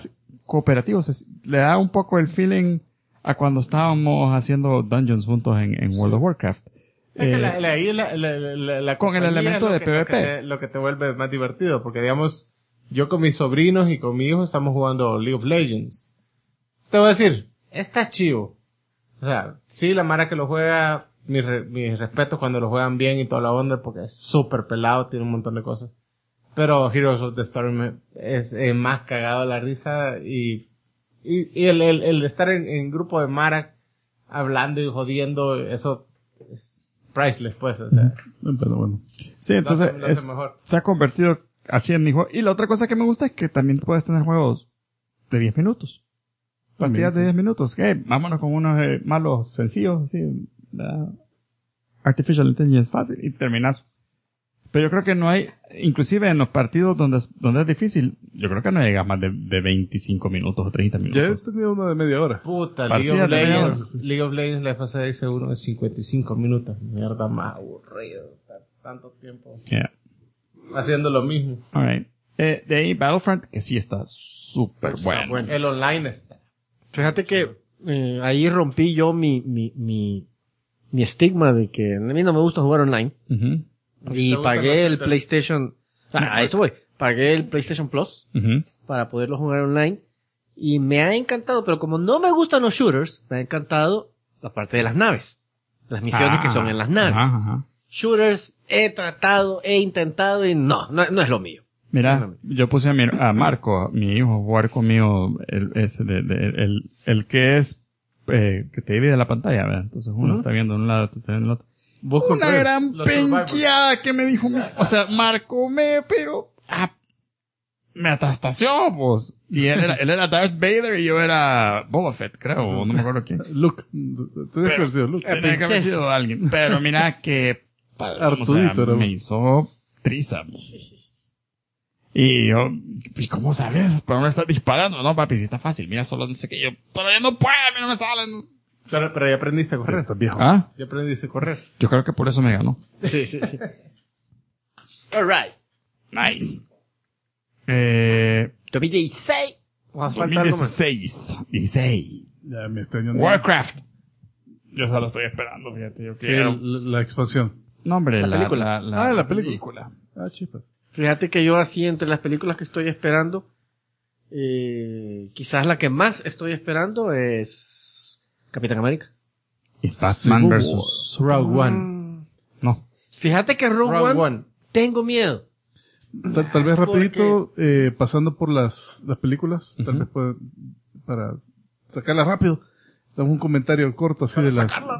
B: cooperativo. Le da un poco el feeling a cuando estábamos haciendo dungeons juntos en World of Warcraft.
F: Es que la
B: con el
F: compañía
B: elemento
F: es
B: de PvP.
F: lo que te vuelve más divertido, porque digamos, yo con mis sobrinos y con mi hijo estamos jugando League of Legends. Te voy a decir, está chivo. O sea, sí, la mara que lo juega, mis respetos cuando lo juegan bien y toda la onda, porque es súper pelado, tiene un montón de cosas. Pero Heroes of the Storm es más cagado la risa y el estar en grupo de mara hablando y jodiendo, eso es priceless, pues, o sea.
C: Pero bueno.
B: Sí, entonces
F: lo hace mejor.
B: se ha convertido así en mi juego. Y la otra cosa que me gusta es que también puedes tener juegos de 10 minutos. Partidas de 10 minutos. Vámonos con unos malos sencillos, así. Artificial Intelligence fácil y terminas. Pero yo creo que no hay, inclusive en los partidos donde es difícil, yo creo que no llegas más de 25 minutos o 30
C: Ya he
B: minutos.
C: tenido una de media hora.
F: Puta,
B: Partida de media hora.
F: League of Legends la fase dice uno de 55 minutos. Mierda, más aburrido. Tanto tiempo
B: Yeah.
F: haciendo lo mismo.
B: Alright. De ahí Battlefront, que sí está súper bueno.
F: El online está.
D: Fíjate que ahí rompí yo mi estigma de que a mí no me gusta jugar online.
B: Ujú,
D: Y
F: ¿Te gusta
D: pagué
F: más
D: el
F: el
D: PlayStation... a eso voy. Pagué el PlayStation Plus
B: ujú.
D: para poderlo jugar online. Y me ha encantado, pero como no me gustan los shooters, me ha encantado la parte de las naves. Las misiones que son en las naves.
B: Ajá, ajá.
D: Shooters he tratado, he intentado y no es lo mío.
B: Mira, yo puse a Marco, mi hijo, a jugar conmigo el que es que te divide la pantalla, ¿verdad? Entonces uno está viendo de un lado, otro está viendo del otro.
C: Vos
B: Una
C: contra él.
B: gran
F: los Survivors.
B: penqueada que me dijo, o sea, Marco me atastació, pues. Y él era Darth Vader y yo era Boba Fett, creo, o no me acuerdo quién.
C: Luke. Tienes que haber sido Luke.
B: Tenía que haber sido alguien. Pero mira que,
C: Artudito era.
B: me hizo triza. Y yo, ¿y cómo sabes? Pero me estás disparando. No, papi, si está fácil. Mira, solo no sé qué yo, pero yo no puedo, a mí no me salen.
F: Pero ya aprendiste a correr.
C: Estás viejo.
B: ¿Ah?
F: Ya aprendiste a correr.
B: Yo creo que por eso me ganó.
D: Sí. Alright.
B: Nice.
D: 2016. Falta algo más.
B: 16.
C: Ya me extraño.
B: Warcraft. Yo solo estoy esperando, fíjate. Yo
C: Sí,
B: quiero.
C: la expansión.
B: No, hombre,
D: La película.
C: La película. Ah, chispas.
D: Fíjate que yo así entre las películas que estoy esperando, quizás la que más estoy esperando es Capitán América.
B: Y Batman
C: Civil
B: versus.
F: Rogue One.
B: No.
D: Fíjate que Rogue One tengo miedo.
C: Tal vez rapidito, pasando por las películas, tal vez para sacarlas rápido, damos un comentario corto así de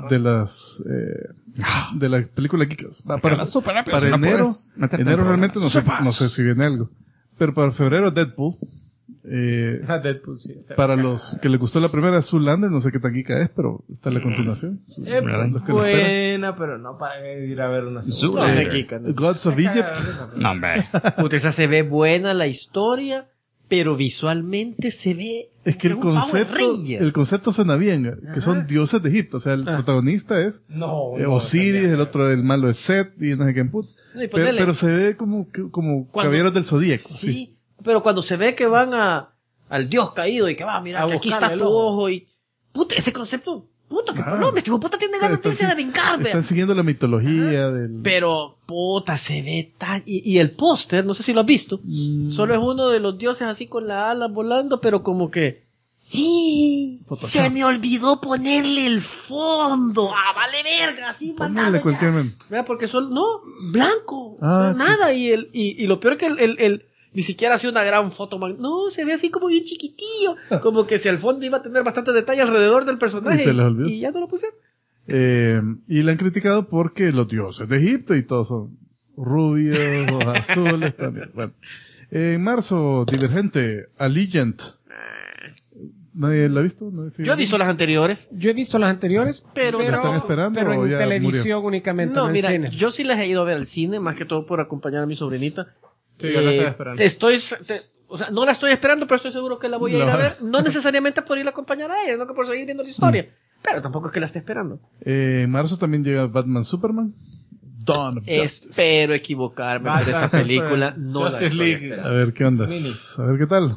C: la película Kikas.
B: Sacarla súper rápido,
C: Para
B: si no
C: enero,
B: puedes meterte en
C: enero
B: problemas.
C: realmente no sé si viene algo. Pero para febrero Deadpool,
F: Deadpool, sí. está
C: para
F: bacán.
C: los que les gustó la primera Zoolander, no sé qué tan geeka es, pero está la continuación.
F: Es
C: Los que lo esperan.
F: buena, pero no para ir a ver una
B: Zoolander.
D: No, de Kika, ¿no?
C: Gods of Egypt.
B: No, hombre.
D: Puta, esa se ve buena la historia, pero visualmente se ve...
C: Es que
D: un Power Ranger.
C: el concepto suena bien, que son dioses de Egipto, o sea, el protagonista es
F: No,
C: Osiris, el otro, el malo es Set, y no sé qué put.
D: No, y
C: Pero,
D: ponele-
C: pero se ve como
D: Cuando-
C: caballeros del zodíaco.
D: Sí, pero cuando se ve que van al dios caído y que va, mira,
F: A
D: que aquí
F: buscarle
D: está
F: el
D: tu
F: ojo.
D: ojo y... Puta, ese concepto... Puta, que
C: Ah.
D: no, me estuvo puta tiene ganas de irse de vengar, vea.
C: Están siguiendo la mitología del...
D: Pero, puta, se ve tan... Y el póster, no sé si lo has visto, solo es uno de los dioses así con la ala volando, pero como que... ¡Ih! Se me olvidó ponerle el fondo. ¡Ah, vale verga! Así,
C: Ponle
D: mandalo
C: cualquier
D: ya.
C: meme.
D: Vea, porque solo... No, blanco.
C: Ah,
D: nada. Y lo peor es que el ni siquiera ha sido una gran foto. No, se ve así como bien chiquitillo. Como que si al fondo iba a tener bastante detalle alrededor del personaje.
C: Y se les olvidó.
D: Y ya no lo pusieron.
C: Y la han criticado porque los dioses de Egipto y todos son rubios o azules también. Bueno. En marzo, Divergente, Allegiant. ¿Nadie la ha visto? ¿Nadie sigue
D: Yo he visto las anteriores.
E: Yo he visto las anteriores,
D: Pero-
C: ¿La están esperando
E: pero
C: o
E: en
C: ya
E: televisión únicamente,
D: No,
E: no en
D: mira,
E: cine.
D: yo sí las he ido a ver al cine, más que todo por acompañar a mi sobrinita.
F: Sí, yo la estaba esperando.
D: O sea, no la estoy esperando, pero estoy seguro que la voy a ir a ver. No necesariamente por ir a acompañar a ella, no que por seguir viendo la historia. Pero tampoco es que la esté esperando.
C: En marzo también llega Batman Superman. Dawn of Justice.
D: Espero equivocarme, pero esa película no la
F: Justice
D: estoy
F: League.
D: esperando.
C: A ver qué onda.
F: Mini.
C: A ver qué tal.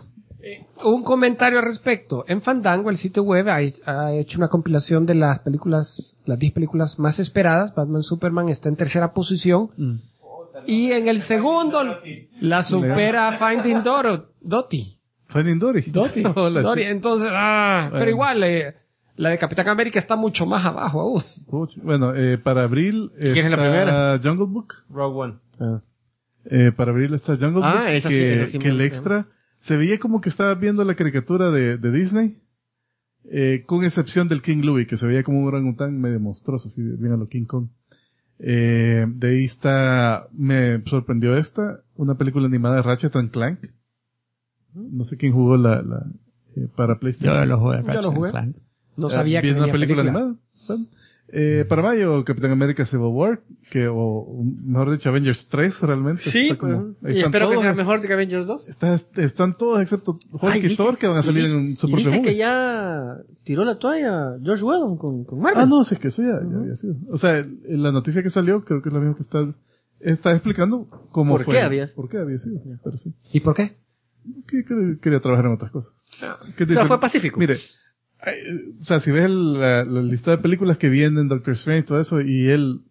E: Un comentario al respecto. En Fandango, el sitio web ha hecho una compilación de las 10 películas más esperadas. Batman Superman está en tercera posición. Y en el segundo la supera Finding Dory.
C: Finding Dory. Hola,
E: Dory.
C: sí.
E: Entonces, pero igual, la de Capitán América está mucho más abajo aún.
C: Bueno, para abril
D: ¿Quién es la
C: está
D: primera?
C: Jungle Book.
D: Rogue One.
C: Para abril está Jungle Book.
D: Esa sí,
C: que,
D: esa sí
C: que
D: me
C: el
D: gusta.
C: extra se veía como que estaba viendo la caricatura de Disney, con excepción del King Louie, que se veía como un orangután medio monstruoso, así bien a lo King Kong. De ahí me sorprendió una película animada de Ratchet and Clank. No sé quién jugó para PlayStation.
B: Yo lo jugué.
E: Yo lo jugué. No sabía que
C: ¿Viene
E: venía
C: una película
E: película.
C: animada? Bueno. Para mayo, Capitán América Civil War, o mejor dicho, Avengers 3 realmente.
D: Sí,
C: Está como- ahí
D: y
C: están
D: espero que
C: todos.
D: sea mejor que Avengers 2.
C: Están todos excepto Hulk y Thor, que van a salir en su
D: y
C: propio
D: viste
C: movie.
D: que ya tiró la toalla Josh Whedon con Marvel.
C: Ah, no, sí, es que eso ya había sido. O sea, en la noticia que salió, creo que es la misma que está explicando cómo
D: ¿Por
C: fue.
D: qué había?
C: ¿Por qué había sido? Pero sí.
E: ¿Y por qué?
C: Que quería trabajar en otras cosas. ¿Qué
D: O sea,
C: dicen?
D: fue pacífico.
C: Mire, o sea, si ves la lista de películas que vienen, Doctor Strange, todo eso, y él,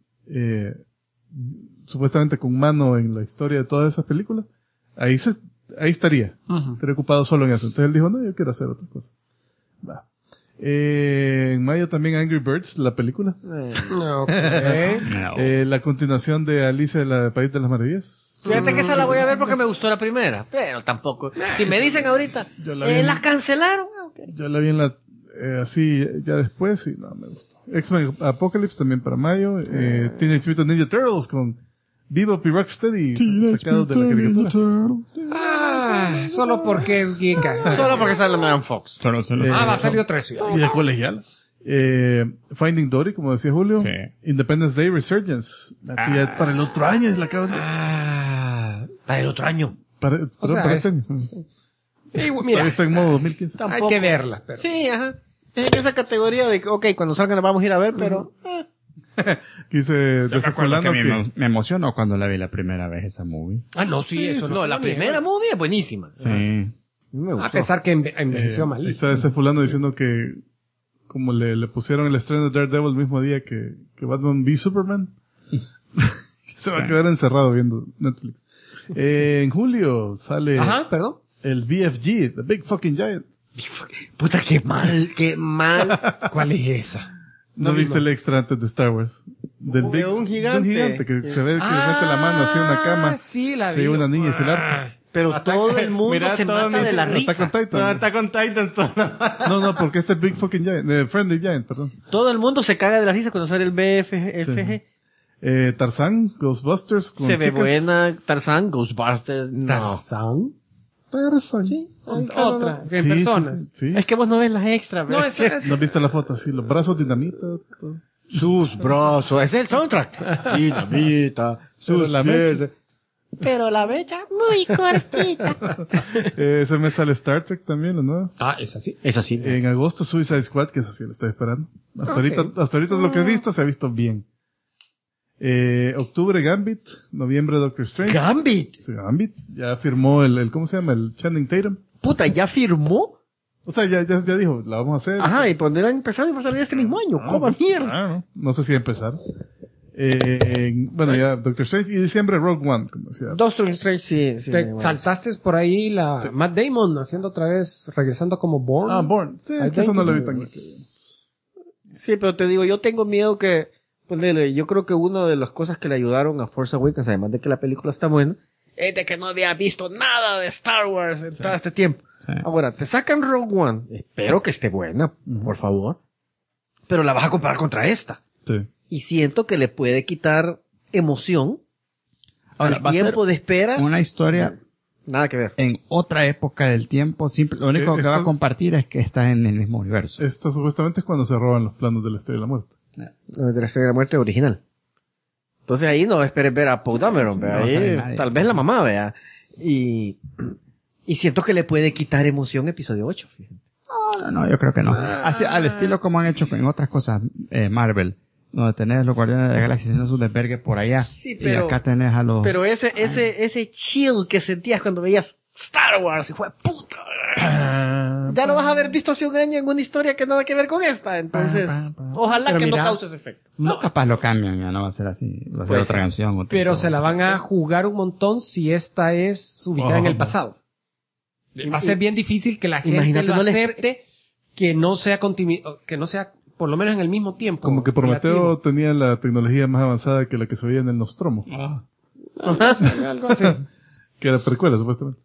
C: supuestamente con mano en la historia de todas esas películas, ahí estaría. Estaría ocupado solo en eso. Entonces él dijo, no, yo quiero hacer otras cosas. Va. En mayo también Angry Birds, la película.
E: Ok.
B: No.
C: La continuación de Alicia en el País de las Maravillas.
D: Fíjate que esa la voy a ver porque me gustó la primera, pero tampoco. Si me dicen ahorita,
C: Yo la vi
D: la cancelaron. Ok.
C: Yo la vi así ya después y no me gustó. X-Men Apocalypse también para mayo. Teenage Mutant Ninja Turtles con Bebop y Rocksteady sacados de la caricatura.
E: Solo porque es geeka.
D: Solo porque está en la Megan Fox.
B: Solo se los-
E: Va a salir otra ciudad.
C: Y de colegial. Finding Dory, como decía Julio.
B: Sí.
C: Independence Day Resurgence. La tía para el otro año es la acaban de...
D: Para el otro año.
C: Perdón,
E: sea,
C: para
E: es-
C: este año.
E: Y,
C: Todavía
E: mira,
C: está en modo 2015.
E: hay
D: Tampoco.
E: que verla. Pero...
D: Sí, ajá. Es en esa categoría de que, ok, cuando salgan la vamos a ir a ver, pero...
C: Quise
B: Yo me acuerdo
C: desescolando
B: que
C: que...
B: me emocionó cuando la vi la primera vez esa movie.
E: Ah, no, sí, eso
D: No, la
E: lo niego.
D: primera movie es buenísima.
B: Sí.
D: Me gustó.
E: A pesar que envejeció mal.
C: Ahí está ese fulano diciendo que como le pusieron el estreno de Daredevil el mismo día que Batman v Superman, se va a quedar encerrado viendo Netflix. En julio sale
E: Ajá, perdón.
C: el BFG, The Big Fucking Giant.
D: Puta, qué mal, qué mal.
E: ¿Cuál es esa?
C: ¿No viste el extra antes de Star Wars? Del
D: De un gigante.
C: que se ve que le mete la mano así en una cama.
E: Sí, la
C: se
E: vi.
C: lleva una niña y se larga.
D: Pero todo el mundo
F: Mira,
D: se
F: todo
D: mata
F: mi-
D: de la
C: Attack on
D: risa.
C: Titan.
F: Está con Titans todo.
C: No, porque este es Big Fucking Giant, Friendly Giant, perdón.
D: Todo el mundo se caga de la risa cuando sale el BFG.
C: Tarzan, Ghostbusters, con
D: Se ve
C: chicas.
D: buena. Tarzan, Ghostbusters. No.
E: ¿Tarzán?
C: Tarzan.
E: Otra, en
C: Sí,
E: personas.
C: sí, sí.
D: Es que vos no ves las extras,
E: No,
D: ¿verdad?
E: esa es...
C: ¿No viste la foto así? Los brazos dinamita. todo.
D: Sus brazos. Es el soundtrack. Dinamita.
C: Pero
D: Sus
C: la mecha.
D: piernas. Pero la mecha muy cortita.
C: Ese mes sale Star Trek también, ¿o no?
E: Ah, es así.
D: Es así.
C: En agosto Suicide Squad, que es así, lo estoy esperando. Hasta ahorita lo que he visto se ha visto bien. Octubre Gambit, noviembre Doctor Strange.
D: Gambit.
C: Sí, Gambit. Ya firmó el ¿cómo se llama? El Channing Tatum.
D: Puta, ya firmó.
C: O sea, ya dijo, la vamos a hacer.
D: Ajá, y pondrán empezado y va a salir este mismo año. ¡Coma mierda!
C: Ah, no sé si empezar. Bueno, ya Doctor Strange y diciembre Rogue One, como decía.
D: Doctor Strange, sí.
E: Te
D: bueno.
E: saltaste por ahí la Matt Damon haciendo otra vez, regresando como Bourne.
C: Ah, Bourne. Sí, que eso no lo vi tan
D: Sí, pero te digo, yo tengo miedo que, ponele, yo creo que una de las cosas que le ayudaron a Force Awakens, además de que la película está buena, es de que no había visto nada de Star Wars en todo este tiempo.
B: Sí.
D: Ahora, te sacan Rogue One, espero que esté buena, por favor, pero la vas a comparar contra esta.
C: Sí.
D: Y siento que le puede quitar emoción
B: Ahora,
D: al
B: va a ser
D: tiempo de espera.
B: una historia
D: Nada que ver.
B: en otra época del tiempo. Lo único que va a compartir es que está en el mismo universo.
C: Esta supuestamente es cuando se roban los planos de la Estrella de la Muerte.
D: De la Estrella de la Muerte original. Entonces ahí no esperes ver a Poe Dameron, vea.
B: no va a
D: Ahí,
B: salir nadie.
D: tal vez la mamá, vea. Y siento que le puede quitar emoción episodio 8, fíjate.
B: No, yo creo que no. Así, al estilo como han hecho en otras cosas Marvel, donde tenés los Guardianes de la Galaxia haciendo su desvergue por allá.
D: Sí,
B: y
D: pero-
B: acá tenés a los...
D: Pero ese chill que sentías cuando veías Star Wars, y fue puta. ya lo vas a haber visto hace un año en una historia que nada que ver con esta. Entonces, ojalá
E: Pero
D: que
E: mira,
D: no cause ese efecto.
A: No, capaz lo cambian, ya no va a ser así. Va a ser
D: Puede
A: otra
D: ser.
A: canción. otro
E: pero
A: todo.
E: se la van a jugar un montón si esta es ubicada en el pasado. Va a ser bien difícil que la gente
D: Imagínate,
E: lo
D: no le-
E: acepte, que no sea que no sea por lo menos en el mismo tiempo.
C: Como que Prometeo
E: relativo.
C: tenía la tecnología más avanzada que la que se veía en el Nostromo.
E: Algo así.
C: Que era precuela, supuestamente.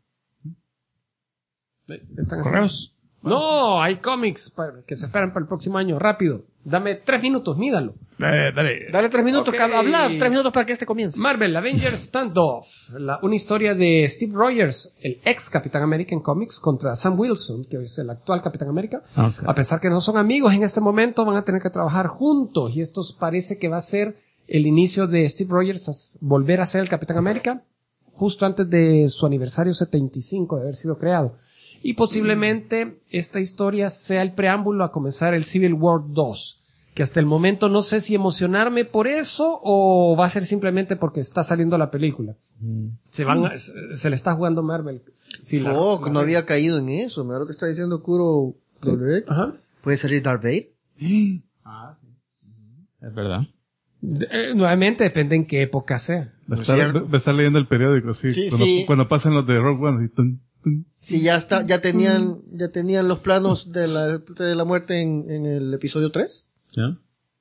E: Están haciendo-
A: ¿Correos?
E: No, hay cómics que se esperan para el próximo año. Rápido. Dame 3 minutos, mídalo.
A: Dale.
D: Dale 3 minutos,
E: Ok.
D: habla 3 minutos para que este comience.
E: Marvel Avengers Standoff. Una historia de Steve Rogers, el ex Capitán América en cómics, contra Sam Wilson, que es el actual Capitán América.
A: Ok.
E: A pesar que no son amigos en este momento, van a tener que trabajar juntos. Y esto parece que va a ser el inicio de Steve Rogers a volver a ser el Capitán América, justo antes de su aniversario 75 de haber sido creado. Y posiblemente esta historia sea el preámbulo a comenzar el Civil War 2. Que hasta el momento no sé si emocionarme por eso o va a ser simplemente porque está saliendo la película. Se le está jugando Marvel. Sí,
D: Fuck, no había caído en eso. Mira lo que está diciendo Kuro W.
E: Ajá.
D: ¿Puede salir Darth Vader?
A: Es verdad.
E: Nuevamente depende en qué época sea.
C: Va a estar leyendo el periódico, sí.
D: Sí,
C: cuando,
D: sí.
C: cuando pasan los de Rogue One. Así, tun, tun.
D: Sí, ya tenían los planos de la muerte en el episodio 3.
A: ¿Ya?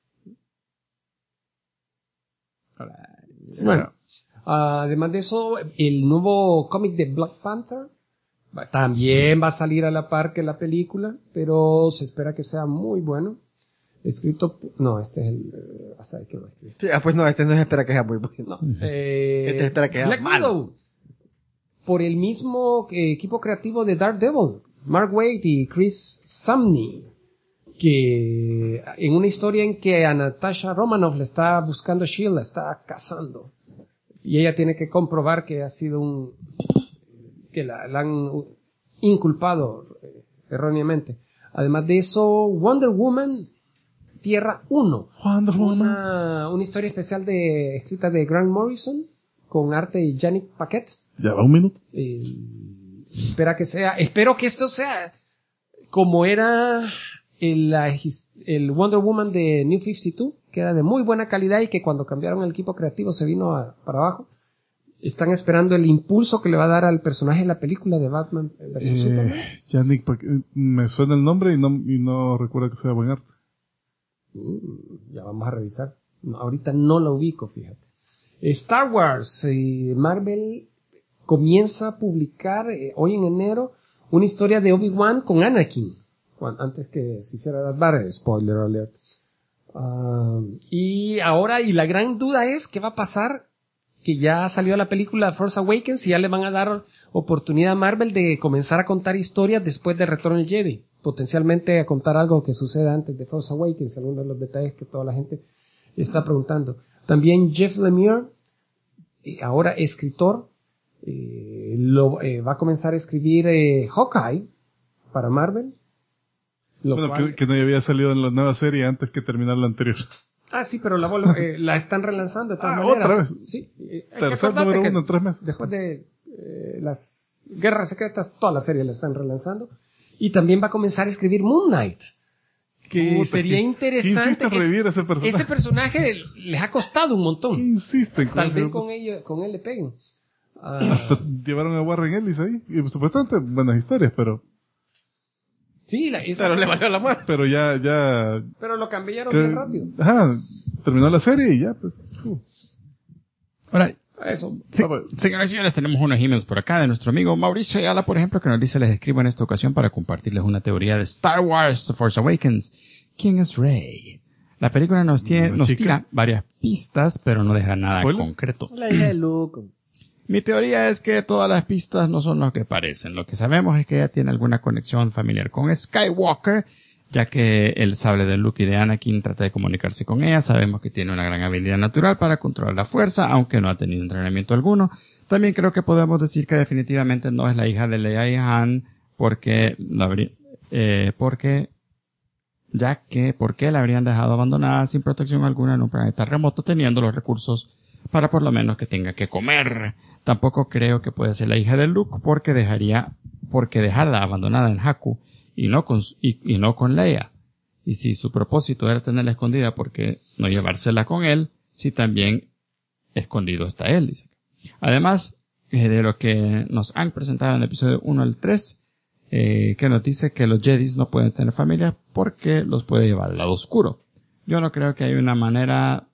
E: Bueno, además de eso, el nuevo cómic de Black Panther también va a salir a la par que la película, pero se espera que sea muy bueno. Escrito, no, este es el, hasta ahí que lo escribí.
D: Sí, pues no, este no se espera que sea muy bueno.
E: No,
D: Este espera que sea
E: Black
D: malo.
E: Widow, por el mismo equipo creativo de Daredevil, Mark Waid y Chris Samney, que en una historia en que a Natasha Romanoff le está buscando S.H.I.E.L.D., la está cazando. Y ella tiene que comprobar que ha sido que la han inculpado erróneamente. Además de eso, Wonder Woman Tierra 1.
C: Wonder Woman.
E: Una historia especial escrita de Grant Morrison con arte de Yannick Paquette.
C: Ya va un minuto.
E: Espero que esto sea como era el Wonder Woman de New 52, que era de muy buena calidad y que cuando cambiaron el equipo creativo se vino para abajo. Están esperando el impulso que le va a dar al personaje en la película de Batman vs Superman.
C: Yannick, me suena el nombre y no recuerdo que sea buen arte.
E: Ya vamos a revisar. No, ahorita no la ubico, fíjate. Star Wars, Marvel comienza a publicar hoy en enero una historia de Obi-Wan con Anakin. Antes que se hiciera Darth Vader, spoiler alert. Y la gran duda es qué va a pasar, que ya salió la película Force Awakens y ya le van a dar oportunidad a Marvel de comenzar a contar historias después de Retorno del Jedi. Potencialmente a contar algo que suceda antes de Force Awakens, algunos de los detalles que toda la gente está preguntando. También Jeff Lemire, ahora escritor, va a comenzar a escribir Hawkeye para Marvel.
C: Que no había salido en la nueva serie antes que terminar la anterior.
E: Sí, pero la están relanzando de todas maneras.
C: ¿Otra vez?
E: Sí.
C: Tercer número 1 en 3 meses.
E: Después de las Guerras Secretas, toda la serie la están relanzando. Y también va a comenzar a escribir Moon Knight. Que
C: Puta,
E: sería interesante.
C: insiste en revivir ese personaje.
E: Ese personaje les ha costado un montón.
C: Insisten.
E: Tal vez con él le peguen.
C: Hasta llevaron a Warren Ellis ahí. Y supuestamente buenas historias, pero...
E: Sí, pero le valió la muerte.
C: Pero ya...
E: Pero lo cambiaron bien rápido.
C: Ajá, terminó la serie y ya, pues.
A: Ahora,
E: Eso.
A: sí, señoras y señores, tenemos unos emails por acá de nuestro amigo Mauricio Ayala, por ejemplo, que nos dice: les escribo en esta ocasión para compartirles una teoría de Star Wars The Force Awakens. ¿Quién es Rey? La película nos tira varias pistas, pero no deja nada
C: ¿Spoiler?
A: concreto.
D: La hija de Luke.
A: Mi teoría es que todas las pistas no son lo que parecen. Lo que sabemos es que ella tiene alguna conexión familiar con Skywalker, ya que el sable de Luke y de Anakin trata de comunicarse con ella. Sabemos que tiene una gran habilidad natural para controlar la fuerza, aunque no ha tenido entrenamiento alguno. También creo que podemos decir que definitivamente no es la hija de Leia y Han, ¿por qué la habrían dejado abandonada sin protección alguna en un planeta remoto, teniendo los recursos para por lo menos que tenga que comer? Tampoco creo que pueda ser la hija de Luke, porque por qué dejarla abandonada en Jakku y no con Leia. Y si su propósito era tenerla escondida, ¿por qué no llevársela con él si también escondido está él? Dice. Además, de lo que nos han presentado en el episodio 1 al 3, que nos dice que los Jedis no pueden tener familia porque los puede llevar al lado oscuro. Yo no creo que hay una manera,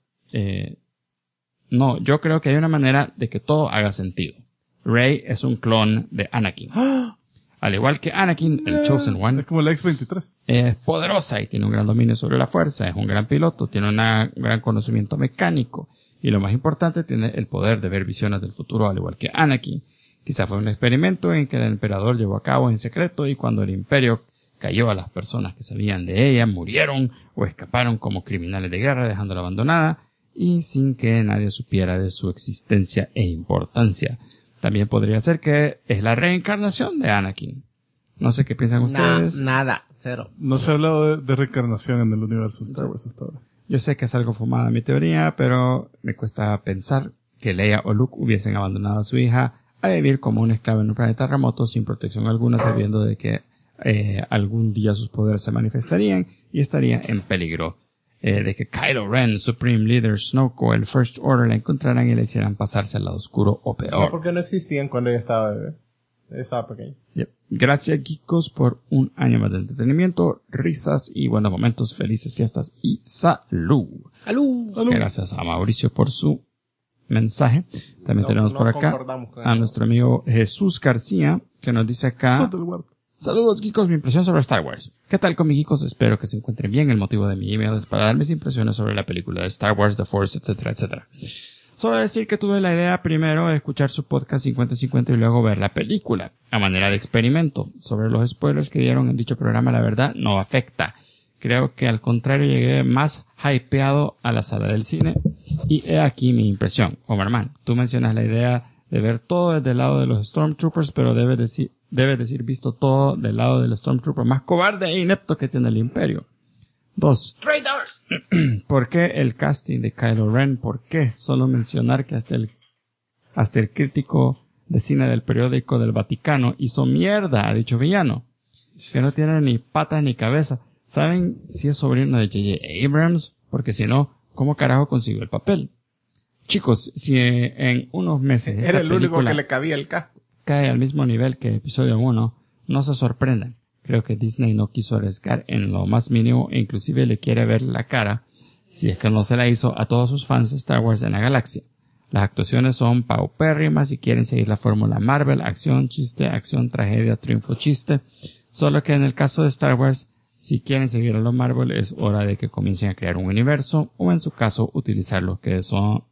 A: yo creo que hay una manera de que todo haga sentido. Rey es un clon de Anakin. Al igual que Anakin, el Chosen One.
C: Es como la X-23.
A: Es poderosa y tiene un gran dominio sobre la fuerza, es un gran piloto, tiene un gran conocimiento mecánico y lo más importante, tiene el poder de ver visiones del futuro al igual que Anakin. Quizá fue un experimento en que el emperador llevó a cabo en secreto y cuando el imperio cayó a las personas que sabían de ella, murieron o escaparon como criminales de guerra dejándola abandonada y sin que nadie supiera de su existencia e importancia. También podría ser que es la reencarnación de Anakin. No sé qué piensan ustedes.
D: Nada, cero.
C: No se ha hablado de reencarnación en el universo Star Wars hasta ahora.
A: Yo sé que es algo fumada mi teoría, pero me cuesta pensar que Leia o Luke hubiesen abandonado a su hija a vivir como un esclavo en un planeta remoto sin protección alguna, sabiendo de que algún día sus poderes se manifestarían y estaría en peligro. De que Kylo Ren, Supreme Leader, Snoke o el First Order la encontraran y le hicieran pasarse al lado oscuro o peor.
F: No, porque no existían cuando ella estaba bebé. Ella estaba pequeña.
A: Yep. Gracias, Geekos, por un año más de entretenimiento, risas y buenos momentos, felices fiestas y salud.
D: ¡Salud!
A: Así que gracias a Mauricio por su mensaje. También tenemos por acá a nuestro amigo Jesús García, que nos dice acá: saludos, Geekos, mi impresión sobre Star Wars. ¿Qué tal con mis Geekos? Espero que se encuentren bien. El motivo de mi email es para dar mis impresiones sobre la película de Star Wars, The Force, etcétera, etcétera. Solo decir que tuve la idea primero de escuchar su podcast 50-50 y luego ver la película, a manera de experimento. Sobre los spoilers que dieron en dicho programa, la verdad no afecta. Creo que al contrario llegué más hypeado a la sala del cine. Y he aquí mi impresión. Omerman, tú mencionas la idea de ver todo desde el lado de los Stormtroopers, pero debes decir visto todo del lado del Stormtrooper más cobarde e inepto que tiene el Imperio. 2. ¿Por qué el casting de Kylo Ren? ¿Por qué? Solo mencionar que hasta el crítico de cine del periódico del Vaticano hizo mierda a dicho villano. Que no tiene ni patas ni cabeza. ¿Saben si es sobrino de J.J. Abrams? Porque si no, ¿cómo carajo consiguió el papel? Chicos, si en unos meses
F: era el único que le cabía el casco,
A: cae al mismo nivel que episodio 1, no se sorprendan. Creo que Disney no quiso arriesgar en lo más mínimo e inclusive le quiere ver la cara, si es que no se la hizo, a todos sus fans de Star Wars en la galaxia. Las actuaciones son paupérrimas y quieren seguir la fórmula Marvel, acción, chiste, acción, tragedia, triunfo, chiste. Solo que en el caso de Star Wars, si quieren seguir a los Marvel, es hora de que comiencen a crear un universo, o en su caso, utilizar lo que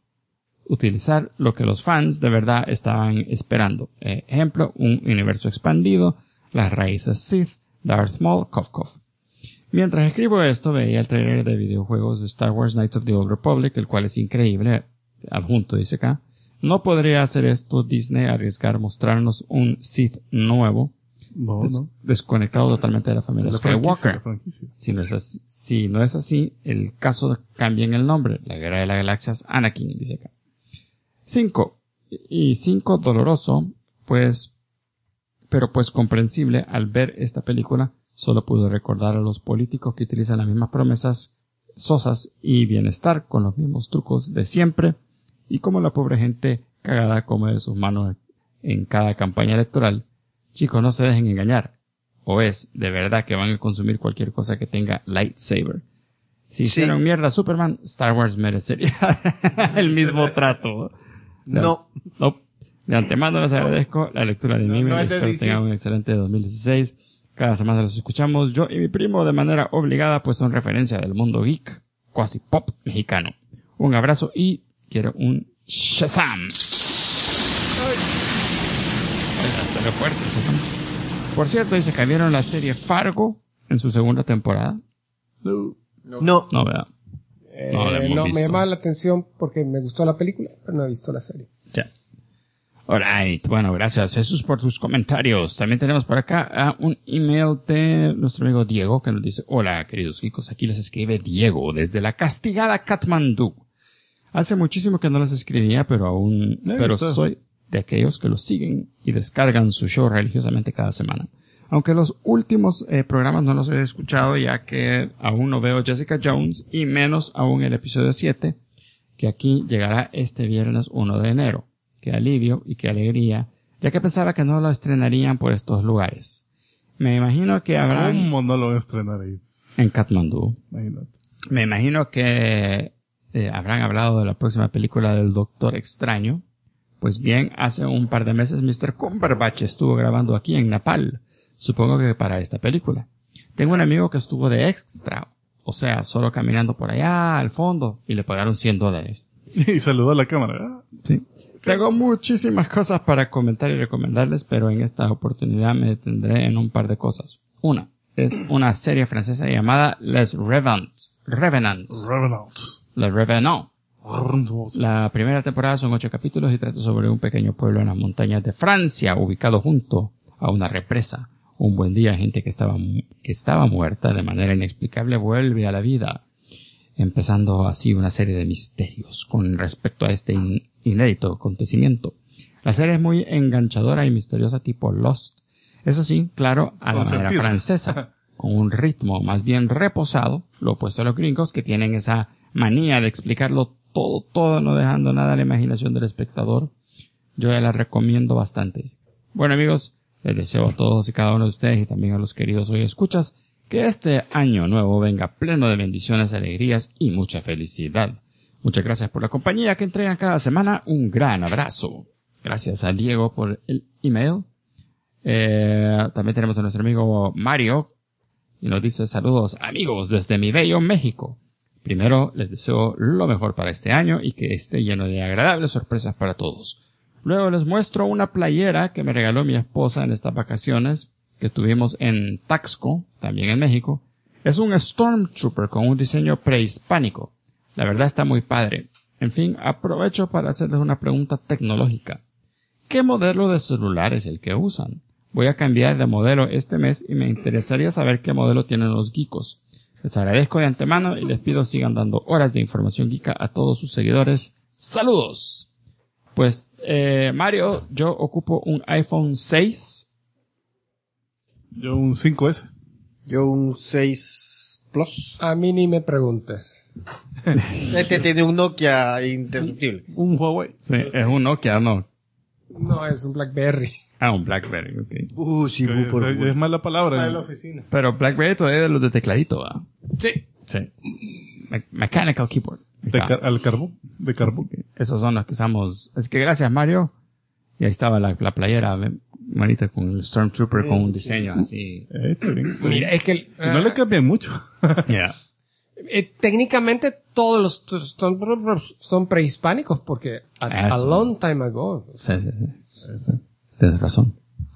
A: los fans de verdad estaban esperando. Ejemplo, un universo expandido, las raíces Sith, Darth Maul, Cough Cough. Mientras escribo esto, veía el trailer de videojuegos de Star Wars Knights of the Old Republic, el cual es increíble, adjunto dice acá. No podría hacer esto Disney, arriesgar mostrarnos un Sith nuevo, desconectado totalmente de la familia Skywalker. Si no es así, el caso cambia en el nombre. La Guerra de las Galaxias, Anakin, dice acá. 5. Y 5 doloroso, pero comprensible. Al ver esta película, solo pude recordar a los políticos que utilizan las mismas promesas sosas y bienestar con los mismos trucos de siempre, y como la pobre gente cagada come de sus manos en cada campaña electoral. Chicos, no se dejen engañar. O es de verdad que van a consumir cualquier cosa que tenga lightsaber. Si hicieron mierda a Superman, Star Wars merecería el mismo trato. No. De antemano les agradezco la lectura de mi email. Espero tengan un excelente 2016. Cada semana los escuchamos yo y mi primo de manera obligada, pues son referencia del mundo geek, cuasi pop mexicano. Un abrazo y quiero un Shazam. Hasta fuerte, Shazam. Por cierto, dice que vieron la serie Fargo en su segunda temporada.
D: No,
A: ¿verdad?
E: No, me llamaba la atención porque me gustó la película, pero no he visto la serie.
A: Ya. Alright, bueno, gracias Jesús por tus comentarios. También tenemos por acá un email de nuestro amigo Diego que nos dice: hola queridos geekos, aquí les escribe Diego desde la castigada Katmandú. Hace muchísimo que no les escribía, pero de aquellos que lo siguen y descargan su show religiosamente cada semana. Aunque los últimos programas no los he escuchado, ya que aún no veo Jessica Jones y menos aún el episodio 7, que aquí llegará este viernes 1 de enero. Qué alivio y qué alegría, ya que pensaba que no lo estrenarían por estos lugares. Me imagino que habrán...
C: ¿Cómo no lo van a estrenar ahí?
A: En Katmandú.
C: Imagínate.
A: Me imagino que habrán hablado de la próxima película del Doctor Extraño. Pues bien, hace un par de meses Mr. Cumberbatch estuvo grabando aquí en Napal. Supongo que para esta película. Tengo un amigo que estuvo de extra. O sea, solo caminando por allá al fondo y le pagaron $100.
C: Y saludó a la cámara.
A: Sí. Tengo muchísimas cosas para comentar y recomendarles, pero en esta oportunidad me detendré en un par de cosas. Una, es una serie francesa llamada Les Revenants.
C: Revenant.
A: Les Revenants. La primera temporada son 8 capítulos y trata sobre un pequeño pueblo en las montañas de Francia, ubicado junto a una represa. Un buen día, gente que estaba muerta de manera inexplicable vuelve a la vida, empezando así una serie de misterios con respecto a este inédito acontecimiento. La serie es muy enganchadora y misteriosa tipo Lost. Eso sí, claro, a la manera francesa, con un ritmo más bien reposado, lo opuesto a los gringos que tienen esa manía de explicarlo todo, no dejando nada a la imaginación del espectador. Yo ya la recomiendo bastante. Bueno, amigos, les deseo a todos y cada uno de ustedes y también a los queridos hoy escuchas que este año nuevo venga pleno de bendiciones, alegrías y mucha felicidad. Muchas gracias por la compañía que entregan cada semana. Un gran abrazo. Gracias a Diego por el email. También tenemos a nuestro amigo Mario y nos dice saludos amigos desde mi bello México. Primero les deseo lo mejor para este año y que esté lleno de agradables sorpresas para todos. Luego les muestro una playera que me regaló mi esposa en estas vacaciones que estuvimos en Taxco, también en México. Es un Stormtrooper con un diseño prehispánico. La verdad está muy padre. En fin, aprovecho para hacerles una pregunta tecnológica. ¿Qué modelo de celular es el que usan? Voy a cambiar de modelo este mes y me interesaría saber qué modelo tienen los geekos. Les agradezco de antemano y les pido sigan dando horas de información geeka a todos sus seguidores. ¡Saludos! Pues, Mario, yo ocupo un iPhone 6.
C: Yo un 5S.
D: Yo un 6 Plus.
E: A mí ni me preguntes.
D: Este tiene un Nokia indestructible.
C: Un Huawei.
A: Sí, es un Nokia, ¿no?
E: No, es un BlackBerry.
A: Ah, un BlackBerry, ok.
D: Sí,
C: Es mala palabra.
F: de la oficina.
A: Pero BlackBerry todavía es de los de tecladito, ¿verdad?
E: Sí.
A: Sí. Mechanical keyboard. Ahí
C: De
A: está.
C: al carbón. De carbón.
A: Así que esos son los que usamos. Es que gracias, Mario. Y ahí estaba la playera, manita, con el Stormtrooper con un diseño así.
C: Está bien.
E: Mira, es que
C: Y no le cambian mucho.
A: Yeah.
E: técnicamente todos los Stormtroopers son prehispánicos porque a
A: Eso.
E: long time ago.
A: Sí. Tienes razón.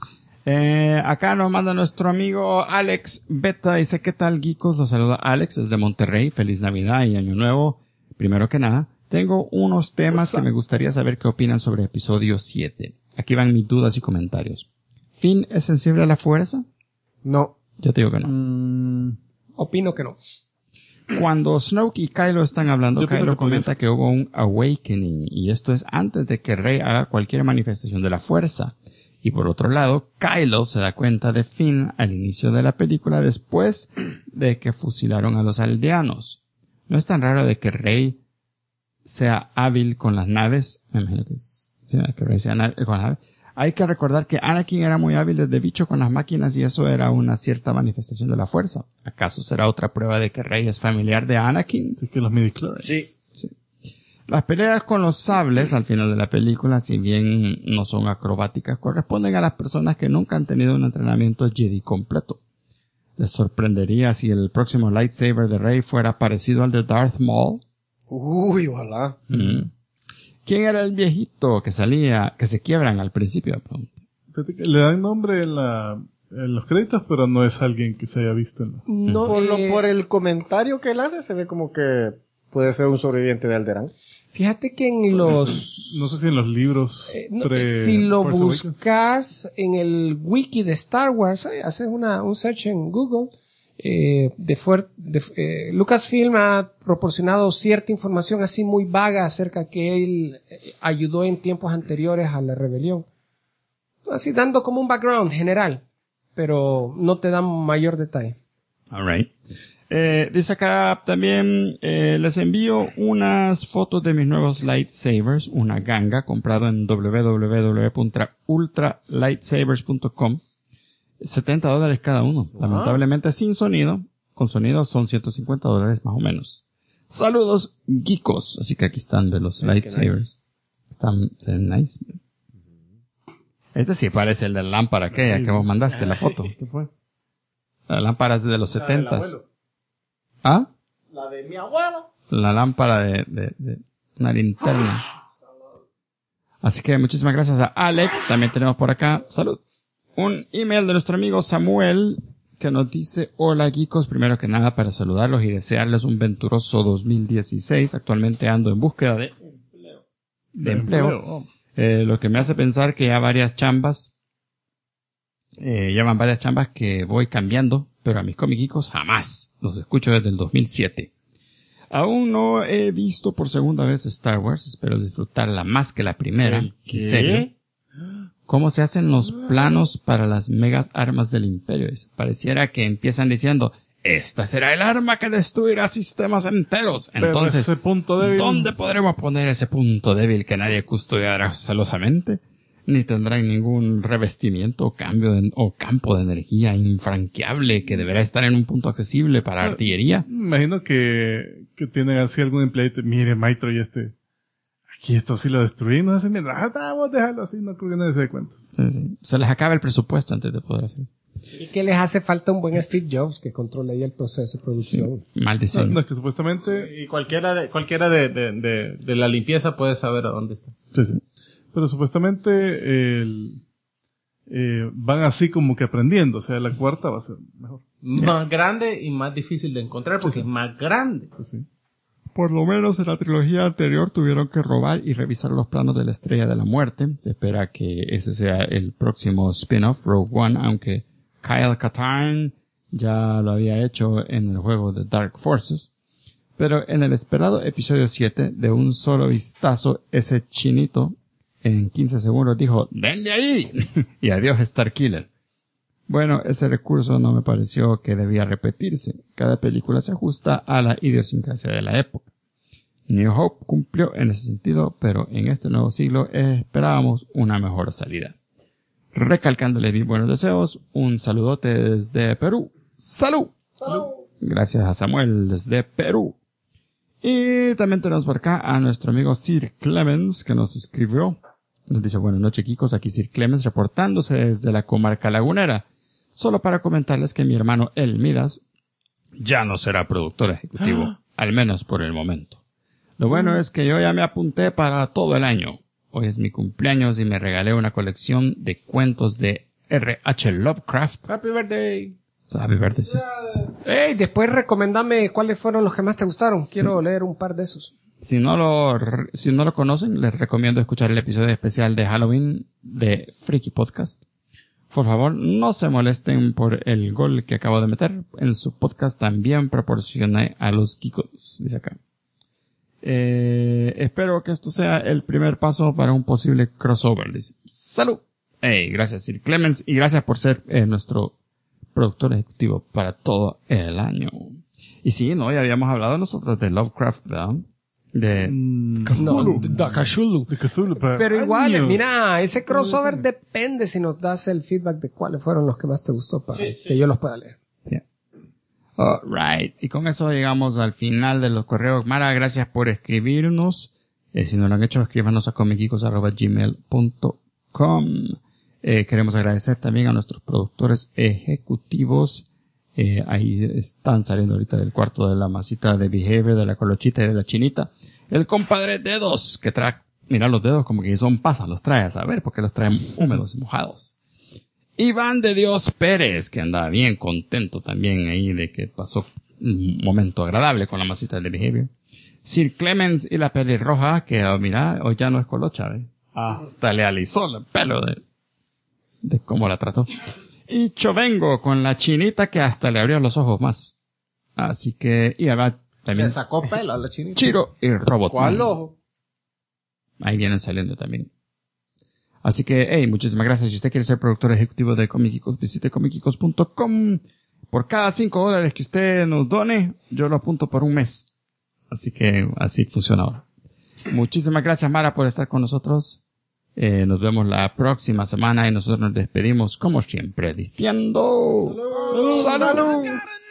A: Acá nos manda nuestro amigo Alex Beta. Dice, ¿qué tal, geekos? Nos saluda Alex desde Monterrey. Feliz Navidad y Año Nuevo. Primero que nada, tengo unos temas que me gustaría saber qué opinan sobre episodio 7. Aquí van mis dudas y comentarios. ¿Finn es sensible a la fuerza?
D: No.
A: Yo te digo que no.
E: Opino que no.
A: Cuando Snoke y Kylo están hablando,
C: Yo pienso
A: Kylo
C: que por
A: comenta que hubo un awakening, y esto es antes de que Rey haga cualquier manifestación de la fuerza. Y por otro lado, Kylo se da cuenta de Finn al inicio de la película después de que fusilaron a los aldeanos. ¿No es tan raro de que Rey sea hábil con las naves? Me imagino que sí, que Rey sea hábil con las naves. Hay que recordar que Anakin era muy hábil desde bicho con las máquinas y eso era una cierta manifestación de la fuerza. ¿Acaso será otra prueba de que Rey es familiar de Anakin?
C: Así que los midichlorians.
D: Sí.
A: Las peleas con los sables al final de la película, si bien no son acrobáticas, corresponden a las personas que nunca han tenido un entrenamiento Jedi completo. ¿Les sorprendería si el próximo lightsaber de Rey fuera parecido al de Darth Maul?
D: Uy, ojalá.
A: ¿Quién era el viejito que se quiebran al principio?
C: Fíjate que le dan nombre en los créditos, pero no es alguien que se haya visto en
E: No,
D: Por el comentario que él hace, se ve como que puede ser un sobreviviente de Alderaan.
E: fíjate que en los...
C: No sé si en los libros
E: no, si lo
C: Force Awakens.
E: buscas en el wiki de Star Wars, haces un search en Google, Lucasfilm ha proporcionado cierta información así muy vaga acerca que él ayudó en tiempos anteriores a la rebelión. Así dando como un background general, pero no te dan mayor detalle.
A: All right. Dice acá también, les envío unas fotos de mis nuevos lightsabers, una ganga comprado en www.ultralightsabers.com. $70 cada uno. Wow. Lamentablemente sin sonido. Con sonido son $150 más o menos. Saludos, geekos. Así que aquí están de los lightsabers. Se ven nice. Este sí parece el de la lámpara aquella que vos mandaste la foto.
C: ¿Qué fue?
A: La lámpara es de los 70s. ¿Ah?
D: La de mi abuelo.
A: La lámpara de una linterna. Así que muchísimas gracias a Alex. También tenemos por acá, salud, un email de nuestro amigo Samuel que nos dice: hola geekos, primero que nada para saludarlos y desearles un venturoso 2016. Actualmente ando en búsqueda de empleo. Lo que me hace pensar que ya van varias chambas que voy cambiando, pero a mis cómics geekos jamás. Los escucho desde el 2007. Aún no he visto por segunda vez Star Wars, espero disfrutarla más que la primera. ¿En serio? ¿Cómo se hacen los planos para las megas armas del Imperio? Pareciera que empiezan diciendo: esta será el arma que destruirá sistemas enteros. Entonces,
C: ese punto débil,
A: ¿dónde podremos poner ese punto débil que nadie custodiará celosamente? Ni tendrán ningún revestimiento o o campo de energía infranqueable que deberá estar en un punto accesible para artillería.
C: Imagino que tienen así algún empleado. Mire, Maestro, y aquí esto sí lo destruí, no hace mierda. Vamos a dejarlo así, no creo que nadie se dé cuenta.
A: Sí. Se les acaba el presupuesto antes de poder hacer.
E: ¿Y qué les hace falta? Un buen Steve Jobs que controle ahí el proceso de producción.
A: Sí. Maldición.
C: No, es que supuestamente...
F: Y cualquiera de la limpieza puede saber a dónde está.
C: Sí. Pero supuestamente van así como que aprendiendo. O sea, la cuarta va a ser mejor.
F: Más grande y más difícil de encontrar porque es más grande.
C: Sí.
A: Por lo menos en la trilogía anterior tuvieron que robar y revisar los planos de la Estrella de la Muerte. Se espera que ese sea el próximo spin-off, Rogue One, aunque Kyle Katarn ya lo había hecho en el juego de Dark Forces. Pero en el esperado episodio 7, de un solo vistazo, ese chinito en 15 segundos dijo: ¡denle ahí! Y adiós Starkiller. Bueno, ese recurso no me pareció que debía repetirse. Cada película se ajusta a la idiosincrasia de la época. New Hope cumplió en ese sentido, pero en este nuevo siglo esperábamos una mejor salida. Recalcándole mis buenos deseos, un saludote desde Perú. ¡Salud! ¡Salud! Gracias a Samuel desde Perú. Y también tenemos por acá a nuestro amigo Sir Clemens, que nos escribió. Nos dice: buenas noches, chicos, aquí Sir Clemens reportándose desde la comarca lagunera. Solo para comentarles que mi hermano El Midas ya no será productor ejecutivo, al menos por el momento. Lo bueno es que yo ya me apunté para todo el año. Hoy es mi cumpleaños y me regalé una colección de cuentos de R.H. Lovecraft.
E: Happy birthday.
A: Happy birthday, sí.
E: Hey, después recomendame cuáles fueron los que más te gustaron. Quiero leer un par de esos.
A: Si no lo conocen, les recomiendo escuchar el episodio especial de Halloween de Freaky Podcast. Por favor, no se molesten por el gol que acabo de meter. En su podcast también proporcioné a los geekos, dice acá. Espero que esto sea el primer paso para un posible crossover, dice. ¡Salud! Hey, gracias Sir Clemens y gracias por ser nuestro productor ejecutivo para todo el año. Y sí, ya habíamos hablado nosotros de Lovecraft, ¿verdad? De
E: Cthulhu.
C: De Cthulhu,
E: pero igual,
C: años.
E: mira, ese crossover depende si nos das el feedback de cuáles fueron los que más te gustó para que yo los pueda leer.
A: Yeah. Alright, y con eso llegamos al final de los correos. Mara, gracias por escribirnos. Si no lo han hecho, escríbanos a comicicos@gmail.com. Queremos agradecer también a nuestros productores ejecutivos. Ahí están saliendo ahorita del cuarto de la masita de Behavior, de la Colochita y de la Chinita. El compadre Dedos, que trae, mira los dedos como que son pasas, los trae a saber porque los traen húmedos y mojados. Iván de Dios Pérez, que andaba bien contento también ahí de que pasó un momento agradable con la masita de Behavior. Sir Clemens y la pelirroja, que mira, hoy ya no es colocha, hasta le alisó el pelo de cómo la trató. Y Chovengo con la chinita que hasta le abrió los ojos más. Así que, y va también
F: Le sacó pelo a la chinita.
A: Chiro y Robot.
D: ¿Cuál ojo?
A: Ahí vienen saliendo también. Así que, hey, muchísimas gracias. Si usted quiere ser productor ejecutivo de Comicicos, visite comicicos.com. Por cada $5 que usted nos done, yo lo apunto por un mes. Así que, así funciona ahora. Muchísimas gracias, Mara, por estar con nosotros. Nos vemos la próxima semana y nosotros nos despedimos, como siempre, diciendo... ¡Salud!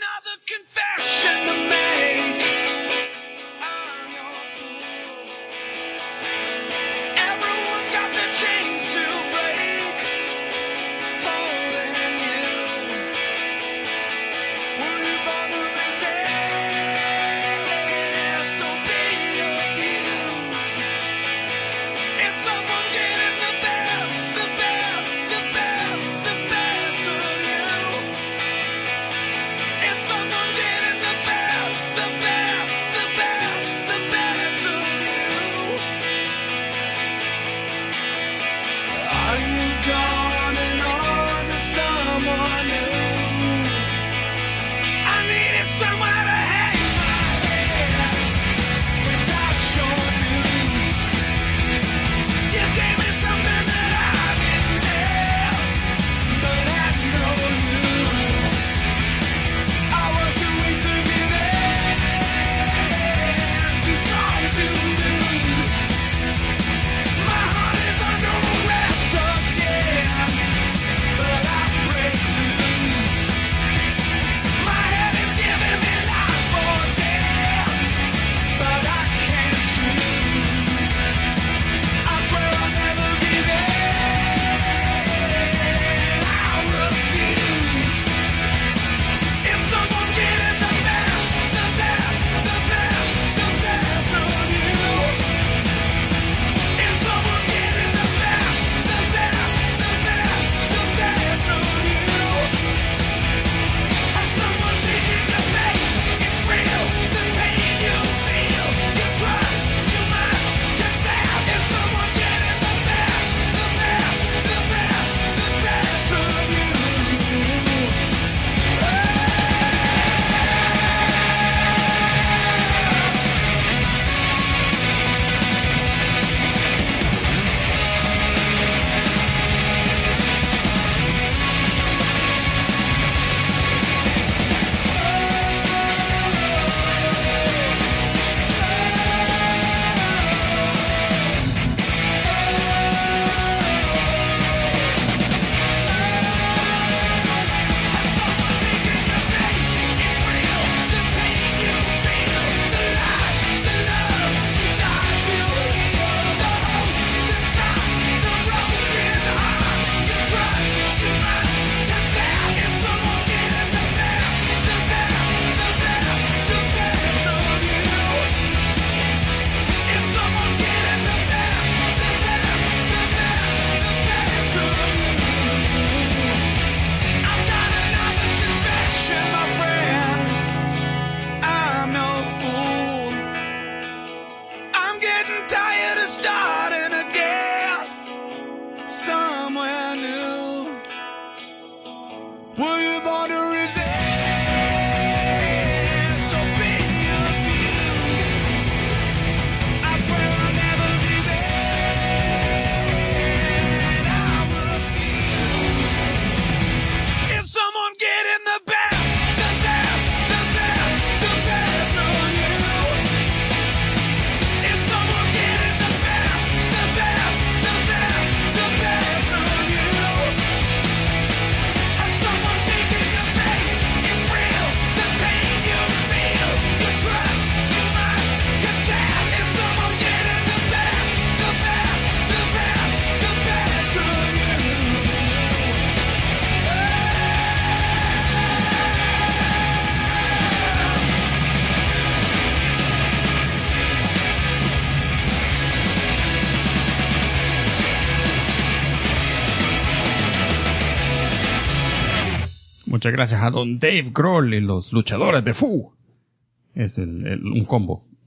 A: Muchas gracias a don Dave Grohl y los luchadores de Fu. Es un combo.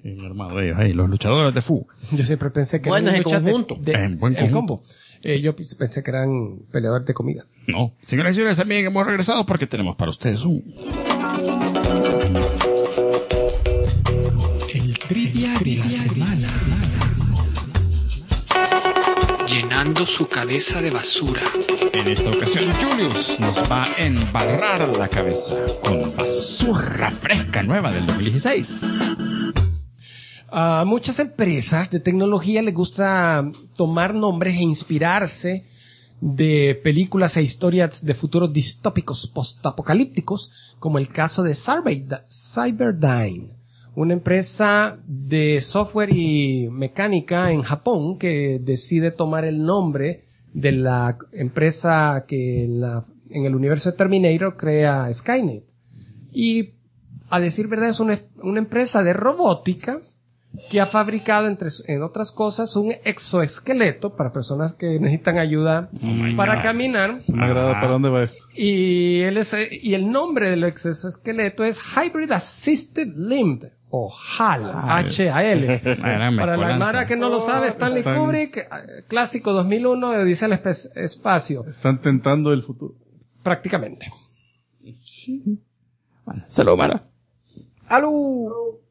B: Bien armado ellos ahí, los luchadores de Fu.
E: Yo siempre pensé que
D: Bueno,
E: eran
D: es el
E: luchas
D: conjunto.
B: En buen
E: el
B: conjunto.
E: combo. Yo pensé que eran peleadores de comida.
B: No. Señoras y señores, también hemos regresado porque tenemos para ustedes un...
E: El trivia de la semana. Llenando su cabeza de basura.
B: En esta ocasión, Julius nos va a embarrar la cabeza con basura fresca nueva del 2016.
E: A muchas empresas de tecnología les gusta tomar nombres e inspirarse de películas e historias de futuros distópicos postapocalípticos, como el caso de Cyberdyne, una empresa de software y mecánica en Japón que decide tomar el nombre de la empresa que en el universo de Terminator crea Skynet. Y a decir verdad es una empresa de robótica que ha fabricado, en otras cosas, un exoesqueleto para personas que necesitan ayuda para caminar.
C: No me agrada para dónde va esto.
E: Y el nombre del exoesqueleto es Hybrid Assisted Limb, o HAL, H-A-L. Para la Mara que no lo sabe, Stanley Kubrick, clásico 2001, de Odisea al Espacio.
C: Están tentando el futuro.
E: Prácticamente.
B: Bueno, salud, Mara.
D: ¡Aló!